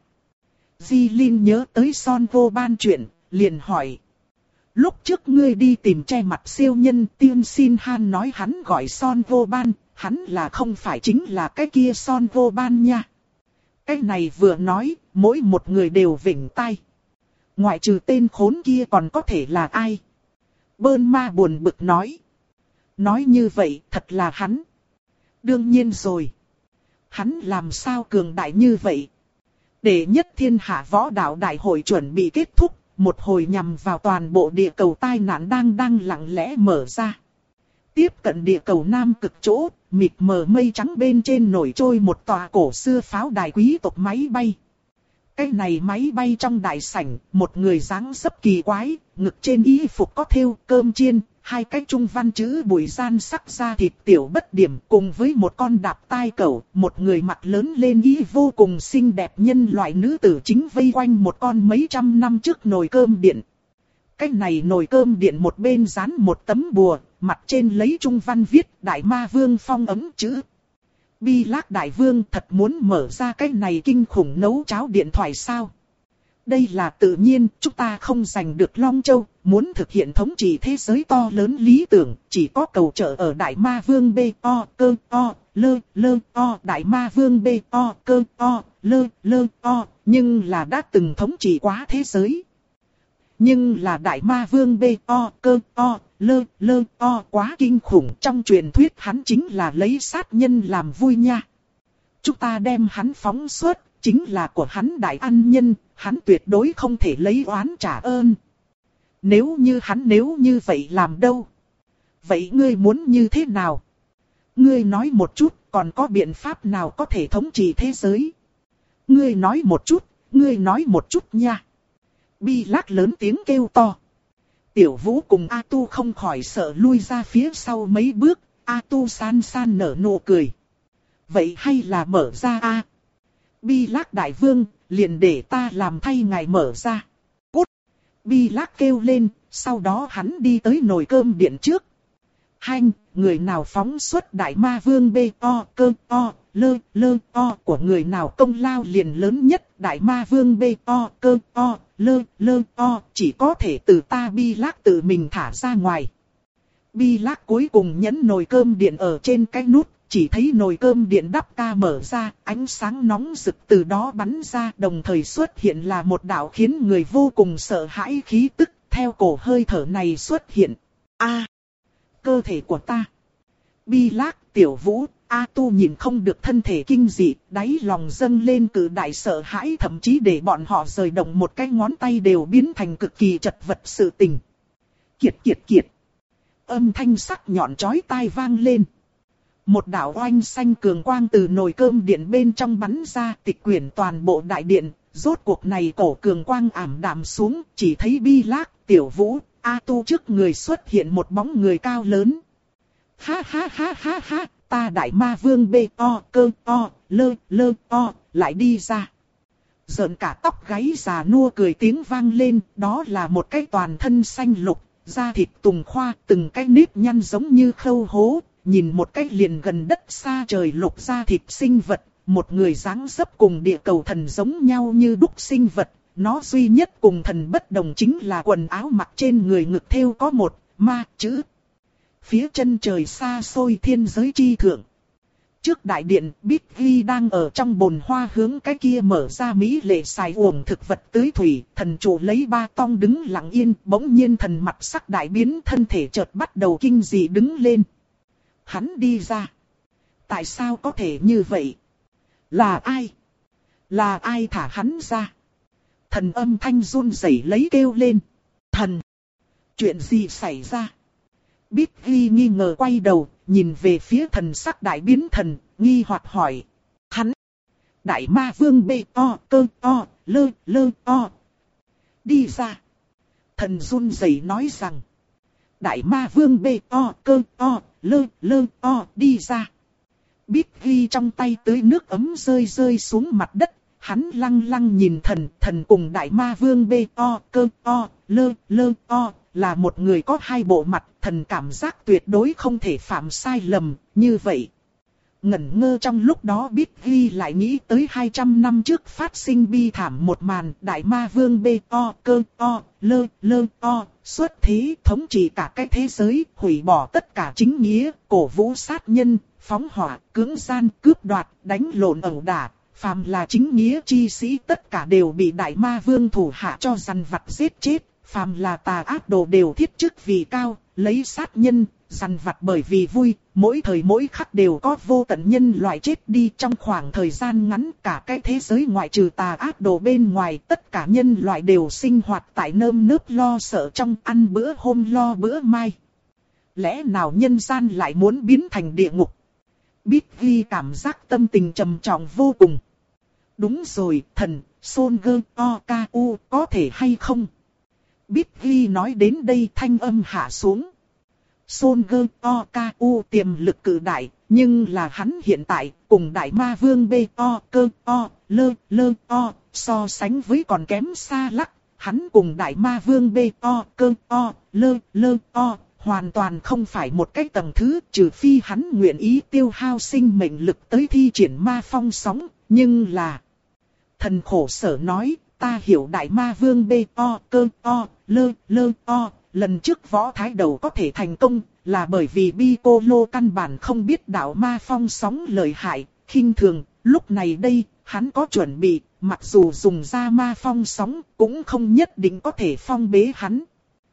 A: Di Linh nhớ tới Son Vô Ban chuyện, liền hỏi. Lúc trước ngươi đi tìm che mặt siêu nhân, Tiên Xin Han nói hắn gọi Son Vô Ban, hắn là không phải chính là cái kia Son Vô Ban nha. Cái này vừa nói, mỗi một người đều vểnh tai. Ngoại trừ tên khốn kia còn có thể là ai? Bơn Ma buồn bực nói. Nói như vậy, thật là hắn. Đương nhiên rồi. Hắn làm sao cường đại như vậy? Đệ nhất thiên hạ võ đạo đại hội chuẩn bị kết thúc, một hồi nhằm vào toàn bộ địa cầu tai nạn đang đang lặng lẽ mở ra. Tiếp cận địa cầu nam cực chỗ, mịt mờ mây trắng bên trên nổi trôi một tòa cổ xưa pháo đài quý tộc máy bay. Cái này máy bay trong đại sảnh, một người dáng dấp kỳ quái, ngực trên y phục có thêu cơm chiên, hai cái trung văn chữ bùi gian sắc da thịt tiểu bất điểm cùng với một con đạp tai cẩu, một người mặt lớn lên y vô cùng xinh đẹp nhân loại nữ tử chính vây quanh một con mấy trăm năm trước nồi cơm điện. Cái này nồi cơm điện một bên dán một tấm bùa, mặt trên lấy trung văn viết Đại Ma Vương phong ấm chữ. Bi Lác Đại Vương thật muốn mở ra cái này kinh khủng nấu cháo điện thoại sao? Đây là tự nhiên, chúng ta không giành được Long Châu, muốn thực hiện thống trị thế giới to lớn lý tưởng, chỉ có cầu trợ ở Đại Ma Vương B O cơ O lơ lơ O Đại Ma Vương B O cơ O lơ lơ O, nhưng là đã từng thống trị quá thế giới. Nhưng là Đại Ma Vương B O cơ O lơ lơ O quá kinh khủng, trong truyền thuyết hắn chính là lấy sát nhân làm vui nha. Chúng ta đem hắn phóng xuất, chính là của hắn đại ân nhân, hắn tuyệt đối không thể lấy oán trả ơn. Nếu như hắn nếu như vậy làm đâu? Vậy ngươi muốn như thế nào? Ngươi nói một chút, còn có biện pháp nào có thể thống trị thế giới? Ngươi nói một chút, ngươi nói một chút nha. Bi Lác lớn tiếng kêu to. Tiểu Vũ cùng A Tu không khỏi sợ lui ra phía sau mấy bước, A Tu san san nở nụ cười. Vậy hay là mở ra a? Bi Lác Đại Vương, liền để ta làm thay ngài mở ra. Cút! Bi Lác kêu lên, sau đó hắn đi tới nồi cơm điện trước. Hanh, người nào phóng xuất đại ma vương bê o cơ o, lơ lơ o của người nào công lao liền lớn nhất. Đại ma vương bê o cơ o, lơ lơ o chỉ có thể từ ta Bi Lác tự mình thả ra ngoài. Bi Lác cuối cùng nhấn nồi cơm điện ở trên cái nút, chỉ thấy nồi cơm điện đắp ca mở ra, ánh sáng nóng rực từ đó bắn ra, đồng thời xuất hiện là một đạo khiến người vô cùng sợ hãi khí tức, theo cổ hơi thở này xuất hiện. A, cơ thể của ta. Bi Lác, Tiểu Vũ, A Tu nhìn không được thân thể kinh dị, đáy lòng dâng lên cự đại sợ hãi, thậm chí để bọn họ rời động một cái ngón tay đều biến thành cực kỳ chật vật sự tình. Kiệt kiệt kiệt. Âm thanh sắc nhọn chói tai vang lên. Một đạo oanh xanh cường quang từ nồi cơm điện bên trong bắn ra, tịch quyển toàn bộ đại điện. Rốt cuộc này cổ cường quang ảm đạm xuống, chỉ thấy Bi Lác, Tiểu Vũ, A Tu trước người xuất hiện một bóng người cao lớn. Ha ha ha ha ha, ta đại ma vương bê o cơ o, lơ lơ o, lại đi ra. Giỡn cả tóc gáy già nua cười tiếng vang lên, đó là một cái toàn thân xanh lục, da thịt tùng khoa, từng cái nếp nhăn giống như khâu hố, nhìn một cái liền gần đất xa trời lục da thịt sinh vật, một người dáng dấp cùng địa cầu thần giống nhau như đúc sinh vật. Nó duy nhất cùng thần bất đồng chính là quần áo mặc trên người ngực thêu có một ma chữ. Phía chân trời xa xôi thiên giới chi thượng. Trước đại điện, Bích Ghi đang ở trong bồn hoa hướng cái kia mở ra mỹ lệ xài uổng thực vật tưới thủy. Thần chủ lấy ba tong đứng lặng yên, bỗng nhiên thần mặt sắc đại biến, thân thể chợt bắt đầu kinh dị đứng lên. Hắn đi ra. Tại sao có thể như vậy? Là ai? Là ai thả hắn ra? Thần âm thanh run rẩy lấy kêu lên. Thần! Chuyện gì xảy ra? Bích Ghi nghi ngờ quay đầu, nhìn về phía thần sắc đại biến thần, nghi hoặc hỏi. Hắn! Đại ma vương bê o cơ o, lơ lơ o. Đi ra! Thần run rẩy nói rằng. Đại ma vương bê o cơ o, lơ lơ o đi ra. Bích Ghi trong tay tưới nước ấm rơi rơi xuống mặt đất. Hắn lăng lăng nhìn thần, thần cùng đại ma vương bê o cơ o, lơ lơ o, là một người có hai bộ mặt, thần cảm giác tuyệt đối không thể phạm sai lầm, như vậy. Ngẩn ngơ trong lúc đó Bích Ghi lại nghĩ tới hai trăm năm trước phát sinh bi thảm một màn, đại ma vương bê o cơ o, lơ lơ o, xuất thế thống trị cả cái thế giới, hủy bỏ tất cả chính nghĩa, cổ vũ sát nhân, phóng hỏa, cưỡng gian, cướp đoạt, đánh lộn ẩu đả. Phàm là chính nghĩa chi sĩ tất cả đều bị đại ma vương thủ hạ cho dằn vặt giết chết. Phàm là tà ác đồ đều thiết chức vì cao, lấy sát nhân, dằn vặt bởi vì vui. Mỗi thời mỗi khắc đều có vô tận nhân loại chết đi trong khoảng thời gian ngắn. Cả cái thế giới ngoại trừ tà ác đồ bên ngoài, tất cả nhân loại đều sinh hoạt tại nơm nớp lo sợ trong, ăn bữa hôm lo bữa mai. Lẽ nào nhân gian lại muốn biến thành địa ngục? Bích Ghi cảm giác tâm tình trầm trọng vô cùng. Đúng rồi, thần, Son Gơ O K U có thể hay không? Bích Ghi nói đến đây thanh âm hạ xuống. Son Gơ O K U tiềm lực cử đại, nhưng là hắn hiện tại cùng đại ma vương bê o cơ o, lơ lơ o, so sánh với còn kém xa lắc. Hắn cùng đại ma vương bê o cơ o, lơ lơ o, hoàn toàn không phải một cái tầng thứ, trừ phi hắn nguyện ý tiêu hao sinh mệnh lực tới thi triển ma phong sóng, nhưng là... Thần khổ sở nói, ta hiểu đại ma vương bê o cơ o, lơ lơ o, lần trước võ thái đầu có thể thành công, là bởi vì Piccolo căn bản không biết đạo ma phong sóng lợi hại, khinh thường, lúc này đây, hắn có chuẩn bị, mặc dù dùng ra ma phong sóng, cũng không nhất định có thể phong bế hắn.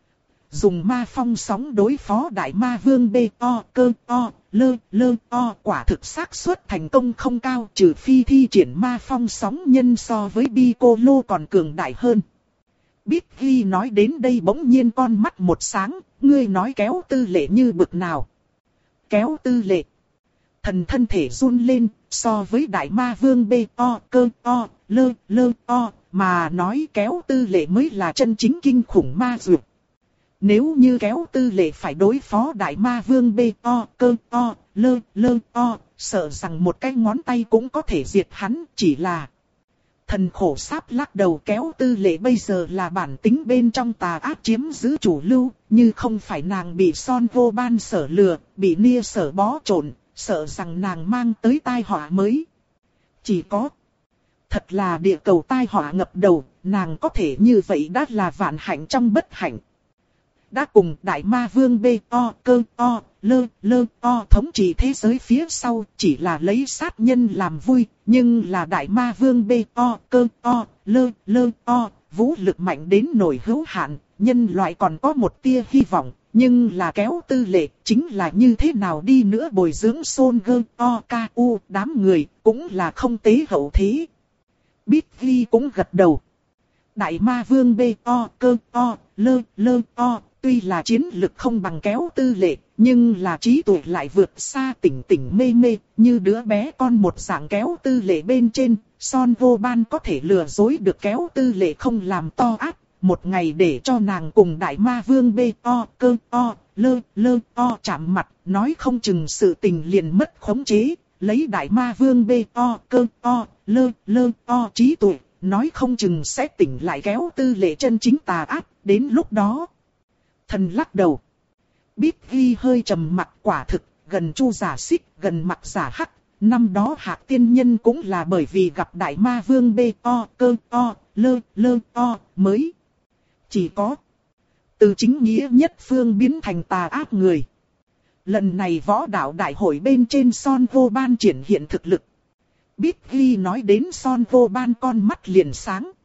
A: Dùng ma phong sóng đối phó đại ma vương bê o cơ o, lơ lơ o, quả thực xác suất thành công không cao, trừ phi thi triển ma phong sóng nhân so với Piccolo còn cường đại hơn. Bích Ghi nói đến đây bỗng nhiên con mắt một sáng, ngươi nói kéo tư lệ như bực nào? Kéo tư lệ. Thần thân thể run lên, so với đại ma vương bê o cơ o, lơ lơ o, mà nói kéo tư lệ mới là chân chính kinh khủng ma dược. Nếu như kéo tư lệ phải đối phó đại ma vương bê o cơ o, lơ lơ o, sợ rằng một cái ngón tay cũng có thể diệt hắn, chỉ là... Thần khổ sáp lắc đầu kéo Tư Lệ bây giờ là bản tính bên trong tà ác chiếm giữ chủ lưu, như không phải nàng bị Son Vô Ban sở lừa, bị Nia sở bó trộn, sợ rằng nàng mang tới tai họa mới. Chỉ có, thật là địa cầu tai họa ngập đầu, nàng có thể như vậy đã là vạn hạnh trong bất hạnh. Đã cùng Đại Ma Vương bê o cơ o lơ lơ o thống trị thế giới phía sau, chỉ là lấy sát nhân làm vui, nhưng là Đại Ma Vương bê o cơ o lơ lơ o vũ lực mạnh đến nổi hữu hạn, nhân loại còn có một tia hy vọng, nhưng là kéo Tư Lệ chính là như thế nào đi nữa bồi dưỡng Son Gơ o ca u đám người cũng là không tế hậu thế. Bít Ghi cũng gật đầu. Đại Ma Vương bê o cơ o lơ lơ o tuy là chiến lực không bằng kéo Tư Lệ, nhưng là trí tuệ lại vượt xa tỉnh tỉnh mê mê, như đứa bé con một dạng kéo Tư Lệ bên trên. Son Vô Ban có thể lừa dối được kéo Tư Lệ không làm to ác, một ngày để cho nàng cùng Đại Ma Vương bê o cơ o lơ lơ o chạm mặt, nói không chừng sự tình liền mất khống chế, lấy Đại Ma Vương bê o cơ o lơ lơ o trí tuệ, nói không chừng sẽ tỉnh lại kéo Tư Lệ chân chính tà ác, đến lúc đó. Thần lắc đầu. Bít Ghi hơi trầm mặt, quả thực, gần Chu giả xích, gần mặt giả hắc. Năm đó Hạc Tiên Nhân cũng là bởi vì gặp Đại Ma Vương bê o cơ o lơ lơ o mới. Chỉ có từ chính nghĩa nhất phương biến thành tà ác người. Lần này võ đạo đại hội bên trên Son Vô Ban triển hiện thực lực. Bít Ghi nói đến Son Vô Ban con mắt liền sáng.